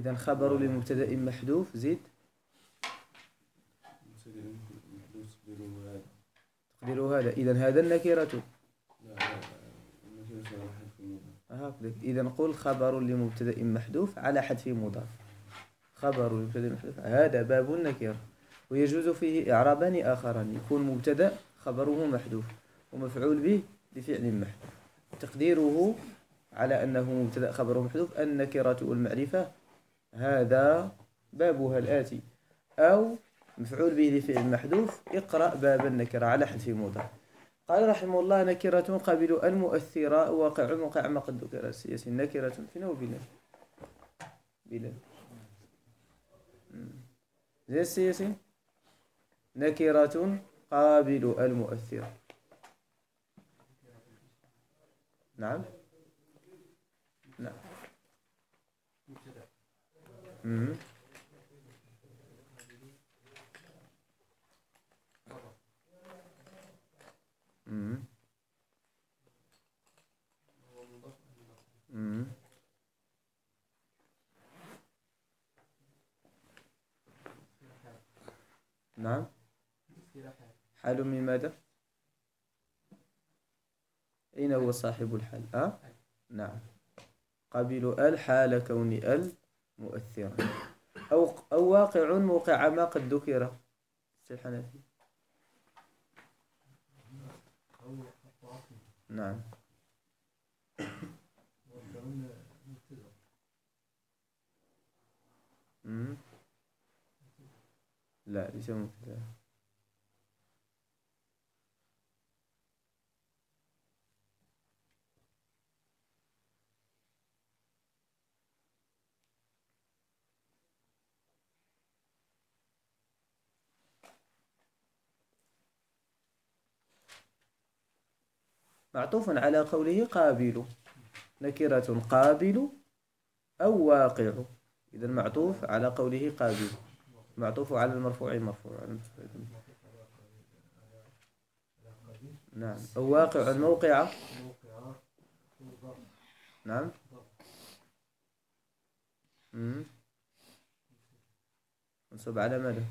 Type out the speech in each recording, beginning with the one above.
إذا خبر لمبتدأ محذوف زيد تقديره هذا. إذا هذا النكرة. إذا نقول خبر لمبتدأ محذوف على حذف مضاف. خبر لمبتدأ محذوف هذا باب النكرة. ويجوز فيه إعرابان آخران، يكون مبتدأ خبره محذوف ومفعول به لفعل محذوف. تقديره على أنه مبتدأ خبره محذوف النكرة والمعرفة هذا بابها الآتي، أو مفعول به لفعل محذوف اقرأ باب النكرة على حذف مضاف. قال رحمه الله نكرة قابل المؤثرة واقع موقع ما قد ذكر السياسي. نكرة فين هو بلا زي السياسي. نكرة قابل المؤثرة. نعم نعم. نعم. حال من ماذا؟ أين هو صاحب الحال؟ نعم. قابل الحال كون المؤثرة أو واقع موقع ما قد ذكر. الحنفي. نعم. لا ليس مبتدأ. معطوف على قوله قابل. نكرة قابل أو واقع. إذا معطوف على قوله قابل، معطوف على المرفوع مرفوع. نعم. أو واقع الموقع. نعم. منصوب على ماذا؟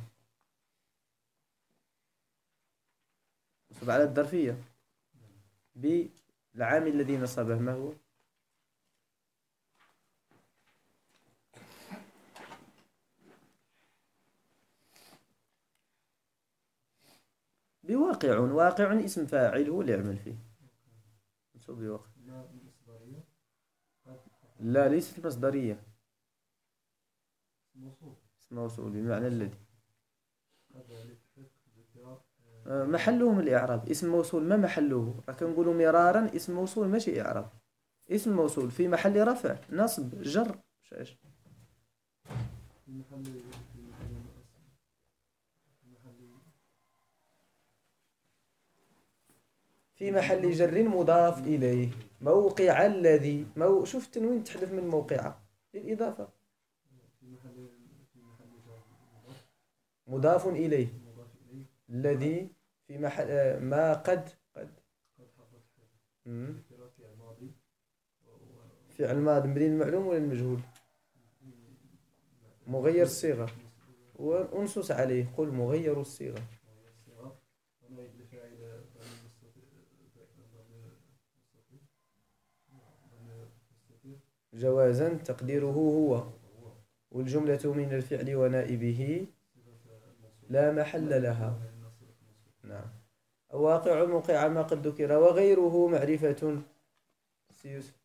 منصوب على الظرفية بالعامل الذي نصبه ما هو؟ بواقع. واقع اسم فاعل هو اللي يعمل فيه. منصوب بواقع. لا ليست مصدرية. اسم موصول بمعنى الذي. محله من الإعراب. اسم موصول ما محله. راك نقولوا مرارا اسم موصول ماشي إعراب. اسم موصول في محل رفع نصب جر. في محل جر مضاف إليه. موقع الذي شوف التنوين تحذف من موقعه للإضافة. مضاف إليه الذي في محل ما قد فعل ماضي مبني المعلوم ولا المجهول؟ مغير الصيغة وانصص عليه. قل مغير الصيغة. جوازا تقديره هو، والجملة من الفعل ونائبه لا محل لها. نعم. واقع موقع ما قد ذكر وغيره معرفة. سيوس.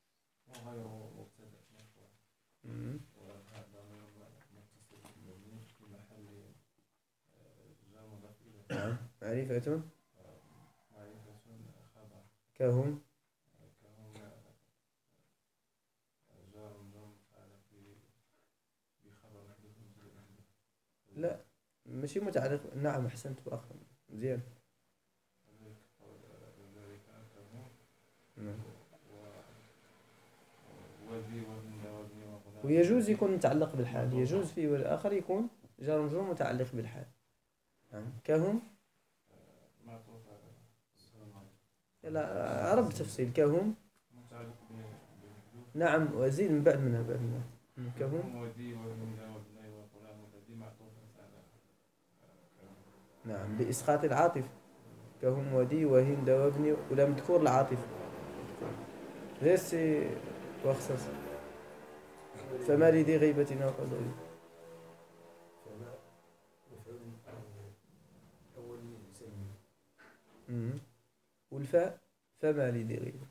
معرفة كهم. لا ماشي متعلق. نعم أحسنت أخي مزيان. ويجوز يكون متعلق بالحال. يجوز فيه والآخر يكون جار ومجرور متعلق بالحال. كهم. لا عرب تفصيل كهم. نعم وزيد من بعد منها كهم. ودي ومن وابني وغلام الذي معطوف على نعم، بإسقاط العاطفة. كهم ودي وهند وابني ولم تذكر العاطفة. ليس واخصص. فما لذي غيبة وحضور. فما مفعول أول يسمي. والفاء فما لذي غيبة.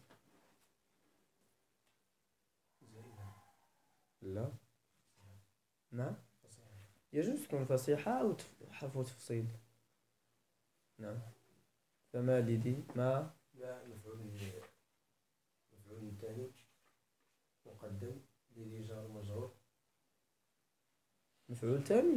لا. نعم، يجوز تكون فصيحة أو حرف تفصيل. نعم. فما لذي ما مفعول ثاني مقدم لذي جار مجرور. مفعول ثاني.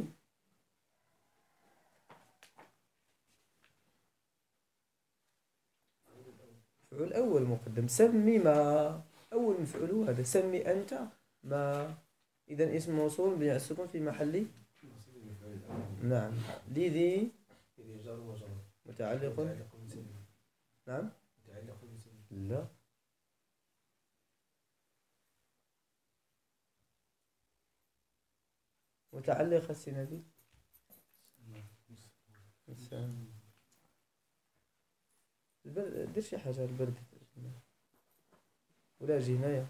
مفعول أول مقدم. سمي ما. أول مفعول هو هذا. سمي أنت ما. إذا اسم موصول بناء السكون في محل. نعم. لذي جار مجرور متعلق. نعم. متعلق بسمي. لا. متعلق السينبي. البرد. دير شي حاجة البرد ولا جناية.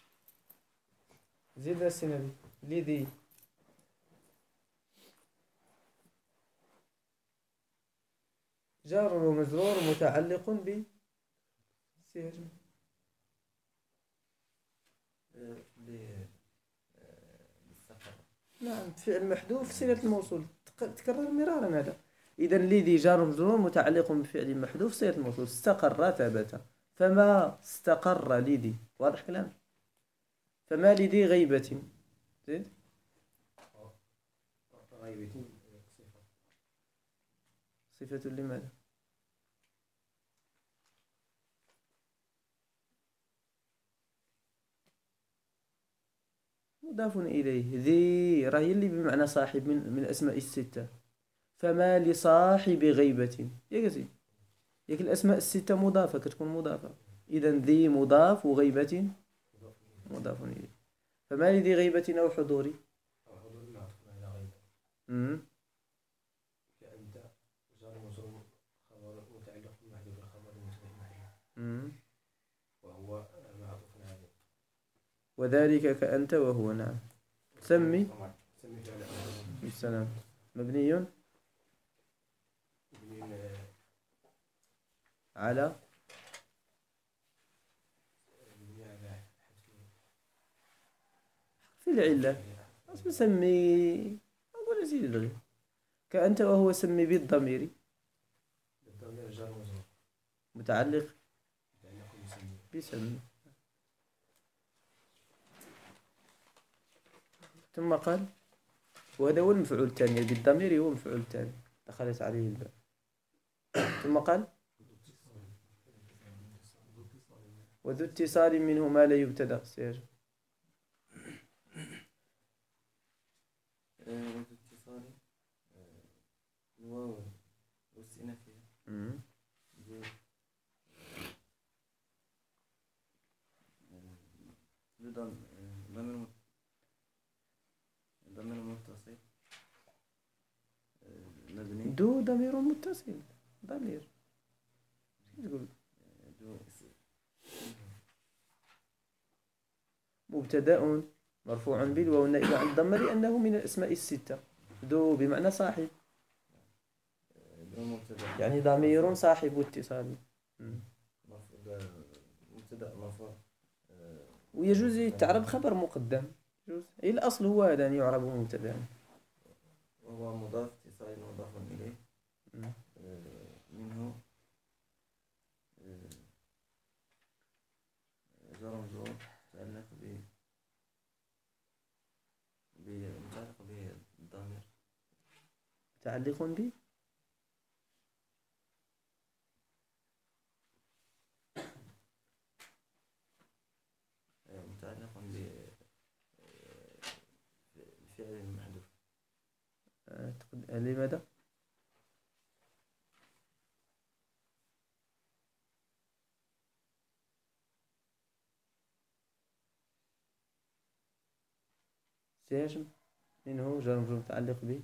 زيد السينبي. لذي جار ومجرور متعلق ب سيهجم. نعم، فعل محذوف صلة الموصول تكرر مرارا هذا. إذا لذي جار ومجرور متعلق بفعل محذوف صلة الموصول. استقر ثبت. فما استقر لذي. واضح كلام. فما لذي غيبة. زيد. غيبة صفة لماذا؟ مضاف إليه. ذي راهي اللي بمعنى صاحب من الأسماء الستة. فما لصاحب غيبة. يا قصي ياك الأسماء الستة مضافة كتكون مضافة. إذا ذي مضاف وغيبة مضاف إليه. فما لذي غيبة أو حضور. حضور معطوف على غيبة. كأنت جار مجرور خبر متعلق بمحذوف الخبر المتبع وهو معطوف عليه. وذلك كأنت وهو. نعم. سمي. سمي فعل السلام. مبني على في العلة. اسم سمي أقول زيد الغي. كأنت وهو سمي بالضمير. بالضمير جار مجرور متعلق بسمي. بسمي. ثم قال وهذا هو المفعول الثاني. بالضمير هو المفعول الثاني دخلت عليه الباء. ثم قال وذو اتصال منه ما لا يبتدأ. سير. وذو اتصال الواو والسينفية ضمير متصل مبني. دو ضمير متصل. ضمير تقول مبتدأ مرفوع بالواو النائبة عن الضمة لأنه من الأسماء الستة. ذو بمعنى صاحب. يعني ضمير صاحب اتصال. مبتدأ مرفوع. ويجوز يتعرب خبر مقدم. يجوز. الأصل هو هذا أن يعرب مبتدأ. وهو مضاف اتصال مضاف إليه منه جار مجرور متعلق بالضمير. متعلق به متعلق بفعل محذوف. لماذا؟ سي هاشم منه جار ومجرور متعلق به.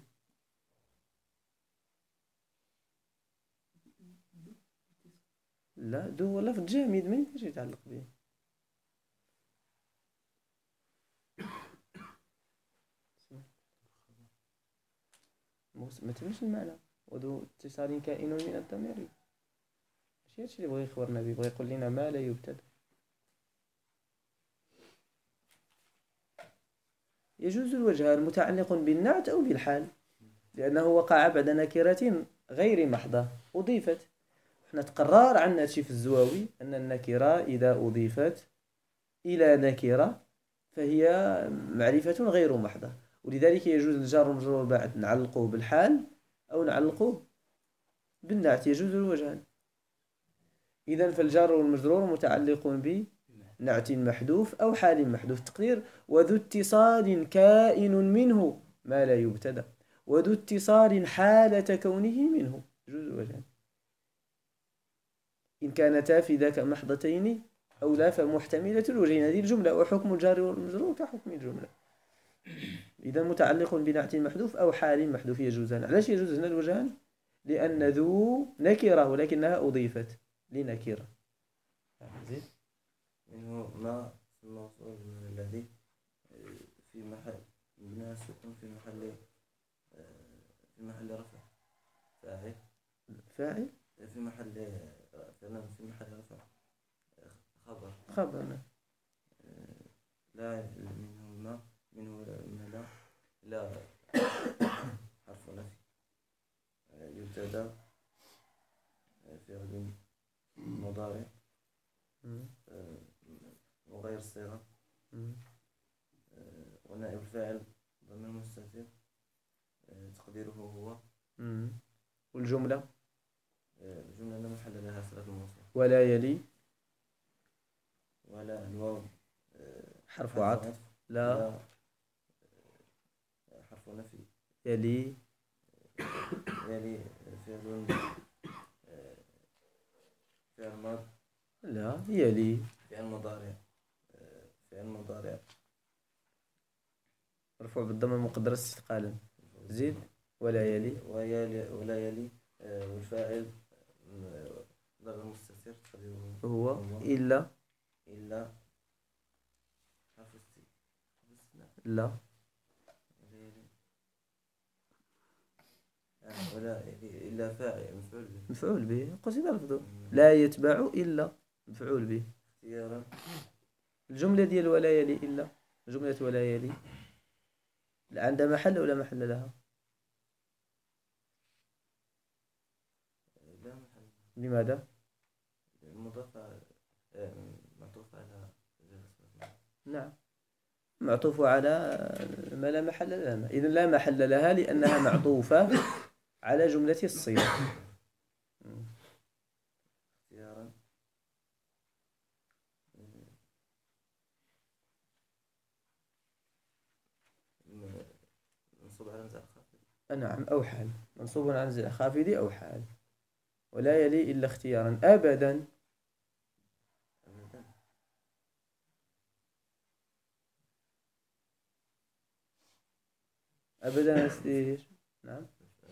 لا دو لفظ جامد ما يقدرش يتعلق به. ما تبينش المعنى. وذو اتصال كائن من الضمير، ماشي هادشي اللي بغى يخبرنا به، بغى يقول لنا ما لا يبتدأ. يجوز الوجهان متعلق بالنعت أو بالحال، لأنه وقع بعد نكرة غير محضة أضيفت. احنا تقرر عنا شي في الزواوي أن النكرة إذا أضيفت إلى نكرة فهي معرفة غير محضة، ولذلك يجوز الجار والمجرور بعد نعلقه بالحال أو نعلقه بالنعت، يجوز الوجهان. إذن فالجار والمجرور متعلق بنعت محذوف أو حال محذوف. تقدير وذو اتصال كائن منه ما لا يبتدأ، وذو اتصال حالة كونه منه، يجوز الوجهان. إن كانتا في ذاك محضتين أو لا فمحتملة الوجهين. هذه الجملة وحكم الجار والمجرور كحكم الجملة. إذا متعلق بنعت محذوف أو حال محذوف يجوزان. علاش يجوز هنا الوجهان؟ لأن ذو نكرة ولكنها أضيفت لنكرة. زيد منه ما الموصول الذي في محل مبنى السكون في محل رفع فاعل في محل رفع خبر. لا منه لا حرف نفي يبتدأ فعل مضارع وغير الصيغة ونائب الفاعل ضمير مستتر تقديره هو. والجملة الجملة لا محل لها صلة الموصول. ولا يلي ولا الواو حرف عطف. لا حرف نفي. يلي فعل ماض. لا يلي فعل مضارع مرفوع بالضمة المقدرة استثقالا. زيد ولا يلي والفاعل ضمير مستتر هو إلا حرف لا ولا إلا فاعل مفعول به قصد لفظه. لا يتبع إلا مفعول به. اختيارا الجملة ديال ولا يلي إلا جملة ولا يلي عندها محل ولا محل لها؟ لا محل. لماذا؟ معطوف على نعم معطوف على ما لا محل لها. إذن لا محل لها لأنها معطوفة على جملة الصيغة. اختيارا منصوب على نزع الخافض. نعم أو حال منصوب على نزع الخافض أو حال. ولا يلي إلا اختيارا أبدا. أبدا أستيش. نعم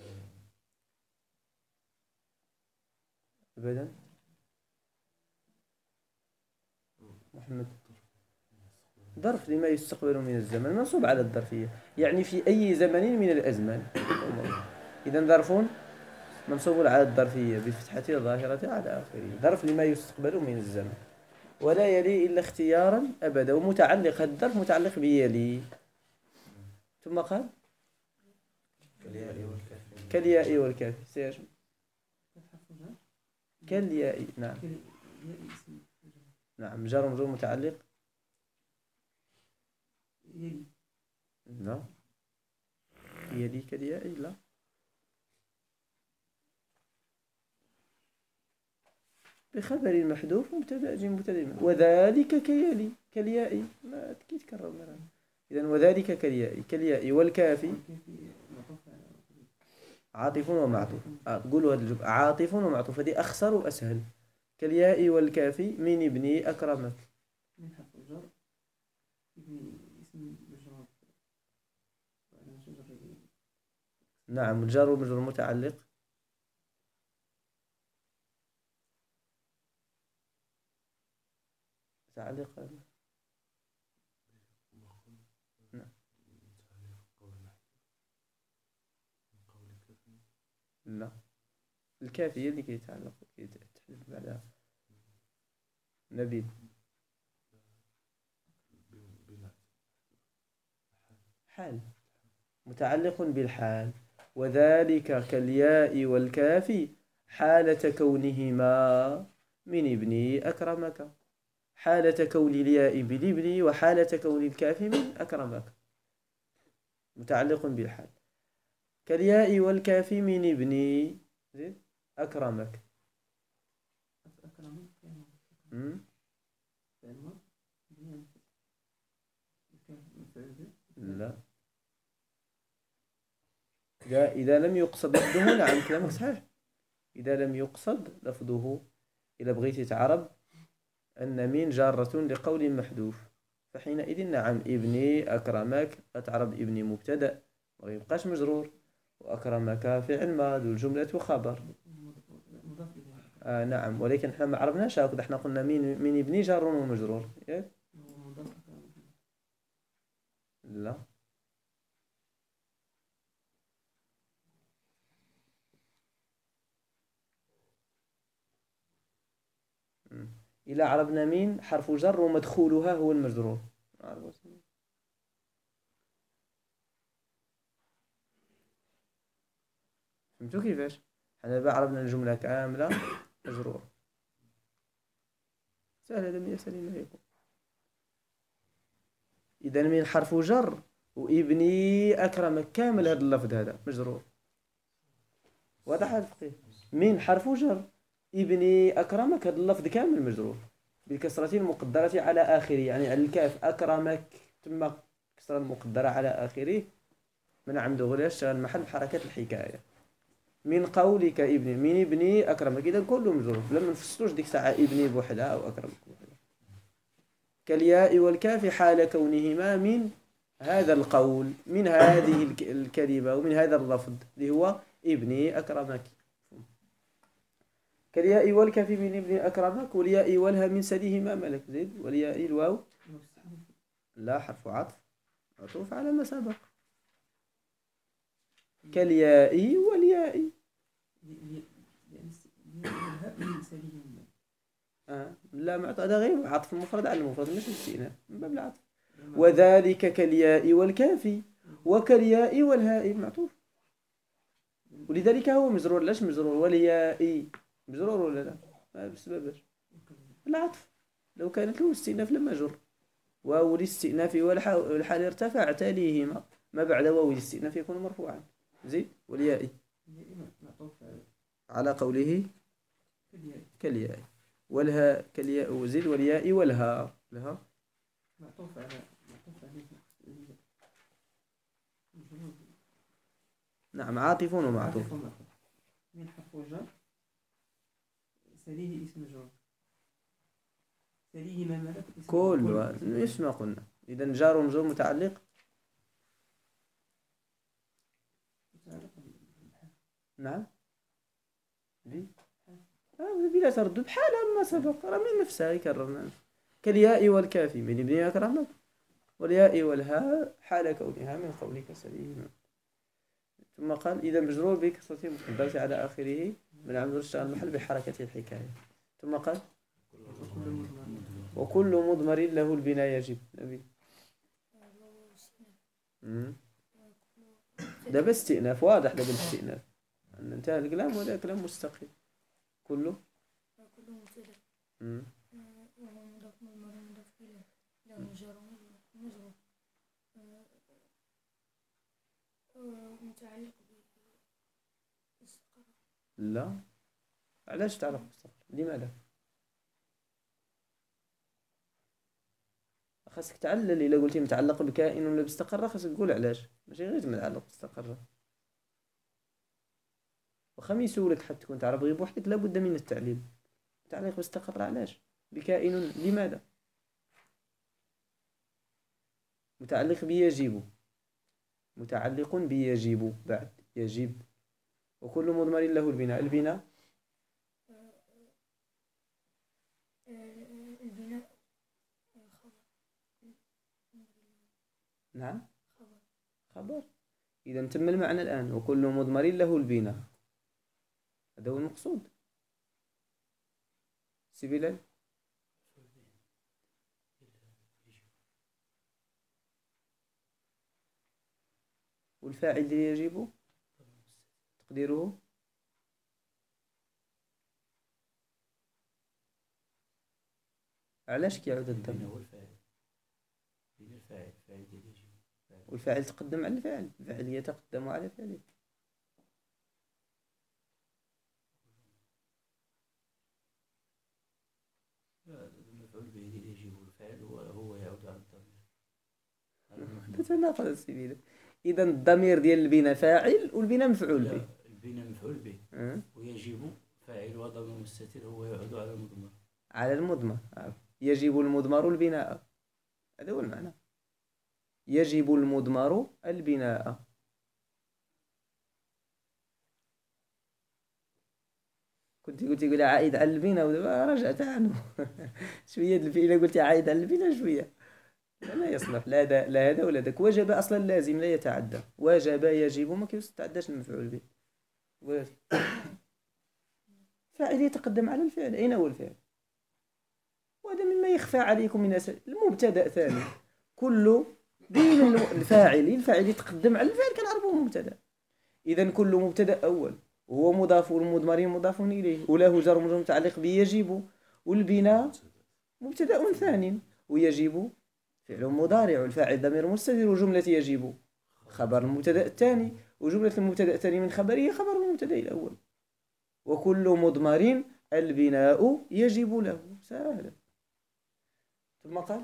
أبدا. محمد ظرف لما يستقبل من الزمن منصوب على الظرفية، يعني في أي زمن من الأزمان. إذن ظرف منصوب على الظرفية بفتحة الظاهرة على آخره. ظرف لما يستقبل من الزمن. ولا يلي إلا اختيارا أبدا. ومتعلق هذا الظرف متعلق بيلي. ثم قال كالياء والكاف. سير كالياء. نعم نعم جار ومجرور متعلق لا يلي كالياء لا بخبر محذوف مبتدأ وذلك كيلي كالياء ما تكرر مرة. إذن وذلك كالياء والكاف عاطف ومعطوف. قولوا هذا الجملة عاطف ومعطوف هذه أخسر وأسهل. كالياء والكاف من ابني أكرمك. من حرف الجر اسم مجرور نعم. الجار والمجرور متعلق متعلق. نعم. لا، الكافي هي اللي كيتعلق كيتحذف بعدها. نبيل. حال متعلق بالحال، وذلك كالياء والكاف حالة كونهما من ابني أكرمك، حالة كون الياء بالابن وحالة كون الكاف من أكرمك، متعلق بالحال. كالياء والكاف من ابني أكرمك. لا، إذا لم يقصد لفظه نعم كلامك صحيح. إذا لم يقصد لفظه، إذا بغيتي تعرب أن من جارة لقول محذوف، فحينئذ نعم ابني أكرمك أتعرب ابني مبتدأ ما يبقاش مجرور، وأكرمك فعل ماض والجملة خبر. نعم، ولكن احنا ما عرفناش هكذا، احنا قلنا من ابني جار ومجرور. لا، إذا عربنا من حرف جر ومدخولها هو المجرور. فهمتوا كيفاش؟ حنا دابا عربنا الجملة كاملة مجرور. سهل، هذا من يسهل ما يكون. إذا من حرف جر وابني أكرمك كامل هذا اللفظ هذا مجرور. واضح الفقيه؟ من حرف جر ابني أكرمك هذا اللفظ كامل مجرور بالكسرة المقدرة على آخره، يعني على الكاف أكرمك ثم كسرة المقدرة على آخره من عمده ولا اشتغل محل حركة الحكاية. من قولك ابني، من ابني أكرمك، إذا كله مجرور، لما نفصلوش ديك الساعة ابني بوحدها أو أكرمك بوحدها. كالياء والكاف حال كونهما من هذا القول، من هذه الكلمة ومن هذا اللفظ اللي هو ابني أكرمك. كالياء والكاف من ابني أكرمك، والياء والها من سليهما ملك. زيد. والياء الواو لا، حرف عطف معطوف على ما سبق. كالياء والياء لا، هذا غير عطف المفرد على المفرد مش الاستئناف من باب العطف. وذلك كالياء والكاف وكالياء والهاء معطوف، ولذلك هو مجرور. لاش مجرور؟ والياء مجرور ولا لا؟ بسبب العطف. لو كانت له استئناف لما جر. واو الاستئناف والحال ارتفع تاليهما، ما بعد واو الاستئناف يكون مرفوعا. زيد. والياء على قوله كالياء، والها كالياء. وزيد. والياء والها لها معطوف على نعم، عاطف ومعطوف. من حرف جر سليه اسم جر، سليه ما ملك اسم كل ايش ما قلنا. إذا جار ومجرور متعلق نعم بلا تردد حالة ما سبق، راه من نفسها يكررنا. كالياء والكاف من ابن أكرمك، والياء والهاء حال كونها من قولك سليم. ثم قال إذا مجرور بكسرة مقدرة على آخره من عمد اشتغل المحل بحركة الحكاية. ثم قال وكل مضمر له البناء يجب. نبي ده بس استئناف واضح، ده بالاستئناف أن انتهى الكلام ولا كلام مستقيم. كله مبتدأ وهو مضاف مضاف إليه له جار ومجرور متعلق بالاستقرار. لا، علاش تعرف مستقر؟ لماذا؟ خاصك تعلل. إلا قلتي متعلق بكائن ولا باستقر خاصك تقول علاش، ماشي غير متعلق باستقر. واخا ما يسولك حتى تكون تعرف غير بوحدك لابد من التعليل. متعلق باستقر علاش؟ بكائن لماذا؟ متعلق بيجب، متعلق بيجب بعد يجب. وكل مضمر له البناء. البناء البناء خبر. نعم خبر. إذا تم المعنى الآن. وكل مضمر له البناء، هذا هو المقصود. سي بلال. والفاعل اللي يجب تقديره علاش كيعود الضمير؟ والفاعل تقدم على الفاعل، الفاعل يتقدم على فعله. المفعول به الذي يجيبه الفاعل هو يعود على الضمير. تتناقض السبيل. إذا الضمير ديال البناء فاعل والبناء مفعول به. البناء مفعول به ويجب فاعل وضمير مستتر هو يعود على المضمر. على المضمر. يجب المضمر البناء، هذا هو المعنى. يجب المضمر البناء. كنت قلت يقول عائد على البناء ودابا رجعت عنه. شويه الفعل قلت عائد على البناء شويه. لا يصلح لا هذا ولا ذاك. وجب اصلا لازم لا يتعدى. وجب يجب ما كيتعداش المفعول به. فاعل يتقدم على الفعل. اين هو الفعل؟ وهذا مما يخفى عليكم من المبتدا ثاني. كل بين الفاعل يتقدم على الفعل كنعرفوه مبتدا. اذا كل مبتدا اول وهو مضاف والمضمر مضاف اليه وله جر ومجرور متعلق بيجب. والبناء مبتدا ثاني ويجب فعل مضارع والفاعل ضمير مستتر وجمله يجب خبر المبتدا الثاني وجمله المبتدا الثاني من خبره خبر المبتدا الاول. وكل مضمر البناء يجب له. سهل. ثم قال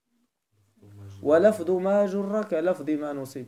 ولفظ ما جر كلفظ ما نصب.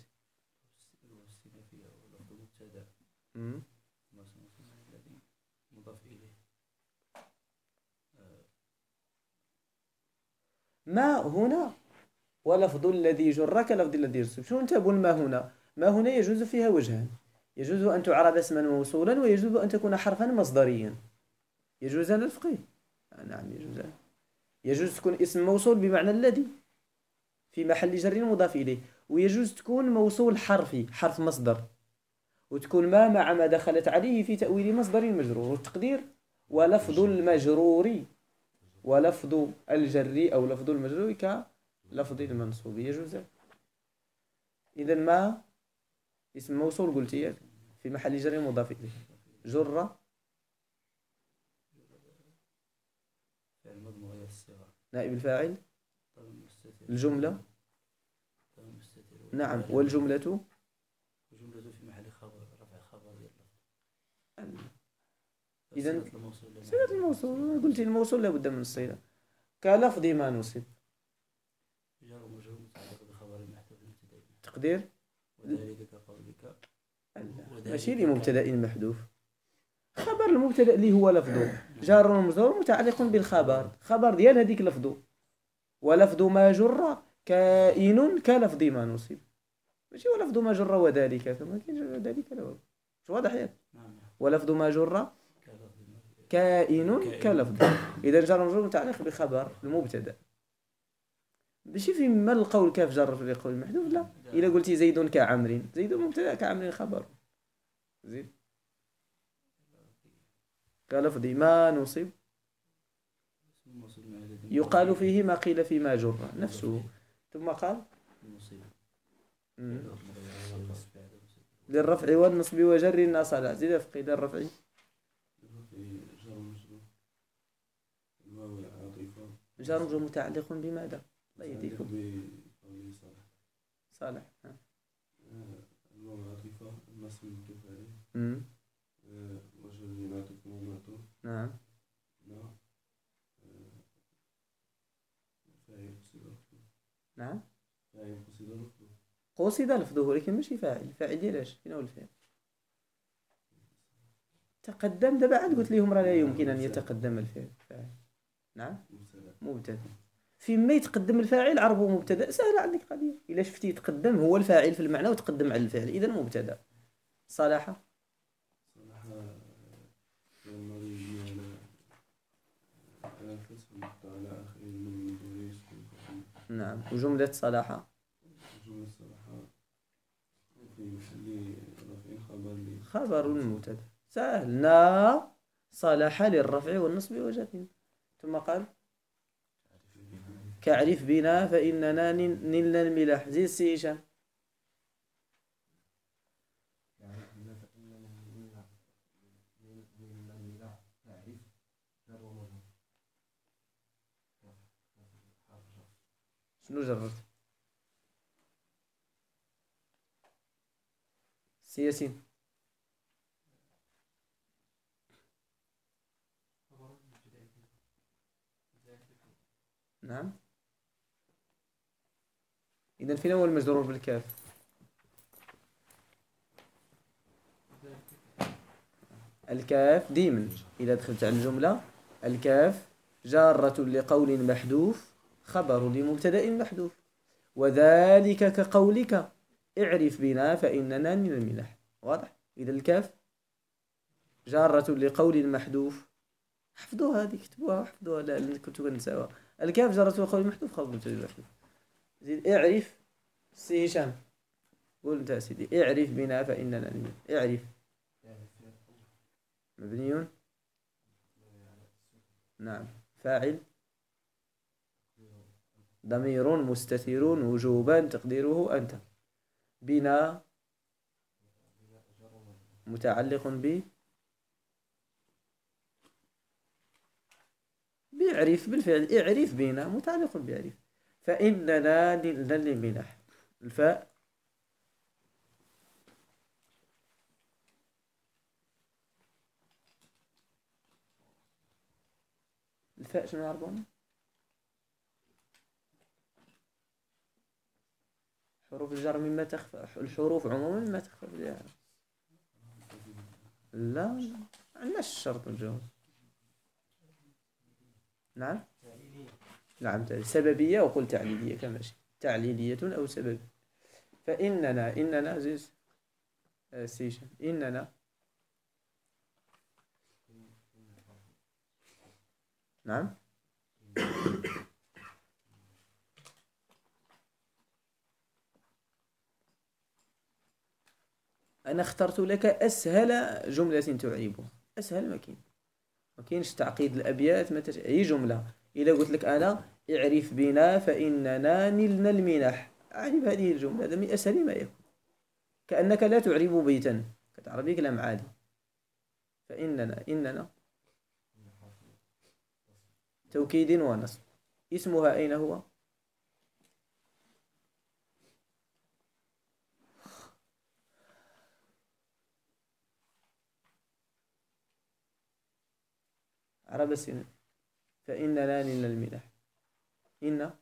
ما هنا ولفظ الذي جر كلفظ الذي ينصب. شنو انتبهوا ما هنا؟ ما هنا يجوز فيها وجهان. يجوز أن تعرب اسما موصولا ويجوز أن تكون حرفا مصدريا. يجوز الفقيه. نعم يجوز. يجوز تكون اسم موصول بمعنى الذي في محل جر مضاف إليه، ويجوز تكون موصول حرفي حرف مصدر، وتكون ما مع ما دخلت عليه في تأويل مصدر مجرور. والتقدير ولفظ المجرور ولفظ الجر أو لفظ المجرور كلفظ المنصوب. يجوز. إذا ما اسم موصول قلتي في محل جر مضاف إليه. جر نائب الفاعل. الجملة نعم. والجملة في محل خبر رفع خبر ديال إذا صيغة الموصول. قلت الموصول لابد من الصيغة. كلفظ ما نصب جار ومجرور متعلق بخبر محذوف مبتدئ. تقدير وذلك كقولك ماشي لمبتدأ محذوف. خبر المبتدأ اللي هو لفظه جار ومجرور متعلق بالخبر. خبر ديال هذيك لفظه. ولفظ ما جر كائن كلفظ ما نصب. ماشي ولفظ ما جر وذلك كما كاين ذلك لا واش واضح ياك. ولفظ ما جر كائن كلفظ. اذا جار ومجرور متعلق بخبر المبتدا. ماشي في ما القول كاف جر في القول المحذوف. لا. الا قلتي زيد كعمر، زيد مبتدا كعمر خبر. زيد كلفظ ما نصب يقال فيه ما قيل فيما جر نفسه. ثم قال للرفع والنصب وجر النصب. زيد فقيد الرفع جار ومجرور متعلق بماذا؟ الله يهديكم. صالح. نعم. نعم قصد لفظه ولكن ماشي فاعل. الفاعل ديالاش فين هو الفاعل؟ تقدم. دابا عاد قلت لهم راه لا يمكن ان يتقدم الفاعل. نعم مبتدا. فيما يتقدم الفاعل عربه مبتدا. سهله عندك قضيه. الا شفتي يتقدم هو الفاعل في المعنى وتقدم على الفعل اذا مبتدا. صلاح. صلاح لما يجي على الفتح نحط على آخر من دوريس نعم. وجملة صلاح جملة صلاح في محل رفع خبر لي خبر المبتدأ. سهل. نا صلاح للرفع والنصب وجزم. ثم قال كعرف بنا فإننا نلنا الملاح. زيد سي هشام. شنو جربت؟ سي ياسين. نعم. إذا فين هو المجرور بالكاف؟ الكاف ديما إذا دخلت على الجملة الكاف جارة لقول محذوف خبر لمبتدأ محذوف. وذلك كقولك اعرف بنا فإننا من الملاح. واضح؟ إذا الكاف جارة لقول محذوف. حفظوها هذه كتبوها وحفظوها. لا كنتوا كنساوها. الكاف جارة لقول محذوف خبر مبتدأ محذوف. زيد اعرف. سي هشام قول انت يا سيدي. اعرف بنا فإننا من الملاح. اعرف مبني. نعم. فاعل ضمير مستتر وجوبا تقديره أنت. بنا متعلق بيعرف بالفعل. اعرف بنا متعلق بيعرف. فإننا نلنا الملاح. الفاء شنو يعرفون؟ حروف الجر مما تخفى. الحروف عموما مما تخفى بالإعراب. لا عندناش الشرط والجواز. نعم. نعم. سببية وقل تعليلية كما شئت. تعليلية أو سبب. فإننا زيز سيشن إننا نعم. أنا اخترت لك أسهل جملة تعيبها. أسهل ما كاينش تعقيد الأبيات. أي جملة إذا قلت لك أنا اعرف بنا فإننا نلنا المنح أعرف هذه الجملة. هذا من أسهل ما يكون. كأنك لا تعرب بيتا كتعربي كلام عادي. إننا توكيد ونصب. اسمها أين هو؟ عرب السنة. فإننا نلنا المنح. إن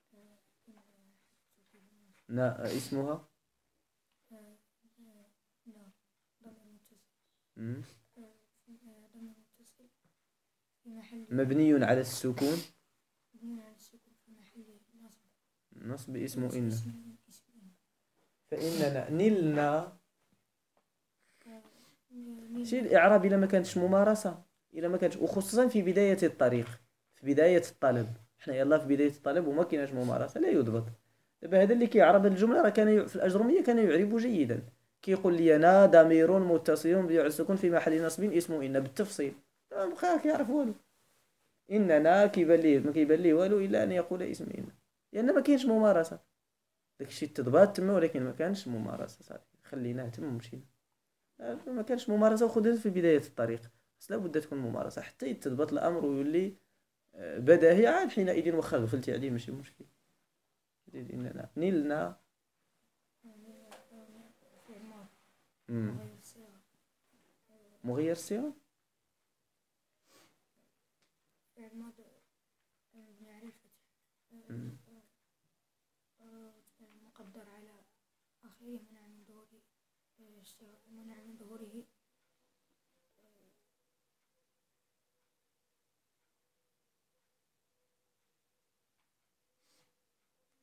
اسمها مبني على السكون. نصب اسمه إن. فإننا نلنا شيء الإعراب إلا ما كانتش ممارسة. إلا ما كانتش وخصوصا في بداية الطريق في بداية الطلب. احنا يلا في بداية الطلب وما كايناش ممارسة لا يضبط. دابا هذا اللي كيعرب الجملة راه كان في الأجرمية كان يعرب جيدا. كيقول لي أنا ضمير متصل مبني على السكون في محل نصب اسمه إن بالتفصيل. ما كيعرف والو. إننا ما كيبان ليه والو إلا أن يقول اسم إن. لأن ما كاينش ممارسة. داكشي تضبط تما ولكن ما كانش ممارسة. صافي خليناه تما ومشينا. ما كانش ممارسة وخذها في بداية الطريق. بس لابد تكون ممارسة حتى يتضبط الأمر ويولي بداهي. عاد حينئذ واخا غفلتي عليه ماشي مشكل. إننا نلنا مغير صيغة. مقدر على آخره منع من ظهوره منع من ظهوره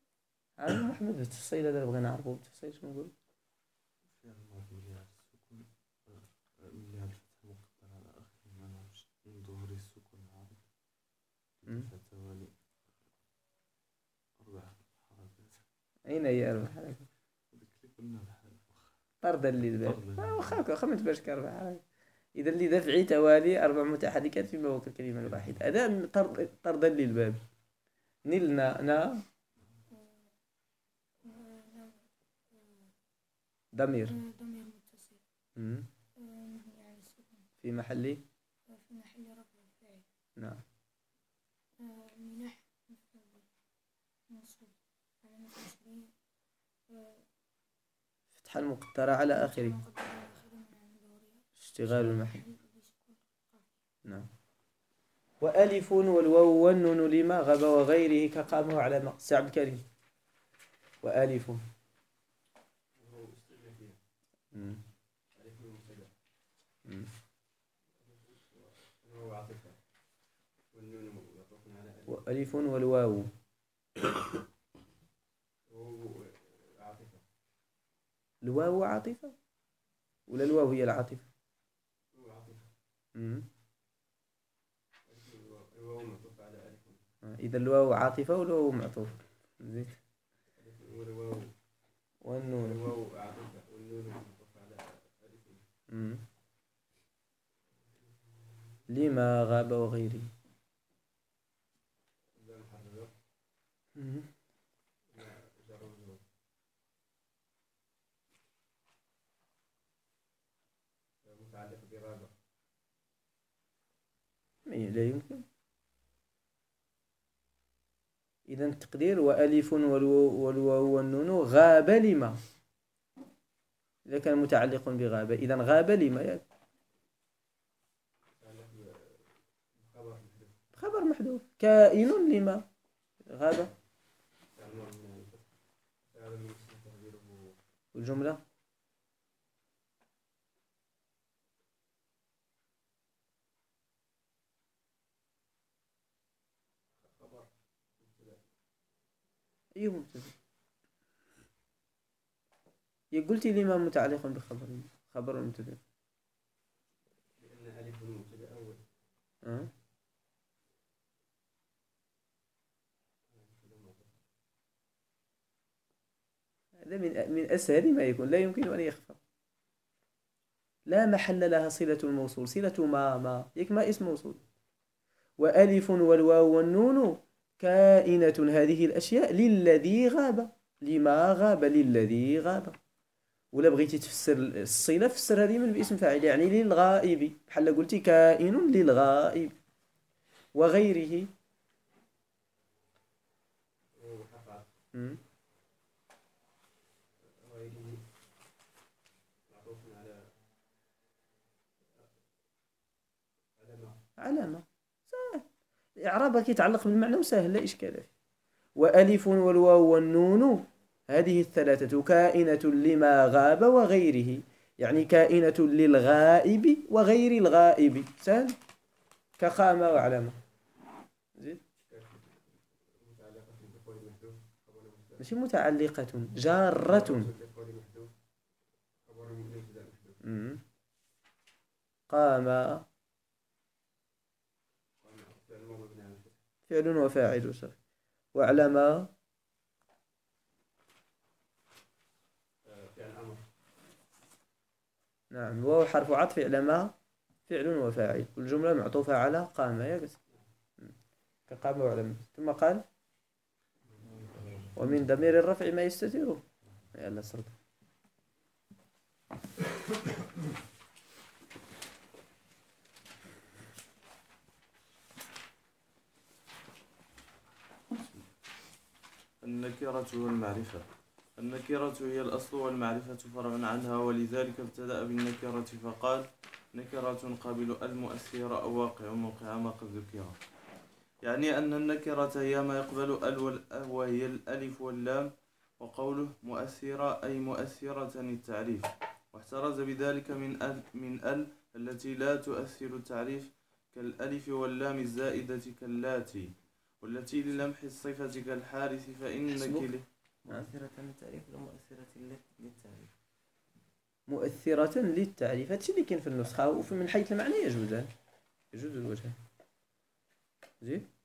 عاد محمد بالتفصيل هذا بغينا نعرفو بالتفصيل شنو نقول. مم. تتوالي 4 حركات. أين هي أربع حركات؟ هذيك اللي قلنا طردا للباب طرد واخا ما تبانش كأربع حركات. إذا اللي دفعي توالي 4 متحركات فيما هو كالكلمة الواحدة، هذا طردا للباب. نلنا ضمير ضمير متصل مم. مبني على السكون في محل في محل رفع الفاعل. نعم. منح مفعول منصوب علامة نصبه فتحة المقدرة على آخره مقدر على آخره من عن ظهورها اشتغال المحل. بسكون قاف. نعم. وألف والواو والنون لما غاب وغيره كقام وعلامة. سي عبد الكريم. وألف وهو استئنافية. مم. ألف المبتدأ مم. وهو عاطفة والنون معطوف على ألف وألف والواو وهو عاطفة. الواو عاطفة ولا الواو هي العاطفة؟ هو عاطفة. مم. الواو معطوف على ألف. إذا الواو عاطفة والواو معطوف. زين. والواو والنون الواو عاطفة والنون معطوف على ألف. مم. لما غاب وغيره. لا محررة مم. جر ومجرور. متعلق بغابة. لا يمكن. إذا التقدير وألف والواو والنون غاب لما، إذا كان متعلق بغاب إذا غاب لما متعلق بخبر محذوف. خبر محذوف. كائن لما غاب تعمر من الفتح. هذا المسلم تقديره والجملة خبر مبتدأ. أي مبتدأ. قلتي لما متعلق بخبر خبر المبتدأ. لأن ألف المبتدأ أول. أه؟ هذا من أسهل ما يكون، لا يمكن أن يخفى. لا محل لها صلة الموصول. صلة ما يك ما اسم موصول. وألف والواو والنون كائنة هذه الأشياء للذي غاب. لما غاب للذي غاب. ولا بغيتي تفسر الصلة فسر هذه من باسم فاعل يعني للغائب، بحال قلتي كائن للغائب وغيره. وحفظ مم. غيره معطوف على ما. علامة سهل. إعرابها يتعلق بالمعنى وسهل لا إشكال فيه. وألف والواو والنون هذه الثلاثة كائنة لما غاب وغيره، يعني كائنة للغائب وغير الغائب. سهل. كقام وعلامة. زين. متعلقة بقول محذوف خبر مبتدأ. ماشي متعلقة جارة. بقول محذوف خبر مبتدأ محذوف. مم. قام فعل مبني على الفتح. فعل وفاعل صح. واعلم فعل أمر. نعم. وهو حرف عطف. اعلم فعل وفاعل والجملة معطوفة على قام يا قس. كقام وعلم. ثم قال ومن ضمير الرفع ما يستتره. يلا صرت. النكرة والمعرفة. النكرة هي الأصل والمعرفة فرع عنها، ولذلك ابتدأ بالنكرة فقال نكرة قابل المؤثرة أو واقع موقع ما قد ذكر. يعني أن النكرة هي ما يقبل وهي الألف واللام. وقوله مؤثرة أي مؤثرة التعريف، واحترز بذلك من ال التي لا تؤثر التعريف كالألف واللام الزائدة كاللاتي، والتي للمح الصفة كالحارث فإنك مؤثرة للتعريف ولا مؤثرة للتعريف؟ مؤثرة للتعريف. هادشي اللي كاين في النسخة، ومن حيث المعنى يجوز الوجه. زين.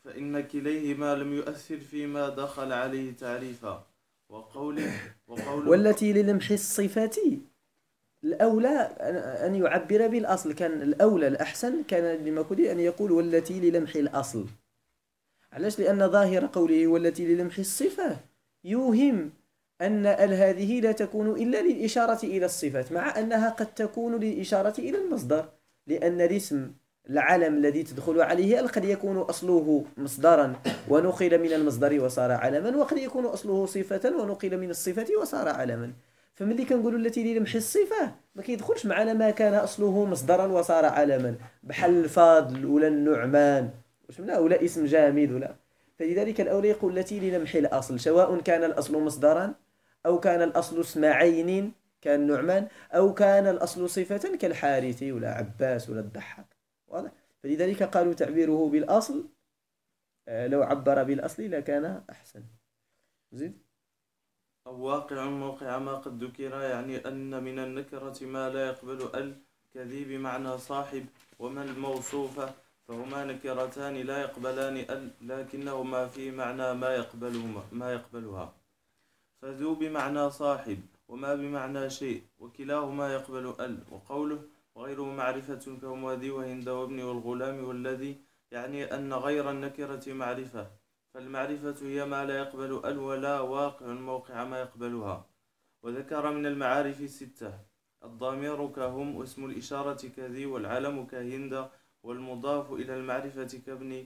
فإن كليهما لم يؤثر فيما دخل عليه تعريفا. وقوله والتي للمح الصفات الأولى أن يعبر بالأصل. كان الأولى الأحسن كان لمكودي أن يقول والتي للمح الأصل. علاش؟ لأن ظاهر قوله والتي للمح الصفة يوهم أن هذه لا تكون إلا للإشارة إلى الصفات، مع أنها قد تكون للإشارة إلى المصدر، لأن الاسم العلم الذي تدخل عليه قد يكون أصله مصدرا ونقل من المصدر وصار علما، وقد يكون أصله صفة ونقل من الصفة وصار علما. فملي كنقولوا التي للمح الصفة ما كيدخلش معنا ما كان أصله مصدرا وصار علما، بحال الفاضل ولا النعمان ولا اسم جامد ولا. فلذلك الأولى يقول التي للمح الأصل، سواء كان الأصل مصدرا أو كان الأصل اسم عين كالنعمان أو كان الأصل صفة كالحارث ولا عباس ولا الضحاك. واضح؟ فلذلك قالوا تعبيره بالأصل لو عبر بالأصل لكان أحسن. زيد. أو واقع موقع ما قد ذكر، يعني أن من النكرة ما لا يقبل كذي بمعنى صاحب، وما الموصوفة فهما نكرتان لا يقبلان لكنهما في معنى ما يقبلها. فذو بمعنى صاحب وما بمعنى شيء، وكلاهما يقبل وقوله وغيره معرفة كهم ذي وهند وابن والغلام والذي، يعني أن غير النكرة معرفة، فالمعرفة هي ما لا يقبل ولا واقع موقع ما يقبلها. وذكر من المعارف 6: الضمير كهم، واسم الإشارة كذي، والعلم كهند، والمضاف إلى المعرفة كابن،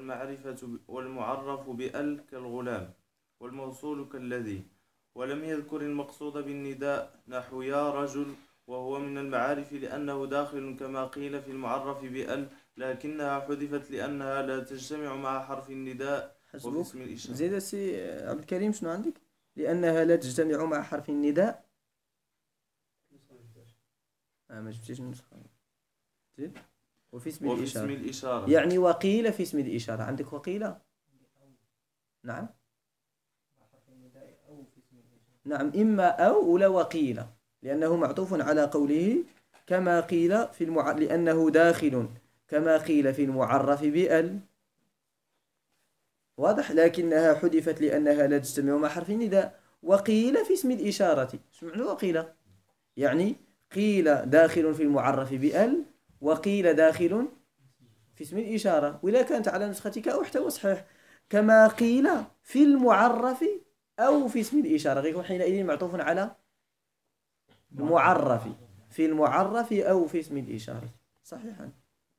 والمعرف بأل كالغلام، والموصول كالذي. ولم يذكر المقصود بالنداء نحو يا رجل، وهو من المعارف لأنه داخل كما قيل في المعرف بأل، لكنها حذفت لأنها لا تجتمع مع حرف النداء وفي اسم الإشارة. زيد سي عبد الكريم شنو عندك؟ لأنها لا تجتمع مع حرف النداء. ما جبتيش النسخة. زيد. وفي اسم الإشارة يعني وقيل في اسم الإشارة. عندك وقيل؟ نعم نعم، إما أو ولا وقيل، لأنه معطوف على قوله كما قيل في لأنه داخل كما قيل في المعرف بأل. واضح؟ لكنها حذفت لأنها لا تجتمع مع حرف النداء. وقيل في اسم الإشارة. شو معنى وقيل؟ يعني قيل داخل في المعرف بأل، وقيل داخل في اسم الإشارة. وإذا كانت على نسختك أو محتوى صحيح كما قيل في المعرف أو في اسم الإشارة، غيكون حينئذ معطوف على المعرف، في المعرف أو في اسم الإشارة. صحيحا.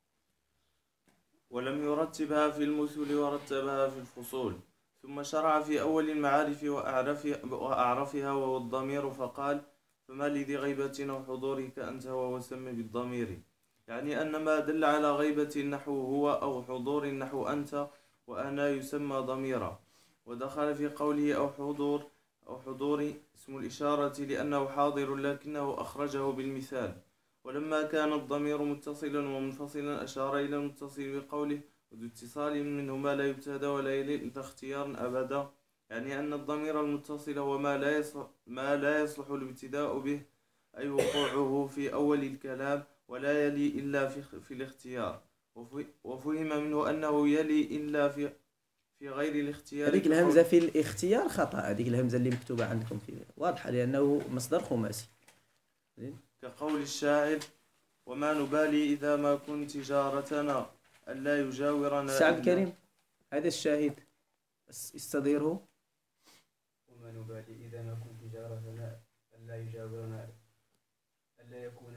ولم يرتبها في المثل ورتبها في الفصول. ثم شرع في أول المعارف وأعرفها وهو الضمير، فقال فما لذي غيبة أو حضورك أنت وهو سم بالضمير، يعني أن ما دل على غيبة نحو هو أو حضور نحو أنت وأنا يسمى ضميرا. ودخل في قوله أو حضور اسم الإشارة لأنه حاضر لكنه أخرجه بالمثال. ولما كان الضمير متصلا ومنفصلا أشار إلى المتصل بقوله وذو اتصال منهما لا يبتدى ولا يلي اختيار أبدا، يعني أن الضمير المتصل هو ما لا يصلح الابتداء به، أي وقوعه في أول الكلام، ولا يلي إلا في الاختيار. وفهم منه أنه يلي إلا في غير الاختيار. هذيك الهمزة في الاختيار خطأ، هذيك الهمزة اللي مكتوبة عندكم في واضحة لأنه مصدر خماسي. كقول الشاعر وما نبالي إذا ما كنت جارتنا ألا يجاورنا. سعد كريم هذا الشاهد استديره. وما نبالي إذا ما كنت جارتنا ألا يجاورنا ألا يكون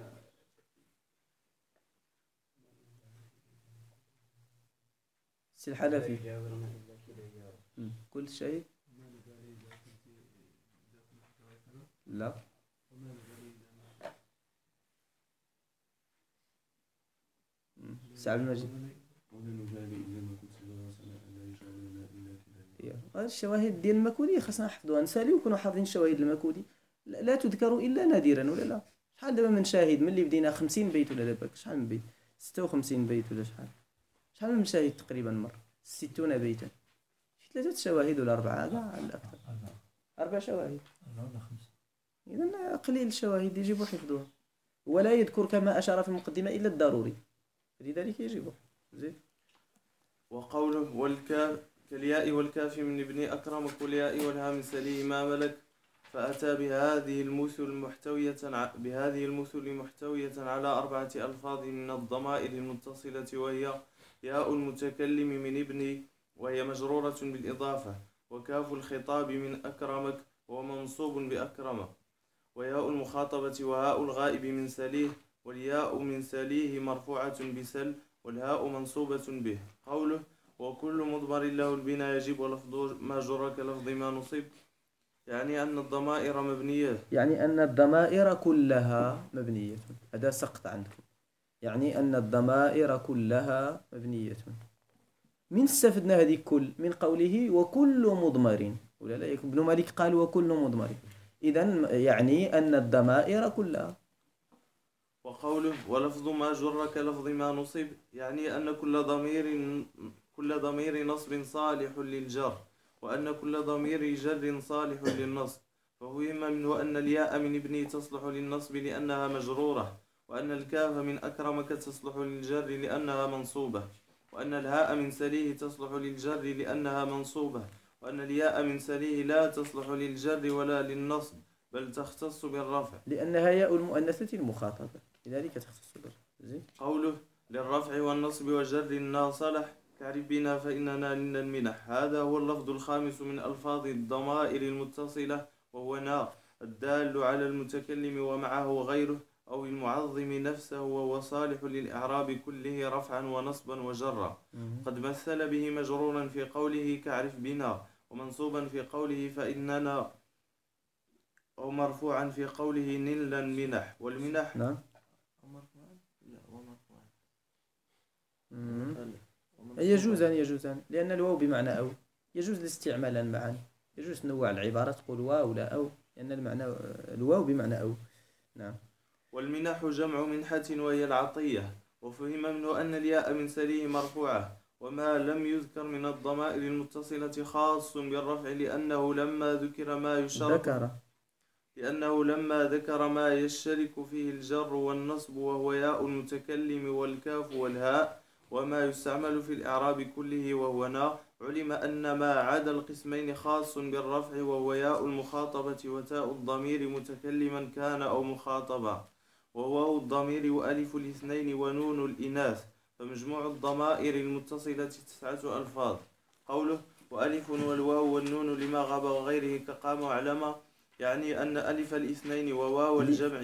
الحنفي. كل شيء لا سعد المجيد. الشواهد ديال المكودي خاصنا نحفظوها، نسالي وكونوا حافظين الشواهد المكودي لا تذكر الا نادرا ولا لا. شحال دابا من شاهد ملي بدينا 50 بيت ولا دابا شحال من بيت 56 بيت ولا شحال من شاهد تقريبا مر 60 بيتا، شي 3 شواهد ولا 4 كاع على الاكثر 4 شواهد 4 ولا 5. اذا قليل الشواهد يجب حفظها، ولا يذكر كما اشار في المقدمه الا الضروري، لذلك يجب. زين. وقوله والكاف كالياء والكاف من ابن أكرمك والياء والهام سليه ما ملك، فأتى بهذه المثل محتوية على 4 ألفاظ من الضمائر المتصلة، وهي ياء المتكلم من ابن وهي مجرورة بالإضافة، وكاف الخطاب من أكرمك وهو منصوب بأكرمه، وياء المخاطبة وهاء الغائب من سليه، والياء من سليه مرفوعة بسل، والهاء منصوبة به. قوله وكل مضمر له البناء يجب ولفظ ما جر كلفظ ما نصب، يعني أن الضمائر مبنية، يعني أن الضمائر كلها مبنية. هذا سقط عندكم، يعني أن الضمائر كلها مبنية. من استفدنا هذه كل من قوله وكل مضمر، ولا لا؟ ابن مالك قال وكل مضمر، إذن يعني أن الضمائر كلها. وقوله ولفظ ما جر كلفظ ما نصب، يعني أن كل ضمير نصب صالح للجر، وأن كل ضمير جر صالح للنصب، ففهم منه أن الياء من ابني تصلح للنصب لأنها مجرورة، وأن الكاف من أكرمك تصلح للجر لأنها منصوبة، وأن الهاء من سليه تصلح للجر لأنها منصوبة، وأن الياء من سليه لا تصلح للجر ولا للنصب بل تختص بالرفع لأنها ياء المؤنثة المخاطبة، لذلك تختص بالرفع. قوله للرفع والنصب وجر الناصلح كعرف بنا فإننا لنا المنح، هذا هو اللفظ الخامس من ألفاظ الضمائر المتصلة، وهو نا الدال على المتكلم ومعه غيره أو المعظم نفسه، وهو صالح للإعراب كله رفعا ونصبا وجرا. قد مثل به مجرورا في قوله كعرف بنا، ومنصوبا في قوله فإننا، أو مرفوعا في قوله نلنا المنح. والمنح نعم. يجوزان لأن الواو بمعنى أو، يجوز الاستعمال معا، يجوز تنوع العبارة تقول واو لا أو، لأن المعنى الواو بمعنى أو. نعم. والمنح جمع منحة وهي العطية، وفهم منه أن الياء من سليه مرفوعة، وما لم يذكر من الضمائر المتصلة خاص بالرفع لأنه لما ذكر ما يشترك فيه الجر والنصب، وهو ياء المتكلم والكاف والهاء، وما يستعمل في الإعراب كله وهو نا، علم أن ما عدا القسمين خاص بالرفع، وهو ياء المخاطبة وتاء الضمير متكلما كان أو مخاطبا، وواو الضمير وألف الاثنين ونون الإناث، فمجموع الضمائر المتصلة 9 ألفاظ. قوله وألف والواو والنون لما غاب وغيره كقام وعلم، يعني أن ألف الاثنين وواو الجمع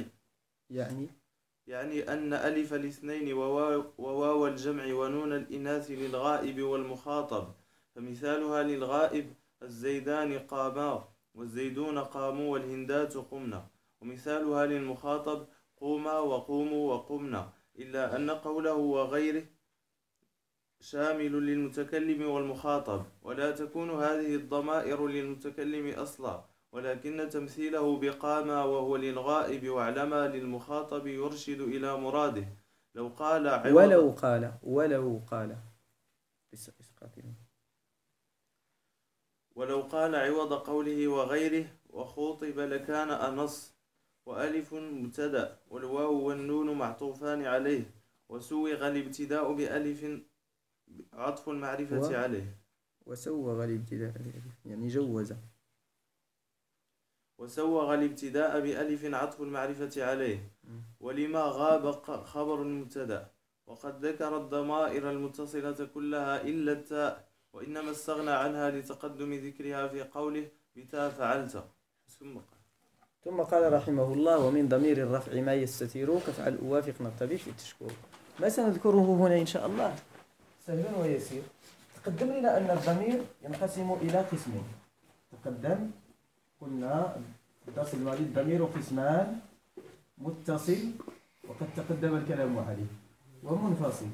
يعني أن ألف الاثنين وواو الجمع ونون الإناث للغائب والمخاطب، فمثالها للغائب الزيدان قاما، والزيدون قاموا، والهندات قمنا، ومثالها للمخاطب قوما وقوموا وقمنا، إلا أن قوله وغيره شامل للمتكلم والمخاطب، ولا تكون هذه الضمائر للمتكلم أصلا، ولكن تمثيله بقاما وهو للغائب وعلما للمخاطب يرشد إلى مراده. ولو قال عوض قوله وغيره وخوطب لكان أنص، وألف مبتدأ والواو والنون معطوفان عليه، وسوغ الابتداء بألف عطف المعرفة عليه، وسوغ الابتداء يعني جوز، وسوغ الابتداء بألف عطف المعرفة عليه، ولما غاب خبر المبتدأ، وقد ذكر الضمائر المتصلة كلها إلا التاء، وإنما استغنى عنها لتقدم ذكرها في قوله بتاء فعلت. ثم قال رحمه الله ومن ضمير الرفع ما يستتر كفعل أوافق نقتبي في التشكر. ما سنذكره هنا إن شاء الله سهل ويسير. تقدم لنا أن الضمير ينقسم إلى قسمين. قلنا الدرس الماضي الضمير قسمان: متصل وقد تقدم الكلام عليه، ومنفصل.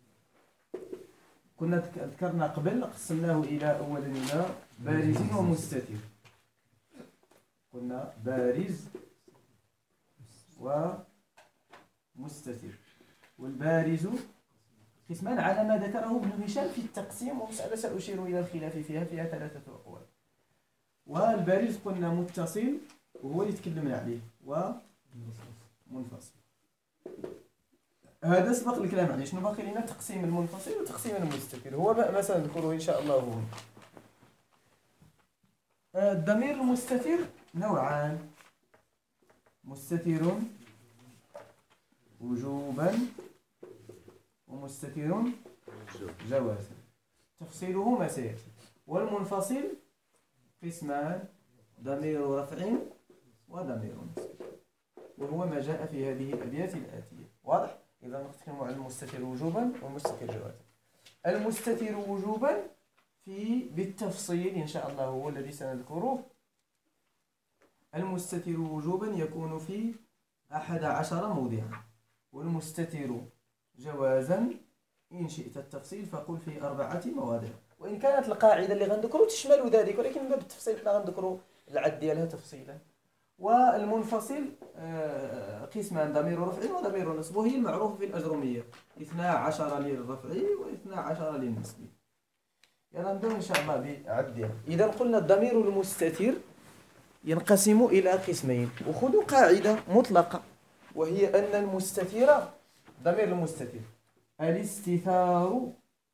كنا ذكرنا قبل قسمناه إلى أولا إلى بارز ومستتر. قلنا بارز ومستتر، والبارز قسمان على ما ذكره ابن هشام في التقسيم، ومسألة سأشير إلى الخلاف فيها 3 أقوال. والبارز قلنا متصل وهو اللي تكلمنا عليه، ومنفصل. هذا سبق الكلام عليه. شنو باقي لنا؟ تقسيم المنفصل وتقسيم المستتر. هو ما سنذكره إن شاء الله هنا. الضمير المستتر نوعان: مستتر وجوبا ومستتر جوازا. تفصيله ما سيأتي. والمنفصل قسمان: ضمير رفع وضمير نصب، وهو ما جاء في هذه الأبيات الآتية. واضح؟ إذا نتكلم عن المستتر وجوبا والمستتر جوازا. المستتر وجوبا بالتفصيل إن شاء الله هو الذي سنذكره. المستتر وجوبا يكون في 11 موضعا، والمستتر جوازا إن شئت التفصيل فقل في 4 مواضع. وإن كانت القاعدة اللي غنذكروا تشمل ذلك، ولكن باب التفصيل حنا غنذكروا العد ديالها تفصيلا. والمنفصل قسمان: ضمير رفع وضمير نصب، وهي المعروفة في الأجرمية 12 للرفع و12 للنصب. يلا نبدأ إن شاء الله بعدها. إذا قلنا الضمير المستتر ينقسم إلى قسمين، وخذوا قاعدة مطلقة، وهي أن المستتر ضمير المستتر الاستتار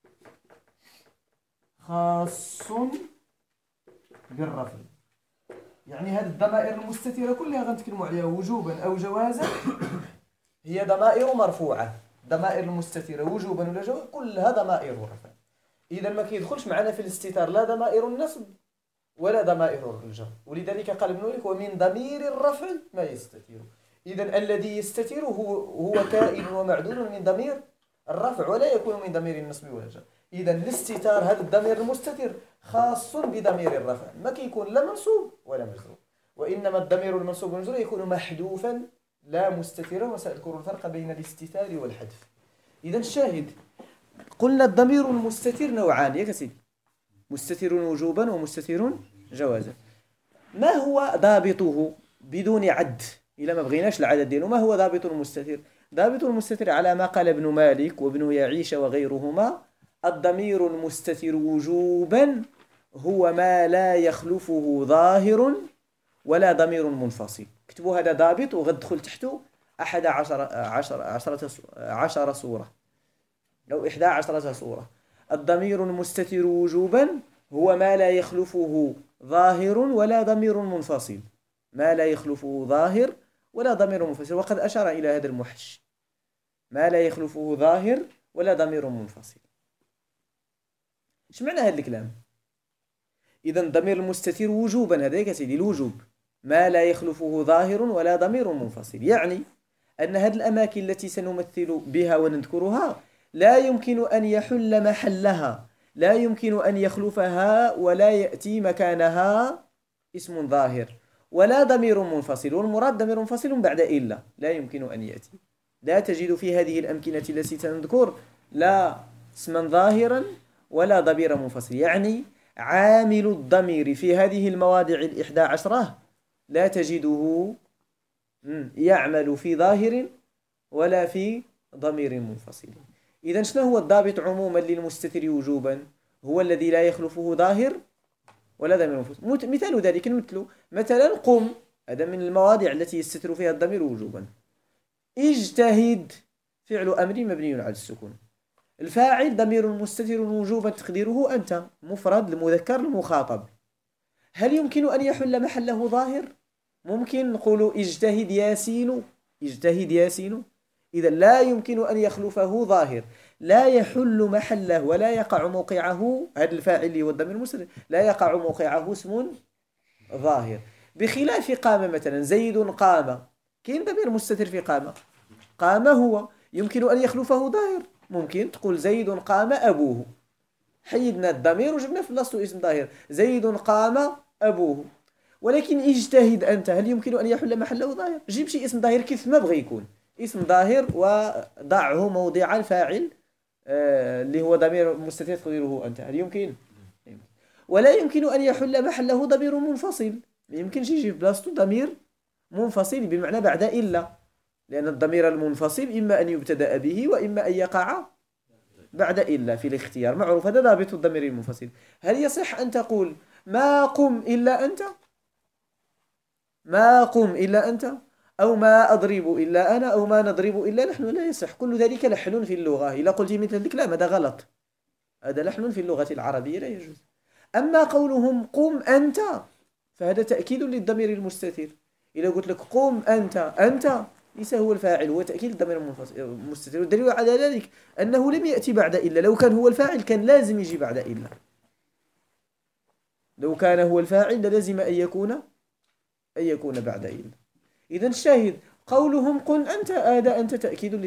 خاص بالرفع. يعني هذه الضمائر المستترة كلها غنتكلموا عليها وجوبا أو جوازا هي ضمائر مرفوعة. ضمائر المستترة وجوبا ولا جوازا كلها ضمائر رفع. إذا ما كيدخلش معنا في الاستتار لا ضمائر النصب ولا ضمائر الجر، ولذلك قال ابن مالك: ومن ضمير الرفع ما يستتر. إذا الذي يستتر هو كائن ومعدول من ضمير الرفع، ولا يكون من ضمير النصب ولا الجر. إذا الاستتار هذا الضمير المستتر خاص بضمير الرفع، ما كيكون لا منصوب ولا مجرور، وإنما الضمير المنصوب والمجرور يكون محذوفا لا مستترا، وسأذكر الفرق بين الاستتار والحذف. إذا الشاهد قلنا الضمير المستتر نوعان يا كسيدي: مستتر وجوبا ومستتر جوازا. ما هو ضابطه بدون عد؟ إلا ما بغيناش العدد ديالو، ما هو ضابط المستتر؟ ضابط المستتر على ما قال ابن مالك وابن يعيش وغيرهما: الضمير المستتر وجوبا هو ما لا يخلفه ظاهر ولا ضمير منفصل. اكتبوا هذا ضابط وغدخل تحته 11 صورة أو 11 صورة. الضمير المستتر وجوبا هو ما لا يخلفه ظاهر ولا ضمير منفصل. ما لا يخلفه ظاهر ولا ضمير منفصل، وقد أشار إلى هذا المحش: ما لا يخلفه ظاهر ولا ضمير منفصل. ايش معنى هذا الكلام؟ إذا الضمير المستتر وجوبا هذا يا سيدي الوجوب ما لا يخلفه ظاهر ولا ضمير منفصل، يعني أن هذه الأماكن التي سنمثل بها ونذكرها لا يمكن أن يحل محلها، لا يمكن أن يخلفها ولا يأتي مكانها اسم ظاهر ولا ضمير منفصل. والمراد ضمير منفصل بعد إلا، لا يمكن أن يأتي. لا تجد في هذه الأمكنة التي سنذكر لا اسما ظاهرا ولا ضمير منفصل. يعني عامل الضمير في هذه المواضع 11 لا تجده يعمل في ظاهر ولا في ضمير منفصل. إذن شنو هو الضابط عموما للمستتر وجوبا؟ هو الذي لا يخلفه ظاهر ولا ضمير منفصل. مثال ذلك مثلا قم، هذا من المواضع التي يستتر فيها الضمير وجوبا. اجتهد فعل أمر مبني على السكون. الفاعل ضمير مستتر وجوبا تقديره أنت، مفرد المذكر المخاطب. هل يمكن أن يحل محله ظاهر؟ ممكن نقول اجتهد ياسين، اجتهد ياسين. إذا لا يمكن أن يخلفه ظاهر، لا يحل محله ولا يقع موقعه، هذا الفاعل اللي هو الضمير المستتر لا يقع موقعه اسم ظاهر. بخلاف قام مثلا، زيد قام، كاين ضمير مستتر في قام. قام هو يمكن أن يخلفه ظاهر، ممكن تقول زيد قام أبوه، حيدنا الضمير وجبنا في بلاصتو اسم ظاهر، زيد قام أبوه. ولكن اجتهد أنت، هل يمكن أن يحل محله ظاهر؟ جيب شي اسم ظاهر كيف ما بغى يكون اسم ظاهر وضعه موضع الفاعل اللي هو ضمير مستتر تقديره أنت. هل يمكن؟ ولا يمكن أن يحل محله ضمير منفصل، ما يمكنش يجي في بلاصتو ضمير منفصل بمعنى بعد إلا، لأن الضمير المنفصل إما أن يبتدأ به وإما أن يقع بعد إلا في الاختيار، معروف هذا ضابط الضمير المنفصل. هل يصح أن تقول ما قم إلا أنت؟ ما قم إلا أنت، أو ما أضرب إلا أنا أو ما نضرب إلا نحن لا يصح. كل ذلك لحن في اللغة. إذا قلت مثل ذلك لا، هذا غلط، هذا لحن في اللغة العربية لا يجوز. أما قولهم قم أنت فهذا تأكيد للضمير المستتر. إذا قلت لك قم أنت، أنت ليس هو الفاعل، هو تأكيد الضمير المستتر. والدليل على ذلك أنه لم يأتي بعد إلا. لو كان هو الفاعل كان لازم يجي بعد إلا. لو كان هو الفاعل لازم أن يكون بعد إلا. إذا الشاهد قولهم قل أنت، هذا أنت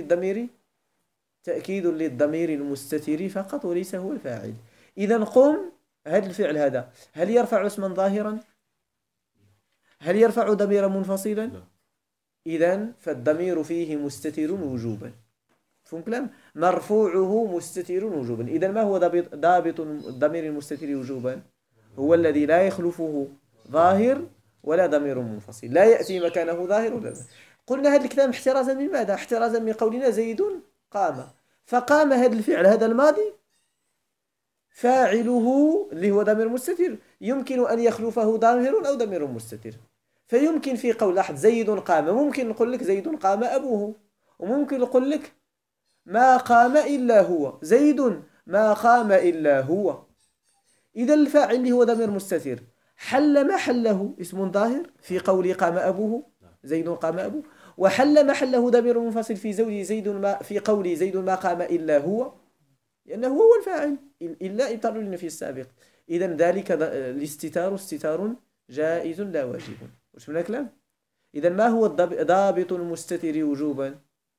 تأكيد للضمير المستتر فقط وليس هو الفاعل. إذا قم، هذا الفعل هذا هل يرفع اسما ظاهرا؟ هل يرفع ضميرا منفصلا؟ إذا فالضمير فيه مستتر وجوبا. فهم كلام؟ مرفوعه مستتر وجوبا. إذا ما هو ضابط الضمير المستتر وجوبا؟ هو الذي لا يخلفه ظاهر ولا ضمير منفصل، لا يأتي مكانه ظاهر ولا ضمير. قلنا هذا الكلام احترازا من ماذا؟ احترازا من قولنا زيد قام. فقام هذا الفعل هذا الماضي فاعله اللي هو ضمير مستتر يمكن أن يخلفه ضمير أو ضمير مستتر. فيمكن في قول لاحظ زيد قام، ممكن نقول لك زيد قام أبوه، وممكن نقول لك ما قام إلا هو، زيد ما قام إلا هو. إذا الفاعل اللي هو ضمير مستتر حل محله اسم ظاهر في قول قام أبوه، زيد قام أبوه، وحل محله ضمير منفصل في زوج زيد ما في قول زيد ما قام إلا هو، لأنه هو الفاعل إلا إبطال للنفي السابق. إذا ذلك الاستتار استتار جائز لا واجب. وش من الكلام؟ إذا ما هو ضابط المستتر وجوبا؟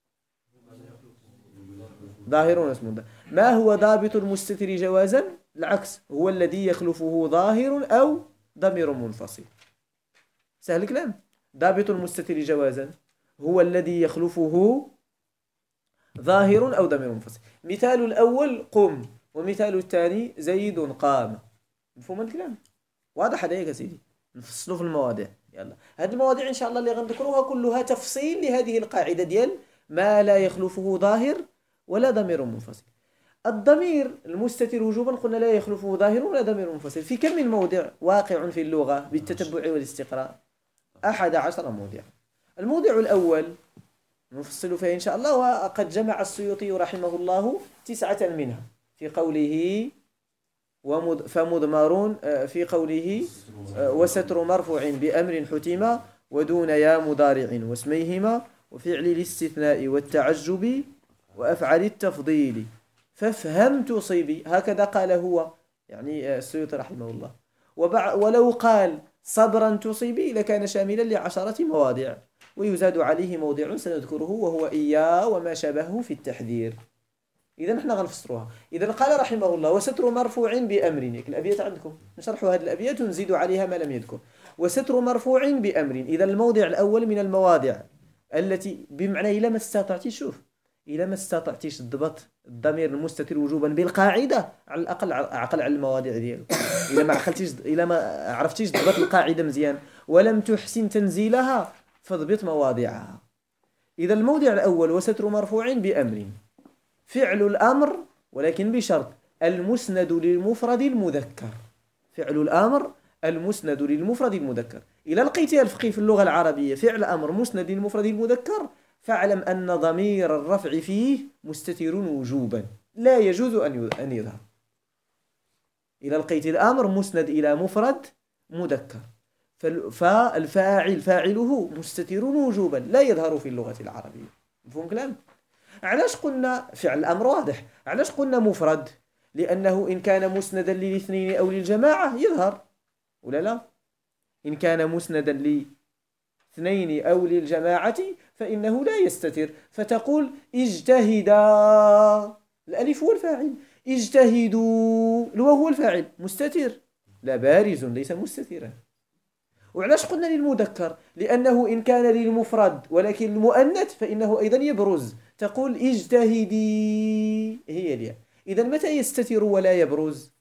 ظاهر اسم ظاهر. ما هو ضابط المستتر جوازا؟ العكس، هو الذي يخلفه ظاهر أو ضمير منفصل. سهل الكلام. ضابط المستتر جوازا هو الذي يخلفه ظاهر أو ضمير منفصل. مثال الأول قم، ومثال الثاني زيد قام. مفهوم الكلام؟ واضح هذا يا سيدي؟ نفصلوا في المواضيع. يلا هذه المواضيع إن شاء الله اللي غنذكروها كلها تفصيل لهذه القاعدة ديال ما لا يخلفه ظاهر ولا ضمير منفصل. الضمير المستتر وجوبا قلنا لا يخلفه ظاهر ولا ضمير منفصل في كم من موضع واقع في اللغة بالتتبع والاستقراء؟ 11 موضع. الموضع الأول نفصل فيه إن شاء الله، وقد جمع السيوطي رحمه الله 9 منها في قوله فمضمر في قوله وستر مرفوع بأمر حتما ودون يا مضارع واسميهما وفعل الاستثناء والتعجب وأفعل التفضيل فافهم تصيبي. هكذا قال هو يعني السيوطي رحمه الله. ولو قال صبرا تصيبي لكان شاملا ل10 مواضع، ويزاد عليه موضع سنذكره وهو إياه وما شابهه في التحذير. إذا نحن غنفسروها. إذا قال رحمه الله وستر مرفوع بأمر، الأبيات عندكم نشرح هذه الأبيات ونزيد عليها ما لم يذكر. وستر مرفوع بأمر، إذا الموضع الأول من المواضع التي بمعنى إلى ما استطعتي، شوف إلى ما استطعتيش الضبط الضمير المستتر وجوبا بالقاعدة على الأقل عقل على المواضيع ديالو. إلى ما عرفتيش ضبط القاعدة مزيان ولم تحسن تنزيلها فاضبط مواضعها. إذا الموضع الأول وستر مرفوع بأمر، فعل الأمر ولكن بشرط المسند للمفرد المذكر. فعل الأمر المسند للمفرد المذكر. إذا لقيتها الفقه في اللغة العربية فعل أمر مسند للمفرد المذكر فاعلم أن ضمير الرفع فيه مستتر وجوبا لا يجوز أن يظهر. إذا لقيت الأمر مسند إلى مفرد مذكر فالفاعل فاعله مستتر وجوبا لا يظهر في اللغة العربية. مفهوم كلام؟ علاش قلنا فعل الأمر واضح؟ علاش قلنا مفرد؟ لأنه إن كان مسندا للاثنين أو للجماعة يظهر ولا لا؟ إن كان مسندا لاثنين أو للجماعة فإنه لا يستتر، فتقول اجتهدا، الألف هو الفاعل، اجتهدوا الواو هو الفاعل، مستتر؟ لا، بارز ليس مستترا. وعلاش قلنا للمذكر؟ لأنه إن كان للمفرد ولكن المؤنث فإنه أيضا يبرز، تقول اجتهدي هي الياء. إذا متى يستتر ولا يبرز؟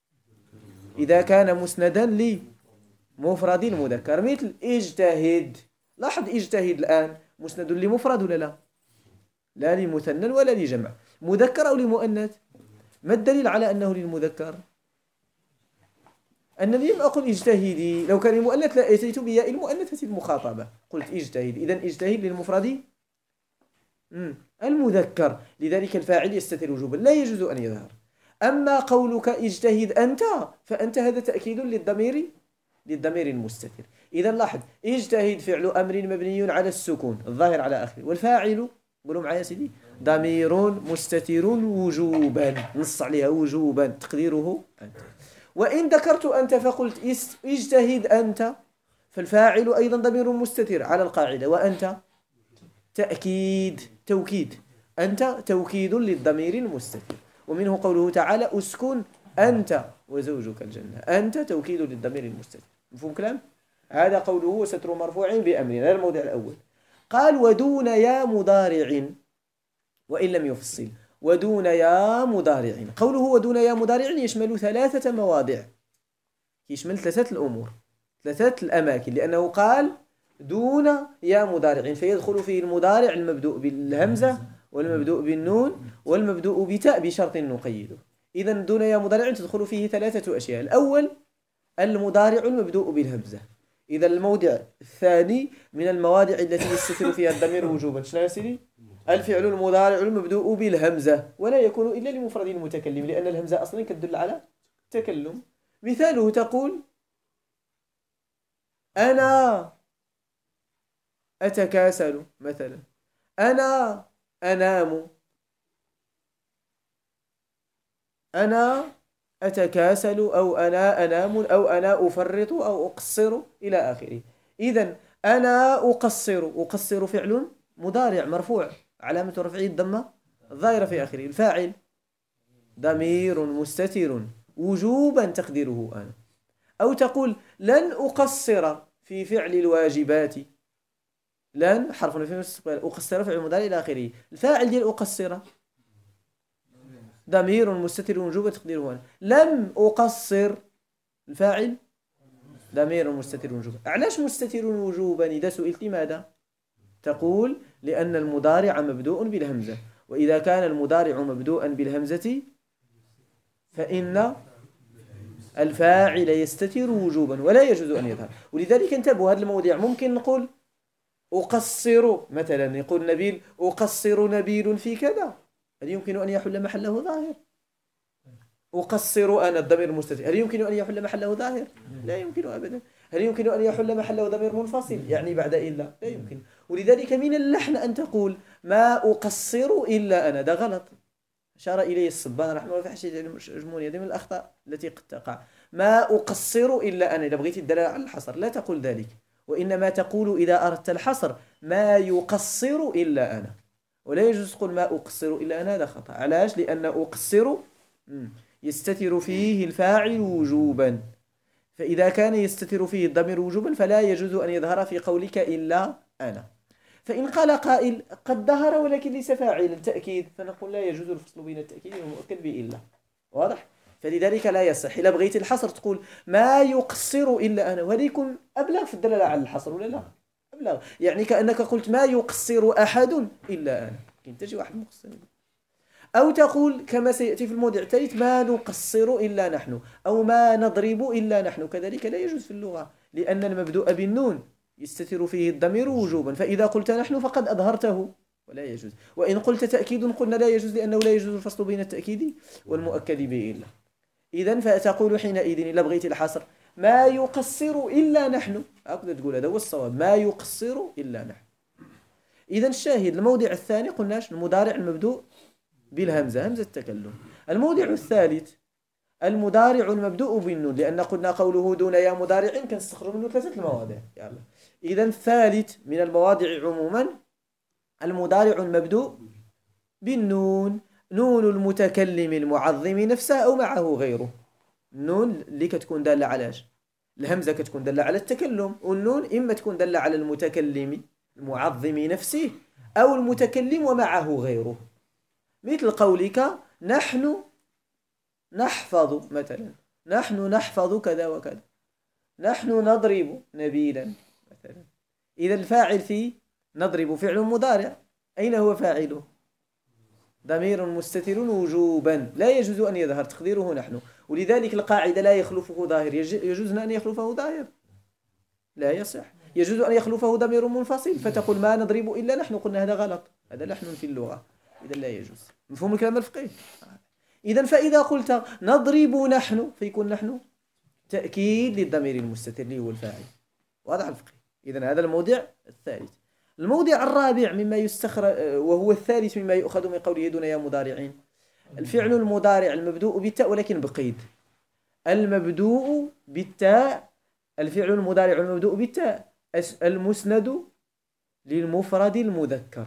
إذا كان مسندا لمفرد المذكر مثل اجتهد. لاحظ اجتهد الآن مسند لمفرد ولا لا؟ لا لمثنى ولا لجمع، مذكر أو لمؤنث؟ ما الدليل على أنه للمذكر؟ أنني لم أقل اجتهدي، لو كان المؤنث لأتيت بياء المؤنثة المخاطبة، قلت اجتهد، إذن اجتهد للمفرد المذكر، لذلك الفاعل يستتر وجوبا لا يجوز أن يظهر. أما قولك اجتهد أنت فأنت هذا تأكيد للضمير المستتر. إذا لاحظ، اجتهد فعل أمر مبني على السكون الظاهر على آخره، والفاعل قولوا معايا سيدي ضمير مستتر وجوبا، نص عليها وجوبا تقديره أنت. وإن ذكرت أنت فقلت اجتهد أنت، فالفاعل أيضا ضمير مستتر على القاعدة، وأنت توكيد، أنت توكيد للضمير المستتر، ومنه قوله تعالى أسكن أنت وزوجك الجنة، أنت توكيد للضمير المستتر. مفهوم كلام؟ هذا قوله وستر مرفوع بأمر، هذا الموضع الأول. قال ودون يا مضارع، وإن لم يفصل، ودون يا مضارع. قوله ودون يا مضارع يشمل 3 مواضع، يشمل 3 الأمور، 3 الأماكن، لأنه قال دون يا مضارع، فيدخل فيه المضارع المبدوء بالهمزة والمبدوء بالنون والمبدوء بتاء بشرط نقيده. إذا دون يا مضارع تدخل فيه 3 أشياء. الأول المضارع المبدوء بالهمزة، إذا الموضع الثاني من المواضع التي يستتر فيها الضمير وجوبا شنو يا سيدي؟ الفعل المضارع المبدوء بالهمزة، ولا يكون إلا لمفرد المتكلم، لأن الهمزة أصلا كتدل على التكلم. مثاله تقول أنا أتكاسل مثلا، أنا أنام، أنا أتكاسل، أو أنا أنام، أو أنا أفرط، أو أقصر إلى آخره. إذن أنا أقصر فعل مضارع مرفوع، علامة رفعه الضمة الظاهرة في آخره، الفاعل ضمير مستتر وجوبا تقديره أنا. أو تقول لن أقصر في فعل الواجبات، لن حرف نفي مستقبل، أقصر فعل مضارع إلى آخره، الفاعل ديال أقصر ضمير مستتر وجوبا تقديره أنا. لم أقصر الفاعل ضمير مستتر وجوبا. علاش مستتر وجوبا إذا سئلت لماذا؟ تقول لأن المضارع مبدوء بالهمزة، وإذا كان المضارع مبدوءا بالهمزة فإن الفاعل يستتر وجوبا ولا يجوز أن يظهر. ولذلك انتبهوا، هذا الموضوع ممكن نقول أقصر مثلا، يقول نبيل أقصر نبيل في كذا، هل يمكن أن يحل محله ظاهر؟ أقصر أنا الضمير المستتر، هل يمكن أن يحل محله ظاهر؟ لا يمكن أبدا. هل يمكن أن يحل محله ضمير منفصل يعني بعد إلا؟ لا يمكن. ولذلك من اللحن أن تقول ما أقصر إلا أنا، ده غلط. أشار إليه الصبان رحمه الله في حاشية الجمهورية، هذه من الأخطاء التي قد تقع. ما أقصر إلا أنا، إذا بغيت الدلالة على الحصر لا تقول ذلك، وإنما تقول إذا أردت الحصر ما يقصر إلا أنا، ولا يجوز تقول ما أقصر إلا أنا، هذا خطأ. علاش؟ لأن أقصر يستتر فيه الفاعل وجوبا، فإذا كان يستتر فيه الضمير وجوبا فلا يجوز أن يظهر في قولك إلا أنا. فإن قال قائل قد ظهر ولكن ليس فاعلا تأكيد، فنقول لا يجوز الفصل بين التأكيد والمؤكد بإلا. واضح؟ فلذلك لا يصح. إذا بغيت الحصر تقول ما يقصر إلا أنا، وهذا يكون أبلغ في الدلالة على الحصر ولا لا؟ أبلغ، يعني كأنك قلت ما يقصر أحد إلا أنا، لكن تجي واحد مقصر. أو تقول كما سيأتي في الموضع الثالث ما نقصر إلا نحن، أو ما نضرب إلا نحن، كذلك لا يجوز في اللغة، لأن المبدوء بالنون يستتر فيه الضمير وجوبا، فإذا قلت نحن فقد أظهرته ولا يجوز. وإن قلت تأكيد قلنا لا يجوز، لأنه لا يجوز الفصل بين التأكيد والمؤكد به إلا. إذن فتقول حينئذ إذا بغيت الحصر ما يقصر إلا نحن، أقدر تقول هذا هو الصواب، ما يقصر إلا نحن. إذن الشاهد الموضع الثاني قلناش المضارع المبدوء بالهمزة، همزة التكلم. الموضع الثالث المضارع المبدوء بالنون، لأن قلنا قوله دون يا مضارع كنستخرج منه 3 المواضع. إذن الثالث من المواضع عموما المضارع المبدوء بالنون، نون المتكلم المعظم نفسه أو معه غيره. النون اللي كتكون دالة على الهمزة كتكون دالة على التكلم، والنون إما تكون دالة على المتكلم المعظم نفسه أو المتكلم ومعه غيره. مثل قولك نحن نحفظ مثلا، نحن نحفظ كذا وكذا، نحن نضرب نبيلا مثلا. إذا الفاعل في نضرب فعل مضارع، أين هو فاعله؟ ضمير مستتر وجوبا لا يجوز أن يظهر تقديره نحن. ولذلك القاعدة لا يخلفه ظاهر. يجوز أن يخلفه ظاهر؟ لا يصح. يجوز أن يخلفه ضمير منفصل فتقول ما نضرب إلا نحن، قلنا هذا غلط، هذا لحن في اللغة، إذا لا يجوز. مفهوم الكلام الفقهي؟ إذا فإذا قلت نضرب نحن فيكون نحن تأكيد للضمير المستتر اللي هو الفاعل. واضح الفقه؟ إذا هذا الموضع الثالث. الموضع الرابع مما يستخرج وهو الثالث مما يؤخذ من قوله دون يا مضارعين، الفعل المضارع المبدوء بالتاء ولكن بقيد. المبدوء بالتاء، الفعل المضارع المبدوء بالتاء المسند للمفرد المذكر.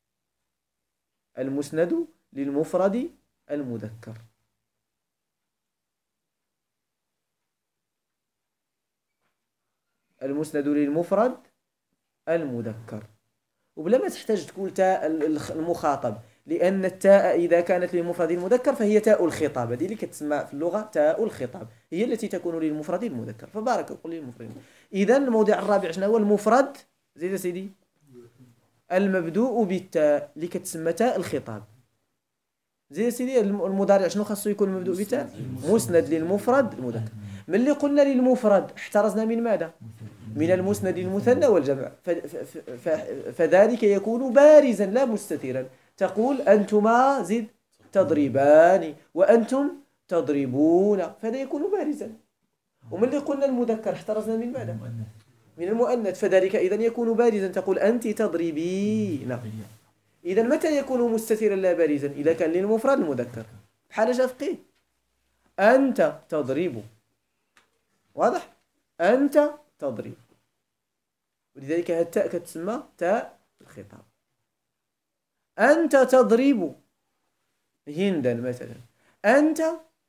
المسند للمفرد المذكر. المسند للمفرد المذكر، وبلا ما تحتاج تقول تاء المخاطب، لأن التاء إذا كانت للمفرد المذكر فهي تاء الخطاب، هذه اللي كتسمى في اللغة تاء الخطاب، هي التي تكون للمفرد المذكر، فبارك قل للمفرد. إذا الموضع الرابع شنو هو؟ المفرد، زيد سيدي، المبدوء بالتاء اللي كتسمى تاء الخطاب. زيد سيدي المضارع شنو خاصو يكون مبدوء بالتاء؟ مسند للمفرد المذكر. ملي قلنا للمفرد احترزنا من ماذا؟ من المسند المثنى والجمع، فذلك يكون بارزا لا مستترا. تقول أنتما زد تضربان وأنتم تضربون، فهذا يكون بارزا. ومن اللي قلنا المذكر احترزنا من ماذا؟ من المؤنث، فذلك إذا يكون بارزا. تقول أنت تضربين. إذا متى يكون مستترا لا بارزا؟ إذا كان للمفرد المذكر، بحال شافقي أنت تضرب. واضح؟ أنت تضرب، ولذلك التاء كتسمى تاء الخطاب. أنت تضرب هندا مثلا، أنت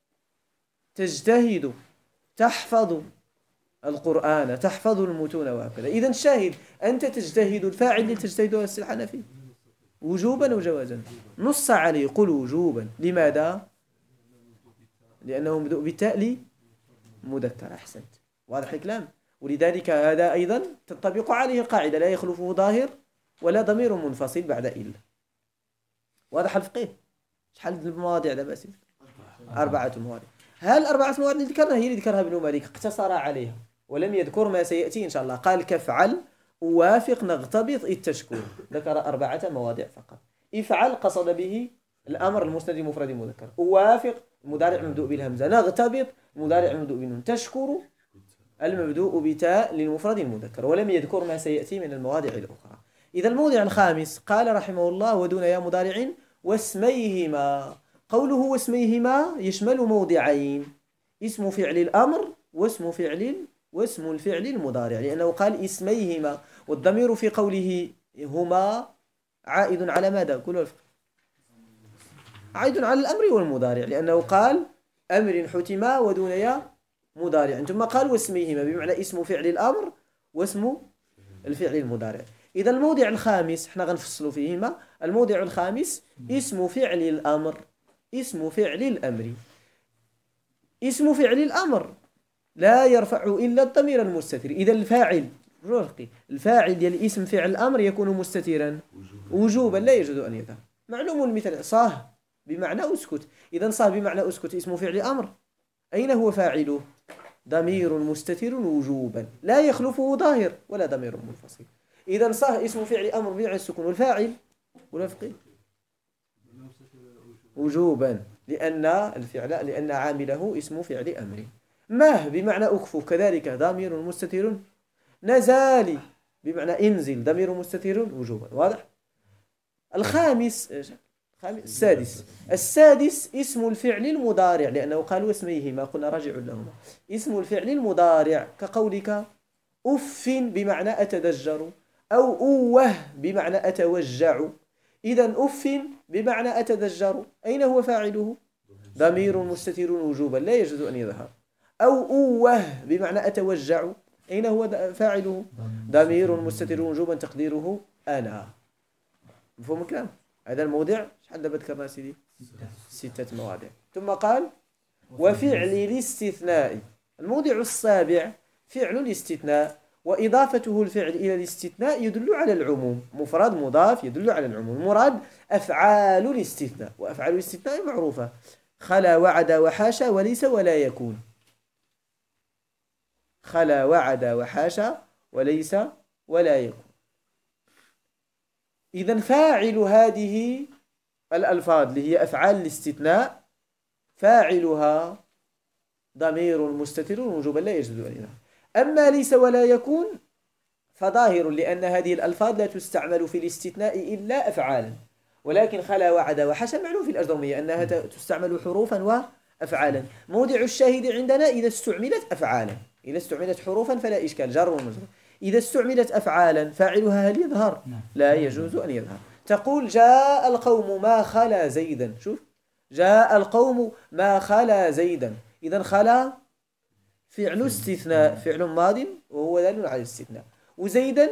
تجتهد تحفظ القرآن، تحفظ المتون وهكذا. إذا الشاهد أنت تجتهد، الفاعل اللي تجتهد هو الحنفي وجوبا وجوازا، نص عليه قل وجوبا. لماذا؟ لأنه مبدوء بالتاء مذكر. أحسنت، واضح الكلام. ولذلك هذا أيضا تنطبق عليه القاعدة لا يخلفه ظاهر ولا ضمير منفصل بعد إلا. واضح الفقه؟ شحال المواضيع دابا سيدي؟ 4 مواضيع. هل 4 مواضيع اللي ذكرنا هي اللي ذكرها ابن مالك، اقتصر عليها ولم يذكر ما سيأتي إن شاء الله. قال كفعل، أوافق، نغتبط، إذ تشكر. ذكر 4 مواضيع فقط. افعل قصد به الأمر المسند المفرد المذكر، أوافق المضارع مبدوء بالهمزة، نغتبط المضارع مبدوء بالنون، تشكر المبدوء بتاء للمفرد المذكر، ولم يذكر ما سيأتي من المواضع الأخرى. إذا الموضع الخامس قال رحمه الله ودون يا مضارع واسميهما. قوله واسميهما يشمل موضعين، اسم فعل الأمر واسم الفعل المضارع، لأنه قال اسميهما، والضمير في قوله هما عائد على ماذا؟ كله عائد على الأمر والمضارع، لأنه قال أمر حتما ودون يا مضارع، ثم قال واسميهما بمعنى اسم فعل الأمر واسم الفعل المضارع. إذا الموضع الخامس احنا غنفصلوا فيهما. الموضع الخامس اسم فعل الأمر، اسم فعل الأمر. اسم فعل الأمر لا يرفع إلا الضمير المستتر. إذا الفاعل ديال اسم فعل الأمر يكون مستترا وجوبا، لا يجوز أن يظهر. معلوم المثال صاه بمعنى أسكت. إذا صاه بمعنى أسكت اسم فعل أمر، أين هو فاعله؟ ضمير مستتر وجوبا لا يخلفه ظاهر ولا ضمير منفصل. إذا صاه اسم فعل أمر بمعنى السكون، والفاعل والفقي وجوبا لأن عامله اسم فعل أمر. مه بمعنى أكفو كذلك ضمير مستتر. نزالي بمعنى انزل ضمير مستتر وجوبا. واضح؟ السادس اسم الفعل المضارع، لأنه قال واسميهما قلنا راجع لهما. اسم الفعل المضارع كقولك أف بمعنى أتدجر، أو أوه بمعنى أتوجع. إذا أف بمعنى أتدجر أين هو فاعله؟ ضمير مستتر وجوبا لا يجوز أن يظهر. أو أوه بمعنى أتوجع أين هو فاعله؟ ضمير مستتر وجوبا تقديره أنا. مفهوم الكلام؟ هذا الموضع شحال دابا ذكرنا سيدي؟ 6 مواضع. ثم قال وفعل الاستثناء. الموضع السابع فعل الاستثناء، وإضافته الفعل إلى الاستثناء يدل على العموم. مفرد مضاف يدل على العموم. المراد أفعال الاستثناء، وأفعال الاستثناء معروفة خلا وعد وحاشا وليس ولا يكون. خلا وعد وحاشا وليس ولا يكون. إذن فاعل هذه الألفاظ اللي هي أفعال الاستثناء فاعلها ضمير مستتر وجوبا لا يجوز أن يظهر. أما ليس ولا يكون فظاهر، لأن هذه الألفاظ لا تستعمل في الاستثناء إلا أفعالا، ولكن خلا وعد وحاشا معلوم في الأجرومية أنها تستعمل حروفا وأفعالا. موضع الشاهد عندنا إذا استعملت أفعالا، إذا استعملت حروفا فلا إشكال، جر ومجرور. إذا استعملت أفعالا فاعلها هل يظهر؟ لا يجوز أن يظهر. تقول جاء القوم ما خلا زيدا، شوف جاء القوم ما خلا زيدا، إذا خلا فعل استثناء، فعل ماض وهو دال على الاستثناء، وزيدا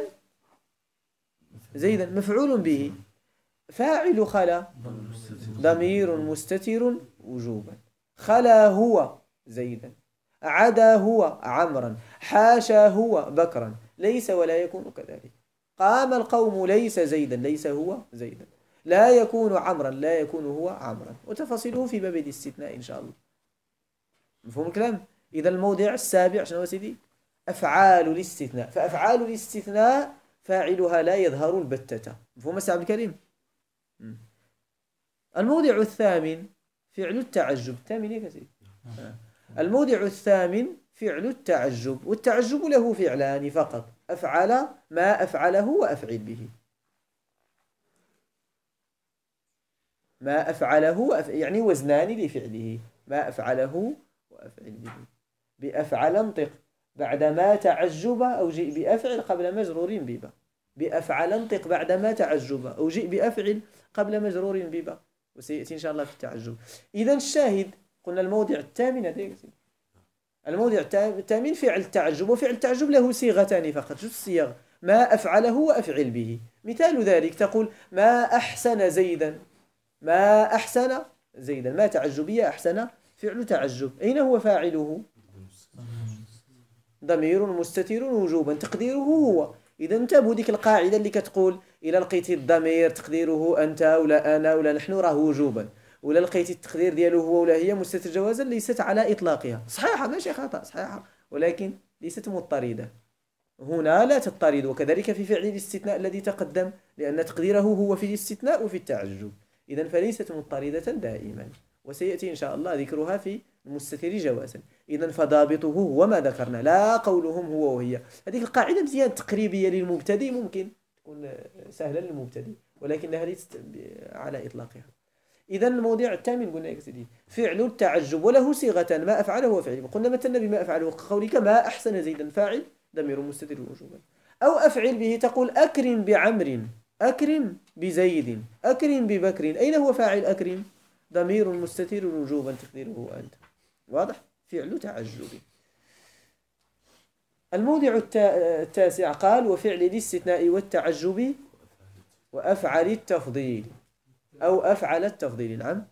مفعول به، فاعل خلا ضمير مستتر وجوبا. خلا هو زيدا، عدا هو عمرا، حاشا هو بكرا، ليس ولا يكون كذلك. قام القوم ليس زيدا، ليس هو زيدا، لا يكون عمرا، لا يكون هو عمرا، وتفاصيله في باب الاستثناء إن شاء الله. مفهوم الكلام؟ إذا الموضع السابع شنو سيدي؟ أفعال الاستثناء. فأفعال الاستثناء فاعلها لا يظهر البتة. مفهوم يا عبد الكريم؟ الموضع الثامن فعل التعجب. الثامن يا سيدي. الموضع الثامن فعل التعجب، والتعجب له فعلان فقط: أفعل ما أفعله وأفعل به. ما أفعله يعني وزنان لفعله، ما أفعله وأفعل به. بأفعل انطق بعدما تعجب أو جئ بأفعل قبل مجرور ببا. بأفعل انطق بعدما تعجب أو جئ بأفعل قبل مجرور ببا، وسيأتي إن شاء الله في التعجب. إذا الشاهد قلنا الموضع الثامن، الموضع الثامن فعل التعجب، وفعل التعجب له صيغتان فقط. شو الصيغ؟ ما أفعله وأفعل به. مثال ذلك تقول ما أحسن زيدا، ما أحسن زيدا، ما تعجبية، أحسن فعل تعجب، أين هو فاعله؟ ضمير مستتر وجوبا تقديره هو. إذا انتبهوا ديك القاعدة اللي كتقول إلا لقيتي الضمير تقديره أنت ولا أنا ولا نحن راه وجوبا، ولا لقيتي التقدير دياله هو ولا هي مستتر جوازا، ليست على إطلاقها صحيحة، ماشي خطأ، صحيحة، ولكن ليست مضطردة. هنا لا تضطرد، وكذلك في فعل الاستثناء الذي تقدم، لأن تقديره هو في الاستثناء وفي التعجب. إذا فليست مضطردة دائما، وسيأتي إن شاء الله ذكرها في المستتر جوازا. إذا فضابطه هو ما ذكرنا، لا قولهم هو وهي. هذه القاعدة مزيان تقريبية للمبتدئ، ممكن تكون سهلة للمبتدئ، ولكنها ليست على إطلاقها. إذا الموضع الثامن قلنا يا سيدي فعل التعجب، وله صيغتان: ما أفعله وفعله. قلنا مثلنا بما أفعله قولك ما أحسن زيدا، فاعل ضمير مستتر وجوبا. أو أفعل به تقول أكرم بعمر، أكرم بزيد، أكرم ببكر، أين هو فاعل أكرم؟ ضمير مستتر وجوبا تقديره أنت. واضح؟ فعل تعجب. الموضع التاسع قال وفعل الاستثناء والتعجب وأفعل التفضيل أو أفعل التفضيل. نعم،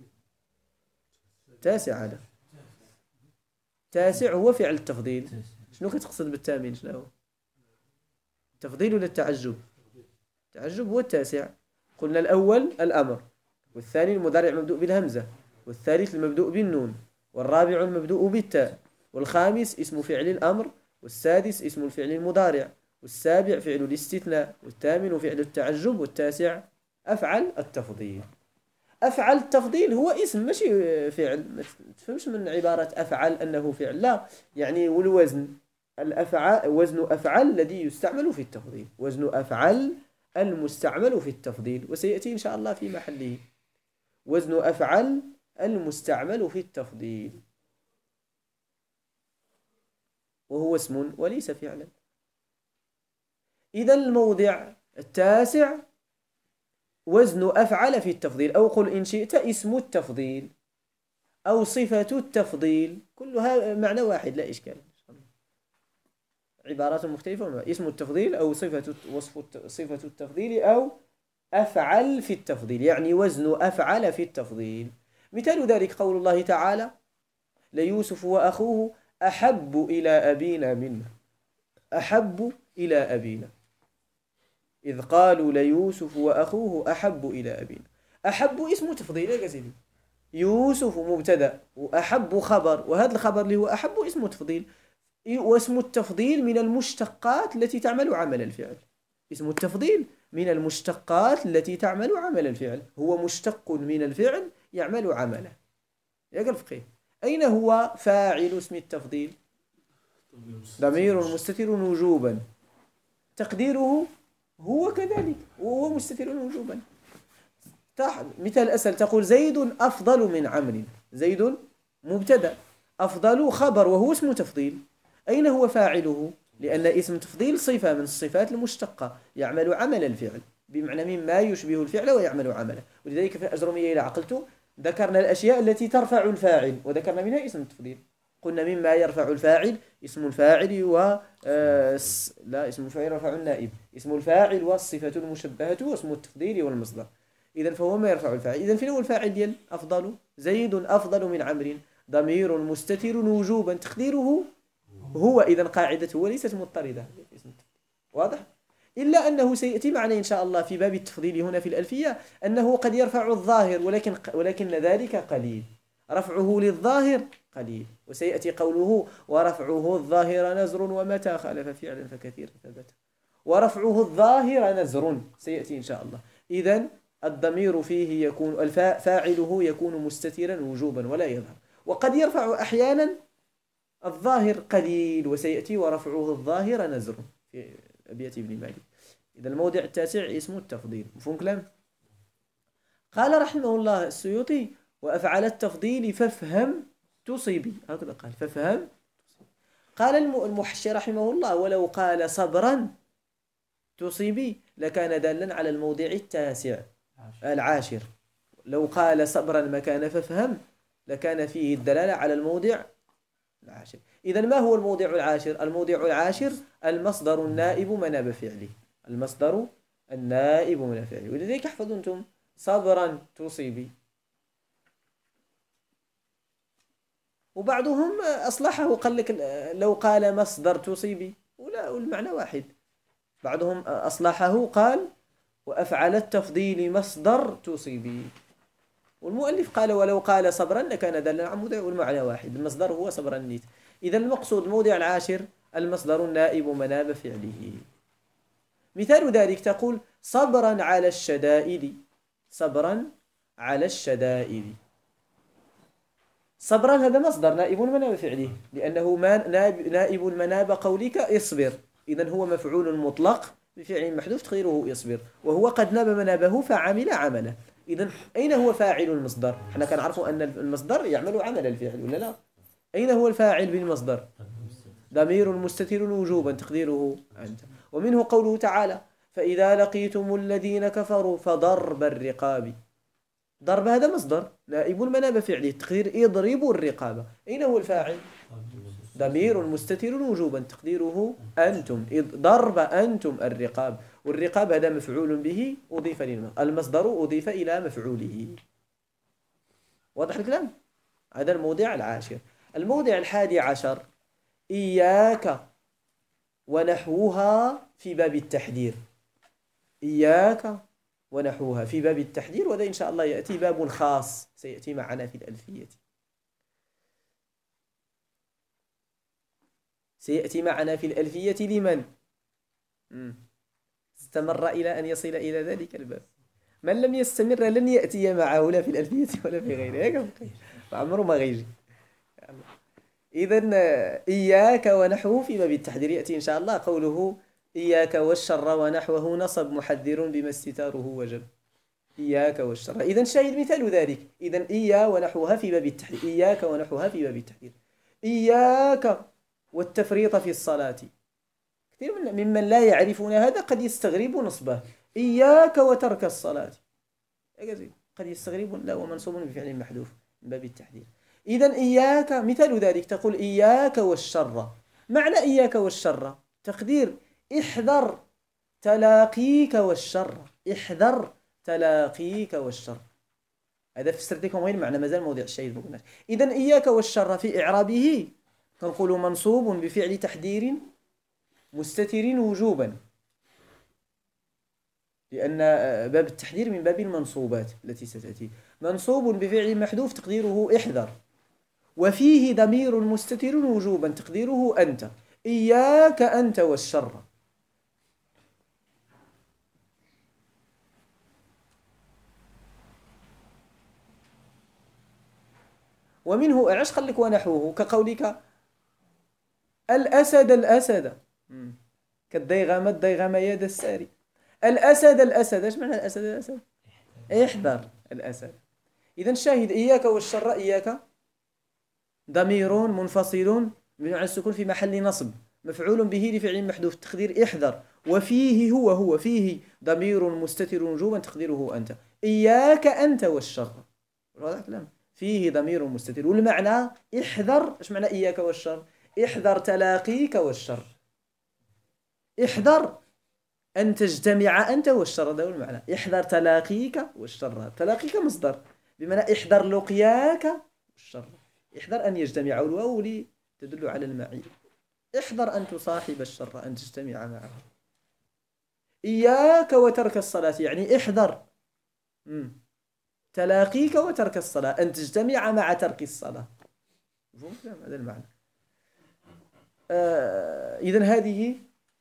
تاسع. هذا تاسع هو فعل التفضيل. شنو كتقصد بالثامن؟ شنو هو التفضيل ولا التعجب؟ التعجب هو التاسع. قلنا الأول الأمر، والثاني المضارع مبدوء بالهمزة، والثالث المبدوء بالنون، والرابع المبدوء بالتاء، والخامس اسم فعل الأمر، والسادس اسم الفعل المضارع، والسابع فعل الاستثناء، والثامن فعل التعجب، والتاسع أفعل التفضيل. أفعل التفضيل هو اسم ماشي فعل، ما تفهمش من عبارة أفعل أنه فعل، لا، يعني والوزن الأفعال، وزن أفعل الذي يستعمل في التفضيل، وزن أفعل المستعمل في التفضيل، وسيأتي إن شاء الله في محله. وزن أفعل المستعمل في التفضيل، وهو اسم وليس فعلا. إذا الموضع التاسع وزن أفعل في التفضيل، أو قل إن شئت اسم التفضيل أو صفة التفضيل، كلها معنى واحد لا إشكال، عبارات مختلفة. اسم التفضيل أو صفة التفضيل أو أفعل في التفضيل، يعني وزن أفعل في التفضيل. مثال ذلك قول الله تعالى ليوسف وأخوه أحب إلى أبينا منه، أحب إلى أبينا، إذ قالوا ليوسف وأخوه أحب إلى أبينا. أحب اسم تفضيل يا سيدي، يوسف مبتدأ وأحب خبر، وهذا الخبر اللي هو أحب اسمه تفضيل، واسم التفضيل من المشتقات التي تعمل عمل الفعل. اسم التفضيل من المشتقات التي تعمل عمل الفعل، هو مشتق من الفعل يعمل عمله. يا الفقيه، أين هو فاعل اسم التفضيل؟ ضمير مستتر وجوبا، تقديره هو كذلك، وهو مستتر وجوبا. مثال أسهل، تقول زيد أفضل من عمرو. زيد مبتدأ، أفضل خبر وهو اسم تفضيل. أين هو فاعله؟ لأن اسم تفضيل صفة من الصفات المشتقة يعمل عمل الفعل، بمعنى مما يشبه الفعل ويعمل عمله. ولذلك في الأجرمية إذا عقلت ذكرنا الأشياء التي ترفع الفاعل، وذكرنا منها اسم التفضيل. قلنا مما يرفع الفاعل اسم الفاعل لا، اسم الفاعل يرفع النائب، اسم الفاعل والصفة المشبهة واسم التفضيل والمصدر. إذا فهو ما يرفع الفاعل. إذا فين هو الفاعل ديال أفضل؟ زيد أفضل من عمرو، ضمير مستتر وجوبا، تقديره هو. إذا قاعدته هو ليست مضطردة. واضح؟ إلا أنه سيأتي معنا إن شاء الله في باب التفضيل هنا في الألفية أنه قد يرفع الظاهر، ولكن ذلك قليل، رفعه للظاهر قليل. وسيأتي قوله ورفعه الظاهر نزر ومتى خالف فعلا فكثير ثبت. ورفعه الظاهر نزر سيأتي إن شاء الله. إذن الضمير فيه يكون فاعله يكون مستترا وجوبا ولا يظهر، وقد يرفع أحيانا الظاهر قليل، وسيأتي ورفعه الظاهر نزر في أبيات ابن مالك. إذا الموضع التاسع اسم التفضيل. مفهوم كلام؟ قال رحمه الله السيوطي وأفعل التفضيل فافهم تصيبي، هكذا قال فافهم. قال المحشي رحمه الله ولو قال صبرا تصيبي لكان دالا على الموضع العاشر. لو قال صبرا مكان فافهم لكان فيه الدلالة على الموضع العاشر. إذا ما هو الموضع العاشر؟ الموضع العاشر المصدر النائب مناب فعله، المصدر النائب مناب فعله. ولذلك احفظوا أنتم صبرا تصيبي. وبعضهم أصلحه قال لك لو قال مصدر تصيبي والمعنى واحد. بعضهم أصلحه قال وأفعل التفضيل مصدر تصيبي. والمؤلف قال ولو قال صبرا لكان دالا على موضع والمعنى واحد، المصدر هو صبرا نيت. إذا المقصود الموضع العاشر المصدر النائب مناب فعله. مثال ذلك تقول صبرا على الشدائد، صبرا على الشدائد. صبرا هذا مصدر نائب مناب فعله، لأنه نائب المناب قولك اصبر. إذن هو مفعول مطلق بفعل محذوف تقديره يصبر، وهو قد ناب منابه فعمل عمله. إذن أين هو فاعل المصدر؟ احنا كنعرفوا أن المصدر يعمل عمل الفعل ولا لا؟ أين هو الفاعل بالمصدر؟ ضمير مستتر وجوبا تقديره أنت. ومنه قوله تعالى فإذا لقيتم الذين كفروا فضرب الرقاب. ضرب هذا مصدر نائب المناب فعله تقدير اضربوا الرقاب. أين هو الفاعل؟ ضمير مستتر وجوبا تقديره أنتم، ضرب أنتم الرقاب. والرقاب هذا مفعول به أضيف المصدر أضيف إلى مفعوله. واضح الكلام؟ هذا الموضع العاشر. الموضع الحادي عشر إياك ونحوها في باب التحذير. إياك ونحوها في باب التحذير، وهذا إن شاء الله يأتي باب خاص سيأتي معنا في الألفية. سيأتي معنا في الألفية لمن استمر إلى أن يصل إلى ذلك الباب. من لم يستمر لن يأتي معه لا في الألفية ولا في غيرها، عمره ما غيجي. إذن إياك ونحوه في باب التحذير يأتي إن شاء الله قوله إياك والشر ونحوه نصب محذر بما استتاره وجب. إياك والشر. إذن شاهد مثال ذلك. إذن إيا ونحوها في باب التحذير، إياك ونحوها في باب التحذير. إياك والتفريط في الصلاة. كثير ممن لا يعرفون هذا قد يستغربوا نصبه. إياك وترك الصلاة قد يستغربون لا ومنصوب بفعل محذوف من باب التحذير. إذن إياك مثال ذلك تقول إياك والشر. معنى إياك والشر تقدير احذر تلاقيك والشر، احذر تلاقيك والشر. هذا فسرت لكم غير معنى مازال موضع الشيء. إذن إياك والشر في إعرابه تنقل منصوب بفعل تحذير مستتر وجوبا، لأن باب التحذير من باب المنصوبات التي ستأتي. منصوب بفعل محذوف تقديره احذر، وفيه ضمير مستتر وجوبا تقديره أنت، إياك أنت والشر. ومنه أعش خلك ونحوه كقولك الأسد الأسد، كالديغام الديغام يد الساري. الأسد الأسد، ايش معنى الأسد الأسد؟ احذر الأسد. إذا الشاهد إياك والشر، إياك ضمير منفصل بمعنى السكون في محل نصب مفعول به لفعل محذوف تقدير احذر، وفيه هو فيه ضمير مستتر وجوبا تقديره أنت، إياك أنت والشر. واضح الكلام؟ فيه ضمير مستتر، والمعنى احذر. ايش معنى إياك والشر؟ احذر تلاقيك والشر، احذر أن تجتمع أنت والشر، هذا هو المعنى. احذر تلاقيك والشر، تلاقيك مصدر بمعنى احذر لقياك والشر، احذر أن يجتمع، والواو لي تدل على المعية. احذر أن تصاحب الشر، أن تجتمع معه. إياك وترك الصلاة يعني احذر تلاقيك وترك الصلاة، أن تجتمع مع ترك الصلاة. هذا المعنى. إذن هذه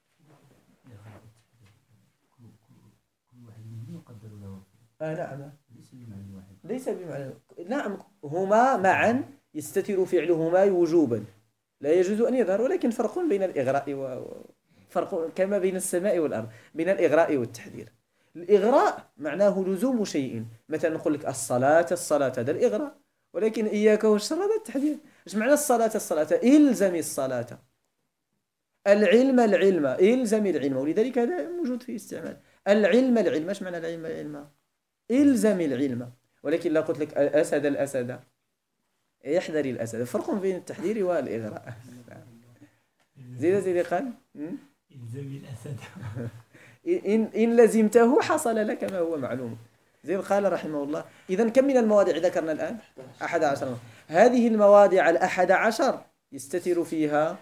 نعم ليس بمعنى نعم، هما معا يستتر فعلهما وجوبا، لا يجوز أن يظهر، ولكن فرق بين الإغراء فرق كما بين السماء والأرض، بين الإغراء والتحذير. الإغراء معناه لزوم شيء، مثلا نقول لك الصلاة هذا الإغراء، ولكن إياك والشر هذا التحذير. إيش معنى الصلاة؟ إلزم الصلاة. العلم إلزم العلم، ولذلك هذا موجود في استعمال. العلم إيش معنى العلم؟ إلزم العلم. ولكن لا قلت لك الأسد يحذر الأسد، فرق بين التحذير والإغراء. زيد قال إلزم الأسد. إن لزمته حصل لك ما هو معلوم. زيد قال رحمه الله. إذن كم من المواضع ذكرنا الآن؟ 11. هذه المواضع 11 يستتر فيها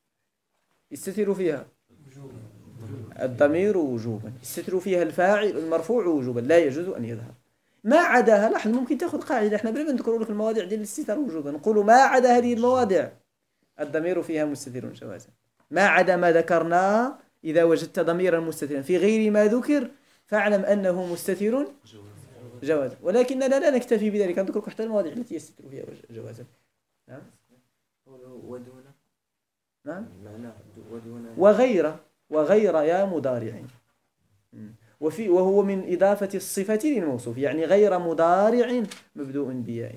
الضمير وجوبا، يستتر فيها الفاعل المرفوع وجوبا، لا يجوز أن يظهر. ما عداها، لاحظ ممكن تأخذ قاعدة، احنا بلا ما نذكر لك المواضع ديال الاستتار وجوبا، نقول ما عدا هذه المواضع الضمير فيها مستتر جوازا. ما عدا ما ذكرنا، إذا وجدت ضميرا مستترا في غير ما ذكر فاعلم أنه مستتر جوازا، ولكننا لا نكتفي بذلك، نذكر لك حتى المواضع التي يستتر فيها جوازا. نعم. ودون. نعم. معناه ودون. وغير يا مضارع، وهو من إضافة الصفة للموصوف، يعني غير مضارع مبدوء بياء.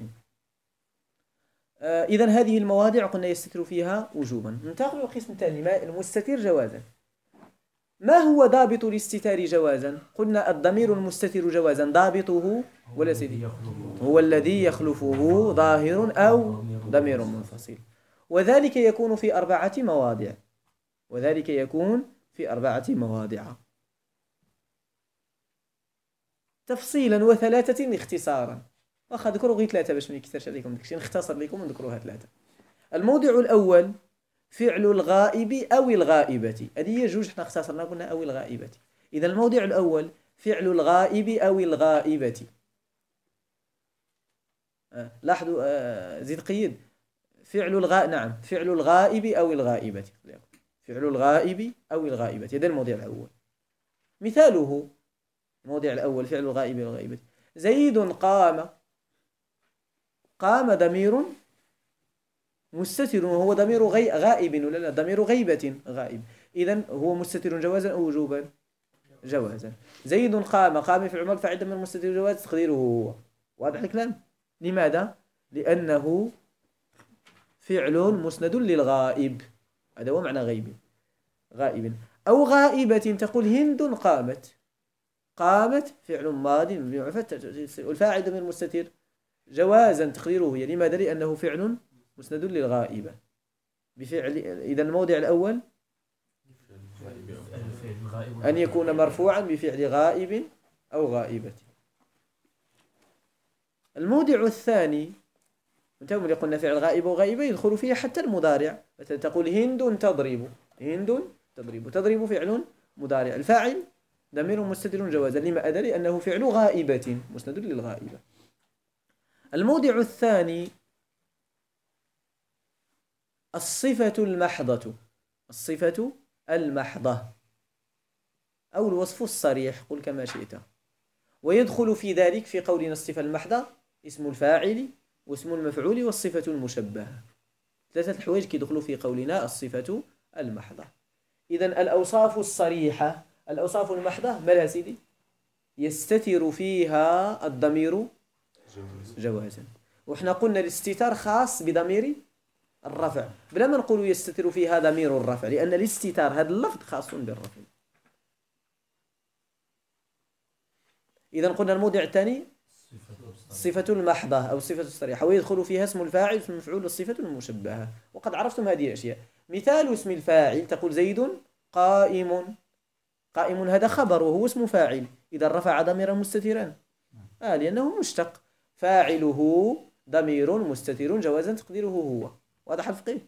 إذن هذه المواضع قلنا يستتر فيها وجوبا. ننتقل للقسم الثاني، المستتر جوازا. ما هو ضابط الاستتار جوازا؟ قلنا الضمير المستتر جوازا ضابطه ولا سيدي هو الذي يخلفه ظاهر أو ضمير منفصل، وذلك يكون في 4 مواضع، تفصيلا و3 اختصارا. واخا ذكروا غير 3 باش ما يكثرش عليكم داكشي، نختصر لكم ونذكروها 3. الموضع الأول فعل الغائب أو الغائبة، هذه هي جوج حنا اختصرنا قلنا أو الغائبة. إذا الموضع الأول فعل الغائب أو الغائبة. لاحظوا زيد قيد فعل الغائب أو الغائبة، فعل الغائب أو الغائبة، هذا الموضع الأول. مثاله الموضع الأول فعل الغائب أو الغائبة، زيد قام ضمير مستتر وهو ضمير غائب ولا لا، ضمير غيبة غائب، إذن هو مستتر جوازا أو وجوبا؟ جوازا. زيد قام في العمل فاعل ضمير مستتر جواز تقديره هو. واضح الكلام؟ لماذا؟ لأنه فعل مسند للغائب، هذا هو معنى غائب. أو غائبة، تقول هند قامت فعل ماض والفاعل ضمير مستتر جوازا تقديره هي. لماذا؟ لأنه فعل مسند للغائبة بفعل. إذا الموضع الأول أن يكون مرفوعا بفعل غائب أو غائبة. الموضع الثاني انتم اللي قلنا فعل غائب وغائبة يدخل فيها حتى المضارع، مثلا تقول هند تضرب فعل مضارع، الفاعل ضمير مستتر جوازا. لماذا؟ لأنه فعل غائبة مسند للغائبة. الموضع الثاني الصفة المحضة. الصفة المحضة أو الوصف الصريح، قل كما شئت. ويدخل في ذلك في قولنا الصفة المحضة اسم الفاعل واسم المفعول والصفة المشبهة. ثلاثة الحوايج كيدخلوا في قولنا الصفة المحضة. إذن الأوصاف الصريحة، الأوصاف المحضة ما لها سيدي؟ يستتر فيها الضمير جوازا. وإحنا قلنا الاستتار خاص بضمير الرفع بلا ما نقول يستتر فيها ضمير الرفع، لأن الاستتار هذا اللفظ خاص بالرفع. إذن قلنا الموضع الثاني الصفة المحضة أو الصفة الصريحة، ويدخل فيها اسم الفاعل اسم المفعول والصفة المشبهة. وقد عرفتم هذه الأشياء. مثال اسم الفاعل تقول زيد قائم. قائم هذا خبر وهو اسم فاعل، إذا رفع ضميرا مستترا لأنه مشتق. فاعله ضمير مستتر جوازا تقديره هو. واضح الفقه؟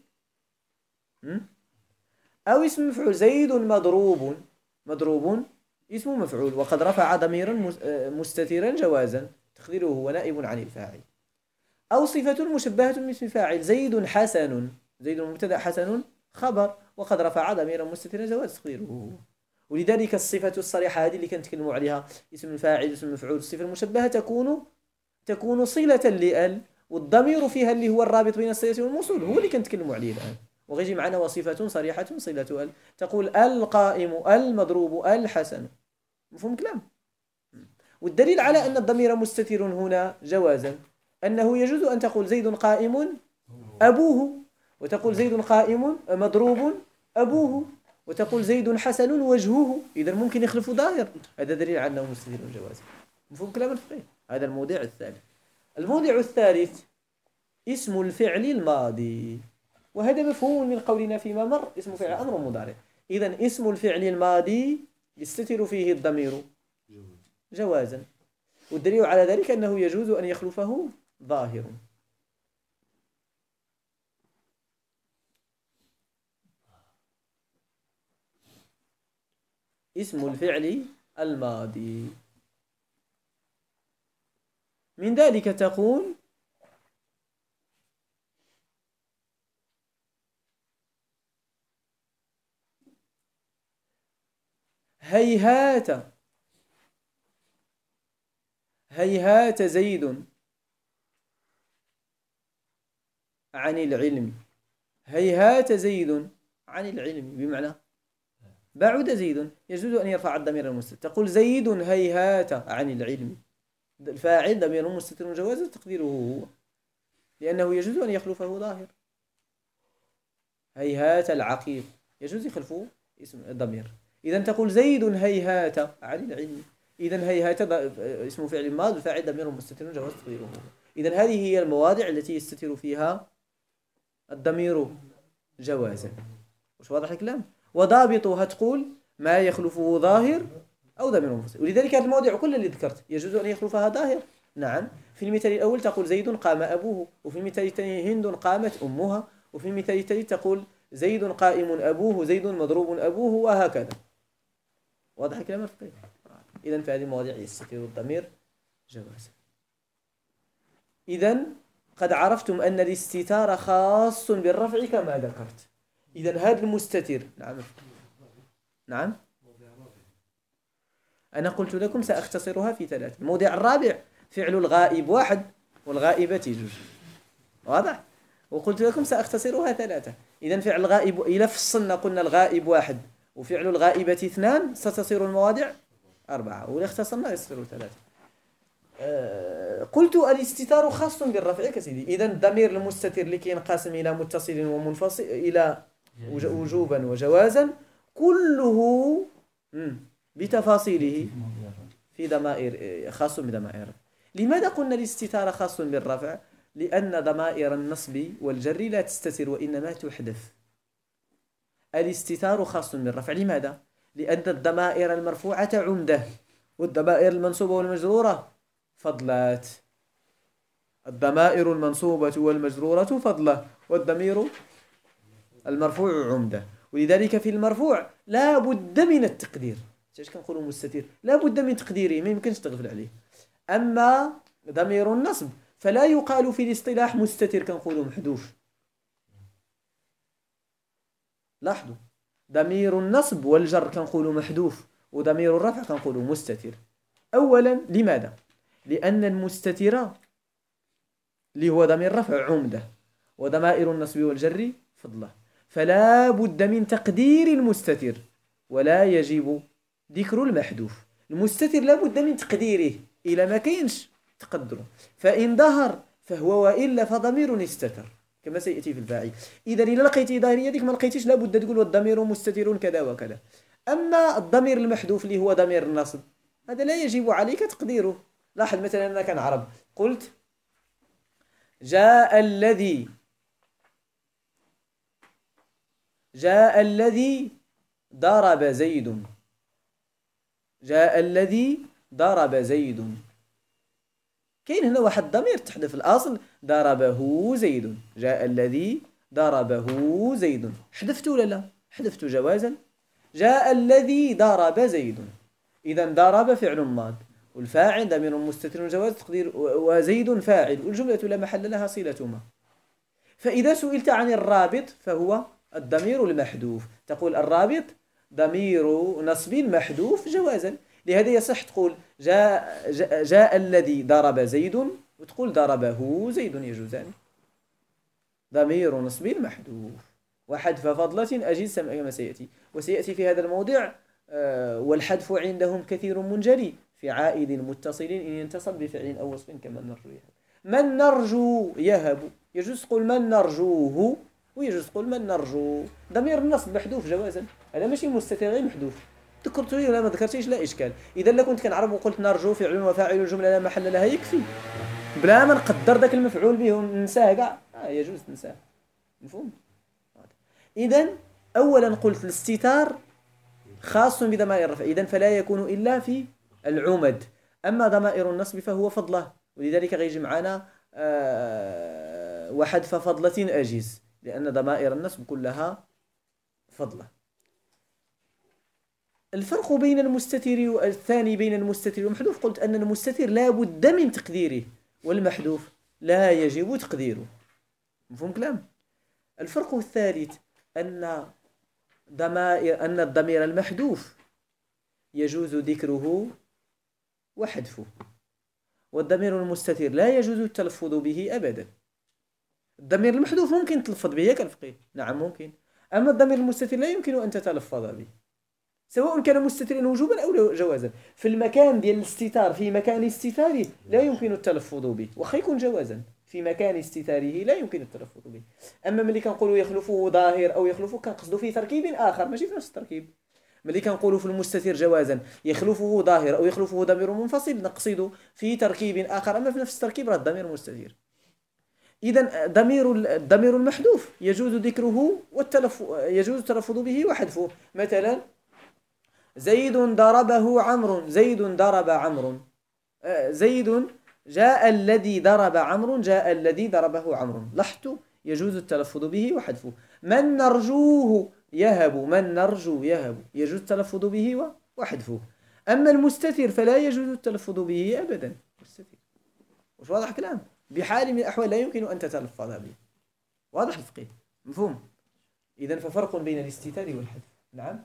أو اسم مفعول زيد مضروب. مضروب اسم مفعول وقد رفع ضميرا مستترا جوازا تقديره هو نائب عن الفاعل. أو صفة مشبهة من اسم فاعل زيد حسن. زيد مبتدأ حسن خبر وقد رفع ضميرا مستترا جواز تقديره هو. ولذلك الصفة الصريحة هذه اللي كنتكلموا عليها اسم الفاعل اسم المفعول الصفة المشبهة تكون صلة لأل، والضمير فيها اللي هو الرابط بين الصلة والموصول هو اللي كنتكلموا عليه الآن. وغيجي معنا وصفة صريحة صلة ال، تقول القائم المضروب الحسن. مفهوم كلام؟ والدليل على أن الضمير مستتر هنا جوازا أنه يجوز أن تقول زيد قائم أبوه، وتقول زيد قائم مضروب أبوه، وتقول زيد حسن وجهه. إذا ممكن يخلف ظاهر، هذا دليل على أنه مستتر جوازا. مفهوم كلام الفقيه؟ هذا الموضع الثالث. الموضع الثالث اسم الفعل الماضي، وهذا مفهوم من قولنا فيما مر اسم فعل أمر مضارع. إذن اسم الفعل الماضي يستتر فيه الضمير جوازا، والدليل على ذلك أنه يجوز أن يخلفه ظاهر. اسم الفعل الماضي من ذلك تقول هيهات هيهات زيد عن العلم. هيهات زيد عن العلم بمعنى بعد زيد، يجوز أن يرفع الضمير المستتر. تقول زيد هيهات عن العلم، الفاعل ضمير مستتر جوازا تقديره هو، لأنه يجوز أن يخلفه ظاهر. هيهات العقيق يجوز يخلفه اسم الضمير. إذا تقول زيد هيهات عن العلم، إذا هيهات اسم فعل ماضي الفاعل ضمير مستتر جواز تقديره هو. إذا هذه هي المواضع التي يستتر فيها الضمير جوازا. وش واضح الكلام؟ وضابطها تقول ما يخلفه ظاهر أو ضمير منفصل. ولذلك هذه المواضع كلها اللي ذكرت يجوز أن يخلفها ظاهر. نعم، في المثال الأول تقول زيد قام أبوه، وفي المثال الثاني هند قامت أمها، وفي المثال الثالث تقول زيد قائم أبوه زيد مضروب أبوه، وهكذا. واضح الكلام الفقهي؟ إذن في هذه المواضيع يستتر الضمير جوازا. إذن قد عرفتم أن الاستتار خاص بالرفع كما ذكرت. إذن هذا المستتر نعم أنا قلت لكم سأختصرها في ثلاث. الموضع الرابع فعل الغائب واحد والغائبة جوج، واضح؟ وقلت لكم سأختصرها ثلاثة. إذن فعل الغائب إذا فصلنا قلنا الغائب واحد وفعل الغائبة اثنان ستصير المواضع أربعة، وإذا اختصرنا يصير ثلاثة. قلت الاستتار خاص بالرفع كسيدي. إذن الضمير المستتر لكي ينقسم إلى متصل ومنفصل إلى وجوبا وجوازا كله بتفاصيله في ضمائر خاص بضمائر. لماذا قلنا الاستتار خاص بالرفع؟ لأن ضمائر النصب والجر لا تستتر وإنما تحذف. الاستتار خاص بالرفع. لماذا؟ لأن الضمائر المرفوعة عمدة والضمائر المنصوبة والمجرورة فضلات. الضمائر المنصوبة والمجرورة فضلة والضمير المرفوع عمدة. ولذلك في المرفوع لا بد من التقدير. اش كنقولوا مستتر لا بد من تقديره، ما يمكنش تغفل عليه. اما ضمير النصب فلا يقال في الاصطلاح مستتر، كنقولوا محذوف. لاحظوا، ضمير النصب والجر كنقولوا محذوف، وضمير الرفع كنقولوا مستتر. اولا لماذا؟ لان المستتر اللي هو ضمير الرفع عمده، وضمائر النصب والجر فضله، فلا بد من تقدير المستتر ولا يجب ذكر المحذوف. المستتر لا بد من تقديره، الى ما كاينش تقدره، فان ظهر فهو والا فضمير استتر كما سياتي في الفاعل. اذا الا لقيتي ظاهريه ديك ما لقيتيش لا بد تقول والضمير مستتر كذا وكذا. اما الضمير المحذوف اللي هو ضمير النصب هذا لا يجب عليك تقديره. لاحظ مثلا انا كنعرب قلت جاء الذي ضرب زيد. جاء الذي ضرب زيد، كاين هنا واحد الضمير تحذف الاصل ضربه زيد. جاء الذي ضربه زيد، حذفت ولا لا؟ حذفت جوازا. جاء الذي ضرب زيد، اذا ضرب فعل ماض والفاعل ضمير مستتر جواز تقدير وزيد فاعل، والجملة لا محل لها صلتهما. فإذا سئلت عن الرابط فهو الضمير المحذوف، تقول الرابط ضمير نصب محذوف جوازا. لهذا يصح تقول جاء الذي ضرب زيد، وتقول ضربه زيد، يجوزان. ضمير نصب محذوف وحذف فضلة أجيز كما سيأتي، وسيأتي في هذا الموضع. والحذف عندهم كثير منجلي في عائد متصل إن ينتصل بفعل أو وصف كما نرجو يهب. من نرجو يهب، يجوز تقول من نرجوه، ويجوز تقول من نرجو. ضمير النصب محذوف جوازا، هذا ماشي مستتر غير محذوف. ذكرته ولا ما ذكرتيش لا إشكال. إذا لا كنت كنعرب وقلت نرجو فعل وفاعل الجملة لا محل لها يكفي، بلا ما نقدر ذاك المفعول به وننساه كاع، يجوز تنساه. مفهوم؟ إذا أولا قلت الاستتار خاص بضمائر الرفع، إذن فلا يكون إلا في العمد. أما ضمائر النصب فهو فضله، ولذلك غيجي معنا وحذف فضلة أجيز، لأن ضمائر النصب كلها فضله. الفرق بين المستتر الثاني بين المستتر والمحذوف، قلت أن المستتر لا بد من تقديره، والمحذوف لا يجب تقديره. مفهوم كلام؟ الفرق الثالث أن الضمير المحذوف يجوز ذكره وحذفه، والضمير المستتر لا يجوز التلفظ به أبدا. الضمير المحذوف ممكن تلفظ به كالفقيه، نعم ممكن، أما الضمير المستتر لا يمكن أن تتلفظ به، سواء كان مستترا وجوبا أو جوازا. في المكان ديال الاستتار، في مكان استتاره لا يمكن التلفظ به، وخا يكون جوازا في مكان استتاره لا يمكن التلفظ به. اما ملي كنقولوا يخلفه ظاهر او يخلفه كنقصدوا في تركيب اخر ماشي في نفس التركيب. ملي كنقولوا في المستتر جوازا يخلفه ظاهر او يخلفه ضمير منفصل نقصد في تركيب اخر، اما في نفس التركيب راه الضمير مستتر. اذا الضمير المحذوف يجوز ذكره يجوز التلفظ به وحذفه. مثلا زيد ضربه عمرو، زيد ضرب عمرو، زيد جاء الذي ضرب عمرو، جاء الذي ضربه عمرو. لاحظتوا يجوز التلفظ به وحذفه. من نرجوه يهب، من نرجو يهب، يجوز التلفظ به وحذفه. أما المستتر فلا يجوز التلفظ به أبدا. مستتر واش واضح كلام؟ بحال من الأحوال لا يمكن أن تتلفظ به. واضح الفقيه؟ مفهوم؟ إذا ففرق بين الاستتار والحذف. نعم،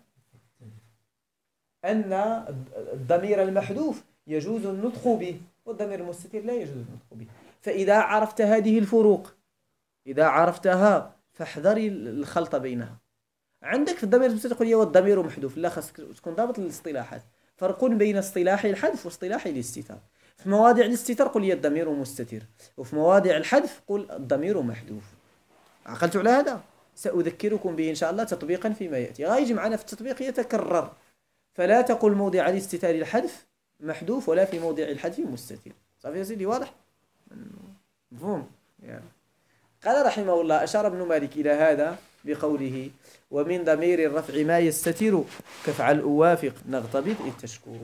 أن الضمير المحذوف يجوز النطق به، والضمير المستتر لا يجوز النطق به. فإذا عرفت هذه الفروق، إذا عرفتها فاحذري الخلط بينها. عندك في الضمير المستتر تقول والضمير محذوف، لا خاصك تكون ضابط الاصطلاحات. فرق بين اصطلاح الحذف واصطلاح الاستتار. في مواضع الاستتار قل الضمير مستتر، وفي مواضع الحذف قل الضمير محذوف. عقلتوا على هذا؟ سأذكركم به إن شاء الله تطبيقا فيما يأتي، غايجي معنا في التطبيق يتكرر. فلا تقل موضع الاستتار الحذف محذوف ولا في موضع الحذف مستتر. صافي يا سيدي؟ واضح؟ مفهوم؟ قال رحمه الله: أشار ابن مالك إلى هذا بقوله: ومن ضمير الرفع ما يستتر كفعل أوافق نغتبط إذ تشكر.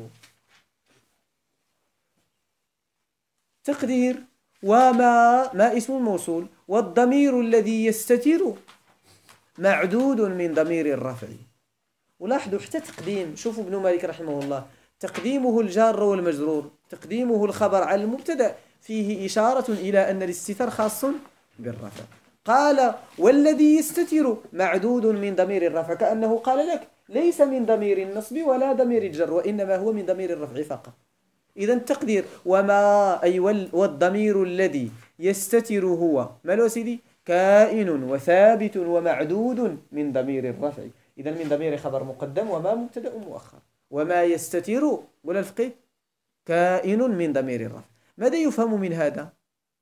تقدير: ما اسم الموصول، والضمير الذي يستتر معدود من ضمير الرفع، ولاحظوا حتى تقديم، شوفوا ابن مالك رحمه الله تقديمه الجار والمجرور، تقديمه الخبر على المبتدأ فيه إشارة إلى أن الاستتار خاص بالرفع. قال والذي يستتر معدود من ضمير الرفع، كأنه قال لك ليس من ضمير النصب ولا ضمير الجر، وإنما هو من ضمير الرفع فقط. إذا التقدير وما أي والضمير الذي يستتر هو مالو سيدي كائن وثابت ومعدود من ضمير الرفع، إذا من ضمير خبر مقدم وما مبتدأ مؤخر. وما يستتر ولا الفقه كائن من ضمير الرفع. ماذا يفهم من هذا؟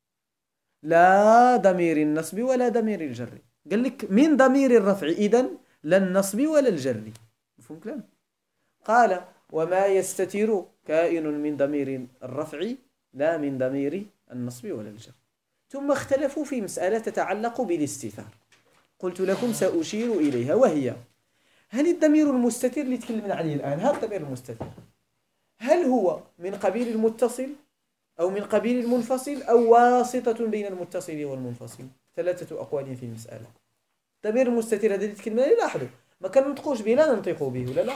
لا ضمير النصب ولا ضمير الجر، قال لك من ضمير الرفع، إذن لا النصب ولا الجر. مفهوم كلام؟ قال وما يستتر كائن من ضمير الرفع لا من ضمير النصب ولا الجر. ثم اختلفوا في مسألة تتعلق بالاستتار، قلت لكم سأشير إليها، وهي هل الضمير المستتر اللي تكلمنا عليه الآن، هذا الضمير المستتر هل هو من قبيل المتصل أو من قبيل المنفصل أو واسطة بين المتصل والمنفصل؟ ثلاثة أقوال في المسألة. الضمير المستتر هذا اللي تكلمنا عليه، لاحظوا ما كننطقوش به، لا ننطق به ولا لا.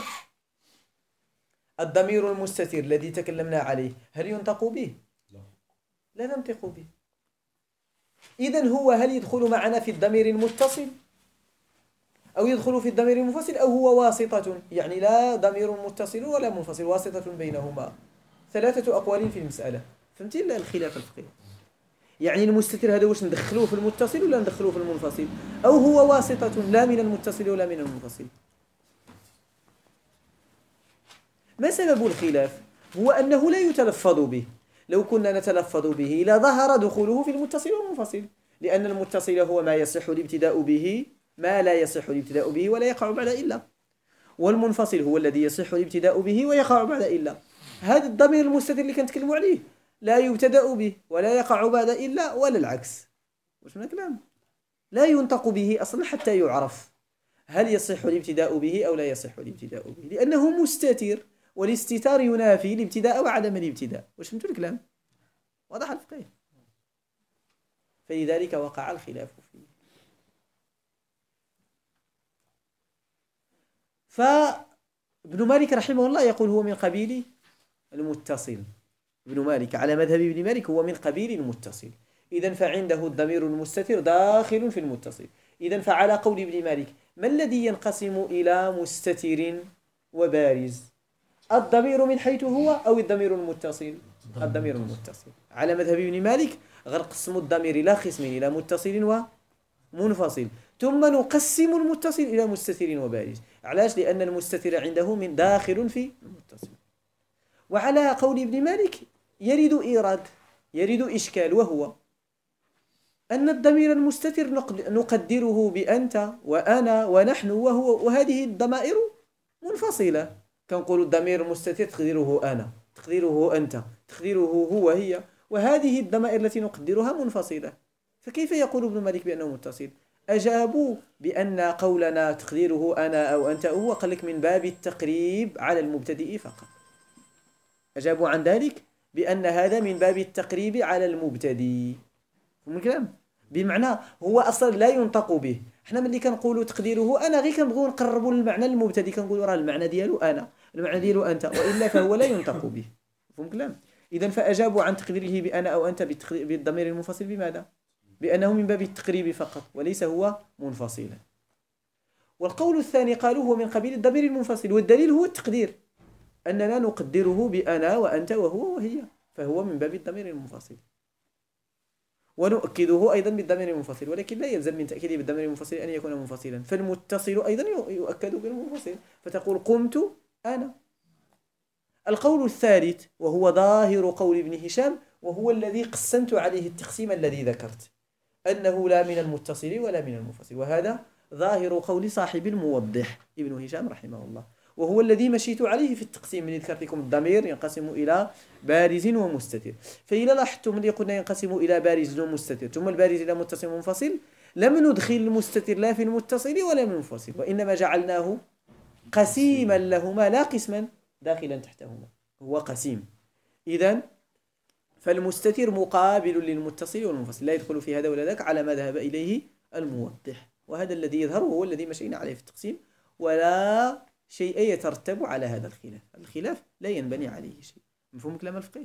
الضمير المستتر الذي تكلمنا عليه هل ينطق به؟ لا ننطق به. إذن هو هل يدخل معنا في الضمير المتصل أو يدخل في الضمير المنفصل أو هو واسطة، يعني لا ضمير متصل ولا منفصل، واسطة بينهما. ثلاثة أقوال في المسألة. فهمتي الخلاف الفقهي؟ يعني المستتر هذا واش ندخلوه في المتصل ولا ندخلوه في المنفصل، أو هو واسطة لا من المتصل ولا من المنفصل. ما سبب الخلاف؟ هو أنه لا يتلفظ به. لو كنا نتلفظ به لظهر دخوله في المتصل والمنفصل، لأن المتصل هو ما يصح الابتداء به، ما لا يصح الابتداء به ولا يقع بعد إلا، والمنفصل هو الذي يصح الابتداء به ويقع بعد إلا. هذا الضمير المستتر اللي كنتكلموا عليه لا يبتدأ به ولا يقع بعد إلا ولا العكس. واش من كلام؟ لا ينطق به أصلا حتى يعرف هل يصح الابتداء به أو لا يصح الابتداء به، لأنه مستتر، والاستتار ينافي الابتداء وعدم الابتداء. واش فهمتوا الكلام؟ واضح الفقه؟ فلذلك وقع الخلاف فيه. فابن مالك رحمه الله يقول هو من قبيل المتصل. ابن مالك على مذهب ابن مالك هو من قبيل المتصل، إذن فعنده الضمير المستتر داخل في المتصل. إذن فعلى قول ابن مالك ما الذي ينقسم إلى مستتر وبارز؟ الضمير من حيث هو أو الضمير المتصل؟ الضمير المتصل. على مذهب ابن مالك غنقسم الضمير إلى قسمين، إلى متصل ومنفصل، ثم نقسم المتصل إلى مستتر وبارز. علاش؟ لأن المستتر عنده من داخل في المتصل. وعلى قول ابن مالك يرد إشكال، وهو أن الضمير المستتر نقدره بأنت وأنا ونحن وهو، وهذه الضمائر منفصلة. كنقول الضمير المستتر تقديره أنا، تقديره أنت، تقديره هو هي، وهذه الضمائر التي نقدرها منفصلة. فكيف يقول ابن مالك بأنه متصل؟ أجابوا بأن قولنا تقديره أنا أو أنت هو قال لك من باب التقريب على المبتدئ فقط. أجابوا عن ذلك بأن هذا من باب التقريب على المبتدئ. فهم الكلام؟ بمعنى هو أصلا لا ينطق به. احنا ملي كنقولوا تقديره أنا غير كنبغيو نقربوا للمعنى المبتدئ، كنقولوا راه المعنى ديالو أنا، المعنى ديالو أنت، وإلا فهو لا ينطق به. فهم الكلام؟ إذن فأجابوا عن تقديره بأنا أو أنت بالضمير المنفصل بماذا؟ بأنه من باب التقريب فقط وليس هو منفصلا. والقول الثاني قالوا هو من قبيل الضمير المنفصل، والدليل هو التقدير، أننا نقدره بأنا وأنت وهو وهي، فهو من باب الضمير المنفصل. ونؤكده أيضا بالضمير المنفصل، ولكن لا يلزم من تأكيده بالضمير المنفصل أن يكون منفصلا، فالمتصل أيضا يؤكد بالمنفصل، فتقول قمت أنا. القول الثالث وهو ظاهر قول ابن هشام، وهو الذي قسمت عليه التقسيم الذي ذكرت، أنه لا من المتصل ولا من المنفصل، وهذا ظاهر قول صاحب الموضح ابن هشام رحمه الله، وهو الذي مشيت عليه في التقسيم اللي ذكرت لكم. الضمير ينقسم إلى بارز ومستتر، فإذا لاحظتم اللي قلنا ينقسم إلى بارز ومستتر ثم البارز إلى متصل ومنفصل، لم ندخل المستتر لا في المتصل ولا في المنفصل، وإنما جعلناه قسيما لهما لا قسما داخلا تحتهما، هو قسيم. إذن فالمستتر مقابل للمتصل والمنفصل، لا يدخل في هذا ولا ذاك على ما ذهب إليه الموضح، وهذا الذي يظهر وهو الذي مشينا عليه في التقسيم، ولا شيء يترتب على هذا الخلاف. الخلاف لا ينبني عليه شيء. مفهوم كلام الفقيه؟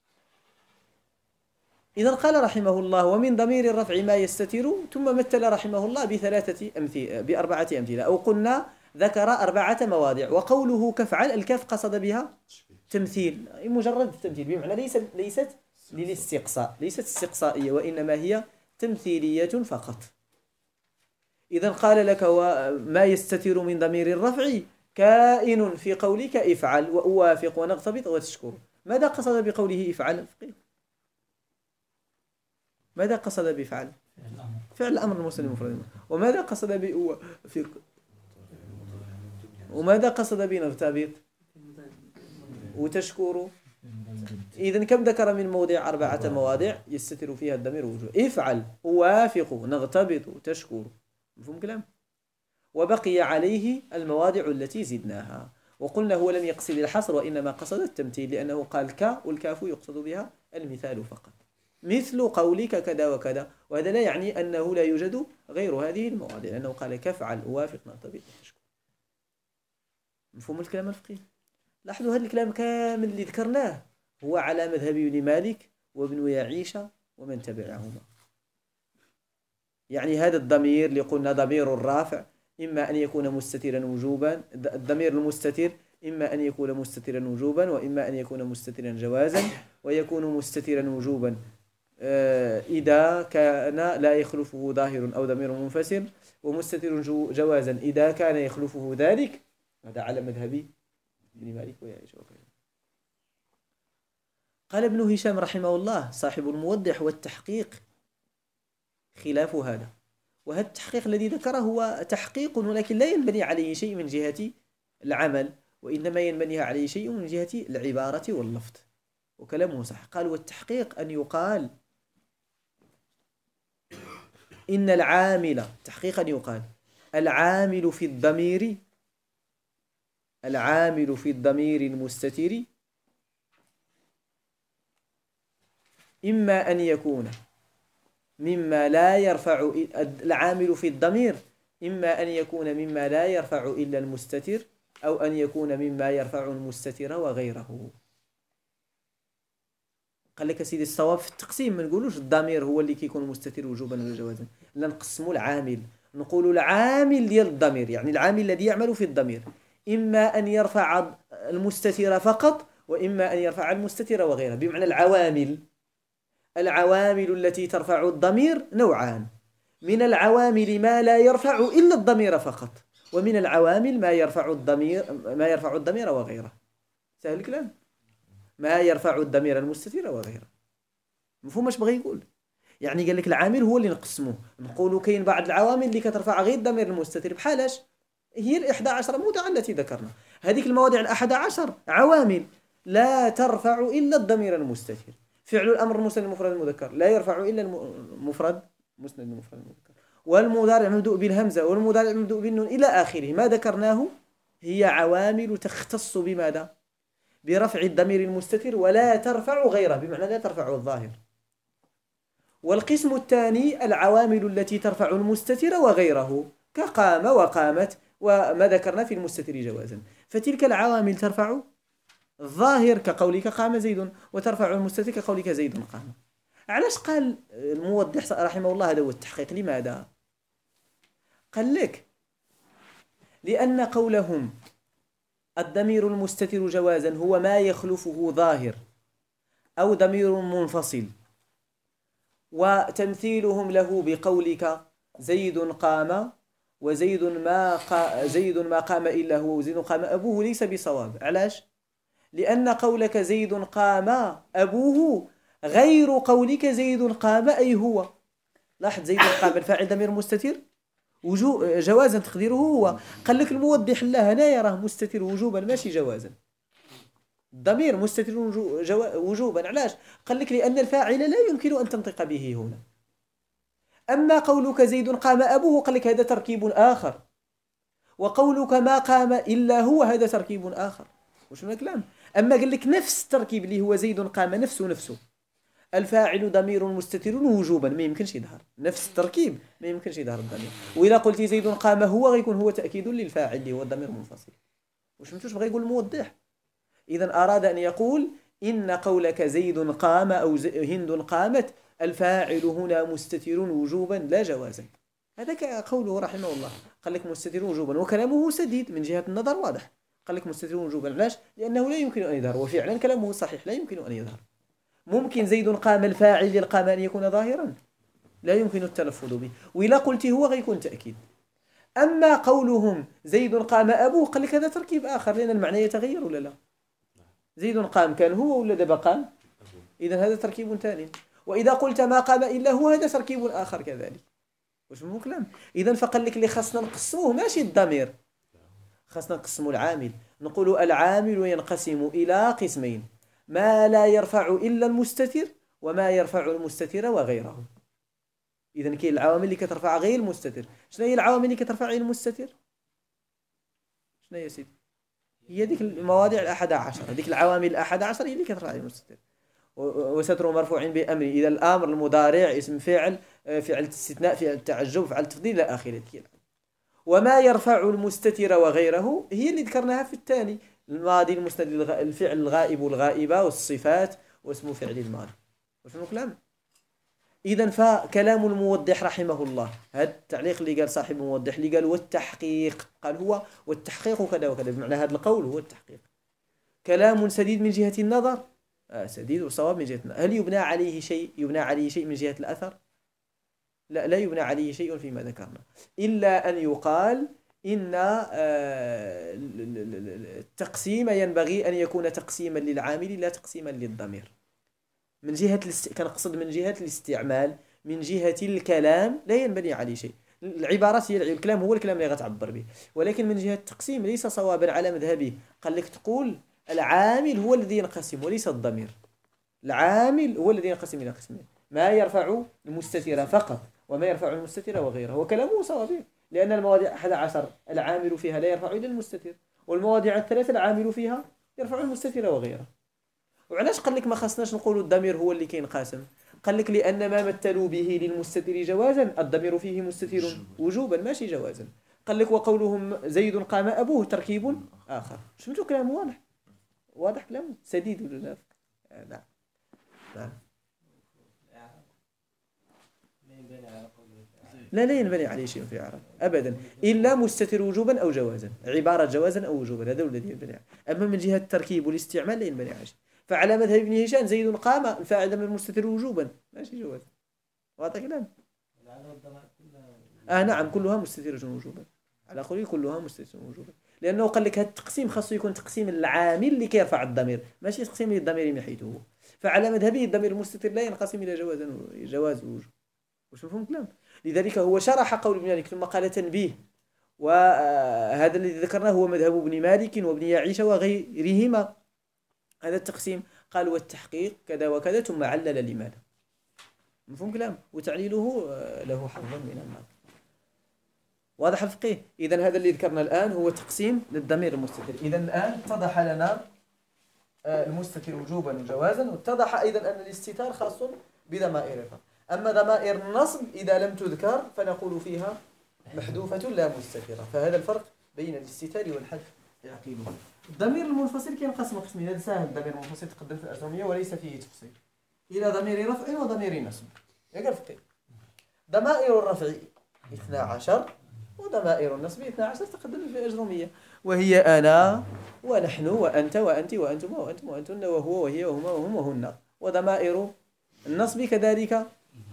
إذا قال رحمه الله: ومن ضمير الرفع ما يستتر، ثم مثل رحمه الله بأربعة أمثلة، أو قلنا ذكر 4 مواضع. وقوله كفعل، الكاف قصد بها تمثيل، مجرد التمثيل، بمعنى ليست للاستقصاء، ليست استقصائية، وإنما هي تمثيلية فقط. إذا قال لك: وما يستتر من ضمير الرفع كائن في قولك افعل وأوافق ونغتبط وتشكر. ماذا قصد بقوله افعل الفقيه؟ ماذا قصد بفعل؟ فعل الأمر المسلم المفرد. وماذا قصد بأوافق؟ وماذا قصد بنغتبط وتشكر؟ إذن كم ذكر من موضع؟ 4 مواضع يستتر فيها الضمير وجوه. افعل، أوافق، نغتبط، تشكر. مفهوم كلام؟ وبقي عليه المواضع التي زدناها، وقلنا هو لم يقصد الحصر وإنما قصد التمثيل، لأنه قال ك، والكاف يقصد بها المثال فقط، مثل قولك كذا وكذا. وهذا لا يعني أنه لا يوجد غير هذه المواضع، لأنه قال كفعل، أوافق، نغتبط، تشكر. مفهوم الكلام الفقهي؟ لاحظوا هذا الكلام كامل اللي ذكرناه هو على مذهب ابن مالك وابن يعيش ومن تبعهما. يعني هذا الضمير اللي قلنا ضمير الرافع إما أن يكون مستترا وجوبا، الضمير المستتر إما أن يكون مستترا وجوبا، وإما أن يكون مستترا جوازا. ويكون مستترا وجوبا إذا كان لا يخلفه ظاهر أو ضمير منفصل، ومستتر جوازا إذا كان يخلفه ذلك. هذا على مذهب ابن مالك ويعيش وغيره. قال ابن هشام رحمه الله صاحب الموضح: والتحقيق خلاف هذا. وهذا التحقيق الذي ذكره هو تحقيق، ولكن لا ينبني عليه شيء من جهة العمل، وإنما ينبني عليه شيء من جهة العبارة واللفظ، وكلامه صح. قال: والتحقيق أن يقال إن العامل، تحقيق أن يقال العامل في الضمير، العامل في الضمير المستتر إما أن يكون مما لا يرفع، العامل في الضمير إما أن يكون مما لا يرفع إلا المستتر، أو أن يكون مما يرفع المستتر وغيره. قال لك سيدي الصواب في التقسيم ما نقولوش الضمير هو اللي كيكون مستتر وجوبا ولا جوازا، لا، نقسموا العامل، نقولوا العامل ديال الضمير، يعني العامل الذي يعمل في الضمير إما أن يرفع المستتر فقط، وإما أن يرفع المستتر وغيره. بمعنى العوامل التي ترفع الضمير نوعان: من العوامل ما لا يرفع إلا الضمير فقط، ومن العوامل ما يرفع الضمير وغيره. سهل الكلام؟ ما يرفع الضمير المستتر وغيره. مفهوم اش بغى يقول؟ يعني قال لك العامل هو اللي نقسموه، نقولوا كاين بعض العوامل اللي كترفع غير الضمير المستتر، بحالاش؟ هي 11 موضع التي ذكرنا. هذيك المواضع 11 عوامل لا ترفع إلا الضمير المستتر. فعل الأمر المسند المفرد المذكر لا يرفع إلا المفرد مسند المفرد المذكر، والمضارع مبدوء بالهمزة، والمضارع مبدوء بالنون، إلى آخره. ما ذكرناه هي عوامل تختص بماذا؟ برفع الضمير المستتر، ولا ترفع غيره، بمعنى لا ترفع الظاهر. والقسم الثاني العوامل التي ترفع المستتر وغيره، كقام وقامت، وما ذكرنا في المستتر جوازا. فتلك العوامل ترفع الظاهر كقولك قام زيد، وترفع المستتر كقولك زيد قام. علاش قال الموضح رحمه الله هذا هو التحقيق؟ لماذا؟ قال لك لأن قولهم الضمير المستتر جوازا هو ما يخلفه ظاهر أو ضمير منفصل، وتمثيلهم له بقولك زيد قام وزيد ما قام إلا هو وزيد قام أبوه ليس بصواب. علاش؟ لأن قولك زيد قام أبوه غير قولك زيد قام أي هو. لاحظ، زيد قام الفاعل ضمير مستتر جوازا تقديره هو. قال لك الموضح لا، هنا يراه مستتر وجوبا ماشي جوازا، الضمير مستتر وجوبا. علاش؟ قال لك لأن الفاعل لا يمكن أن تنطق به هنا. أما قولك زيد قام أبوه قال لك هذا تركيب آخر، وقولك ما قام إلا هو هذا تركيب آخر. وش من الكلام؟ أما قال لك نفس التركيب اللي هو زيد قام نفسه الفاعل ضمير مستتر وجوبا ما يمكنش يظهر، نفس التركيب ما يمكنش يظهر الضمير. وإذا قلت زيد قام هو غيكون هو تأكيد للفاعل اللي هو الضمير المنفصل. واش فهمتوش بغى يقول الموضح؟ إذا أراد أن يقول إن قولك زيد قام أو هند قامت الفاعل هنا مستتر وجوبا لا جوازا. هذا قوله رحمه الله، قال لك مستتر وجوبا، وكلامه سديد من جهة النظر واضح. قال لك مستتر وجوبا، علاش؟ لأنه لا يمكن أن يظهر، وفعلا كلامه صحيح لا يمكن أن يظهر. ممكن زيد قام الفاعل للقام أن يكون ظاهرا، لا يمكن التلفظ به، وإلا قلت هو غيكون تأكيد. أما قولهم زيد قام أبوه، قال لك هذا تركيب آخر، لأن المعنى يتغير ولا لا؟ زيد قام كان هو ولا دابا قام؟ إذا هذا تركيب ثاني. وإذا قلت ما قام إلا هو، هذا تركيب آخر كذلك. واش مو كلام؟ إذا فقال لك اللي خاصنا نقسموه ماشي الضمير، خاصنا نقسموا العامل. نقول العامل ينقسم إلى قسمين: ما لا يرفع إلا المستتر، وما يرفع المستتر وغيره. إذا كاين العوامل اللي كترفع غير المستتر. شنو هي العوامل اللي كترفع غير المستتر؟ شنو هي يا سيدي؟ هي ديك المواضيع 11، هذيك العوامل 11 هي اللي كترفع غير المستتر. وستر مرفوع بأمر إذا الأمر المضارع اسم فعل، فعل الاستثناء، فعل التعجب، فعل التفضيل إلى آخره. وما يرفع المستتر وغيره هي اللي ذكرناها في الثاني: الماضي المسند، الفعل الغائب والغائبة، والصفات، واسم فعل الماضي. وشنو الكلام؟ إذا فكلام الموضح رحمه الله، هذا التعليق اللي قال صاحب الموضح، اللي قال والتحقيق، قال هو والتحقيق كذا وكذا، بمعنى هذا القول هو التحقيق. كلام سديد من جهة النظر، سديد وصواب من جهة النظر. هل يبنى عليه شيء؟ يبنى عليه شيء من جهة الأثر؟ لا، لا يبنى عليه شيء فيما ذكرنا، إلا أن يقال إن التقسيم ينبغي أن يكون تقسيما للعامل لا تقسيما للضمير. من جهة كنقصد من جهة الاستعمال، من جهة الكلام لا ينبني عليه شيء. العبارات هي الكلام، هو الكلام اللي غتعبر به، ولكن من جهة التقسيم ليس صوابا على مذهبه. قال لك تقول العامل هو الذي ينقسم وليس الضمير. العامل هو الذي ينقسم إلى قسمين: ما يرفع المستتر فقط، وما يرفع المستتر وغيره. وكلامه صواب، لأن المواضيع 11 العامل فيها لا يرفع إلا المستتر، والمواضيع الثلاثة العامل فيها يرفع المستتر وغيره. وعلاش قال لك ما خصناش نقولوا الضمير هو اللي كينقسم؟ قال لك لأن ما مثلوا به للمستتر جوازا الضمير فيه مستتر وجوبا ماشي جوازا. قال لك وقولهم زيد قام أبوه تركيب آخر. شفتوا كلام واضح؟ واضح كلامه سديد ولا لا؟ نعم نعم. لا ينبني عليه شيء في إعراب أبدا، إلا مستتر وجوبا أو جوازا، عبارة جوازا أو وجوبا، هذا الذي ينبني. أما من جهة التركيب والاستعمال لا ينبني عليه شيء. فعلى مذهب ابن هشام زيد قام الفاعل من المستتر وجوبا ماشي جوازا. واضح كلام؟ نعم كلها مستترة وجوبا، على قولي كلها مستترة وجوبا، لأنه قال لك هذا التقسيم خاصه يكون تقسيم العامل اللي كيرفع الضمير، ماشي تقسيم للضمير من حيث هو. فعلى مذهبه الضمير المستتر لا ينقسم إلى جواز ووجوب. واش مفهوم الكلام؟ لذلك هو شرح قول ابن مالك ثم قال تنبيه، وهذا الذي ذكرناه هو مذهب ابن مالك وابن يعيش وغيرهما. هذا التقسيم قال والتحقيق كذا وكذا، ثم علل لماذا. مفهوم كلام؟ وتعليله له حظ من النار. واضح الفقيه؟ إذن هذا اللي ذكرنا الآن هو تقسيم للضمير المستتر. إذن الآن اتضح لنا المستتر وجوبا وجوازا، واتضح أيضا أن الاستتار خاص بضمائر الرفع. أما ضمائر النصب إذا لم تذكر فنقول فيها محذوفة لا مستترة. فهذا الفرق بين الاستتار والحذف يعقيده. الضمير المنفصل كينقسم قسمين، هذا سهل. الضمير المنفصل تقدم في الأجرومية وليس فيه تفصيل، إلى ضمير رفع وضمير نصب. يقرأ فقيه. ضمائر الرفع 12 وضمائر النصب 12 تقدم في الأجرومية، وهي أنا ونحن وأنت وأنت وأنتم وأنتم وأنتن وهو وهي وهما وهم وهن. وضمائر النصب كذلك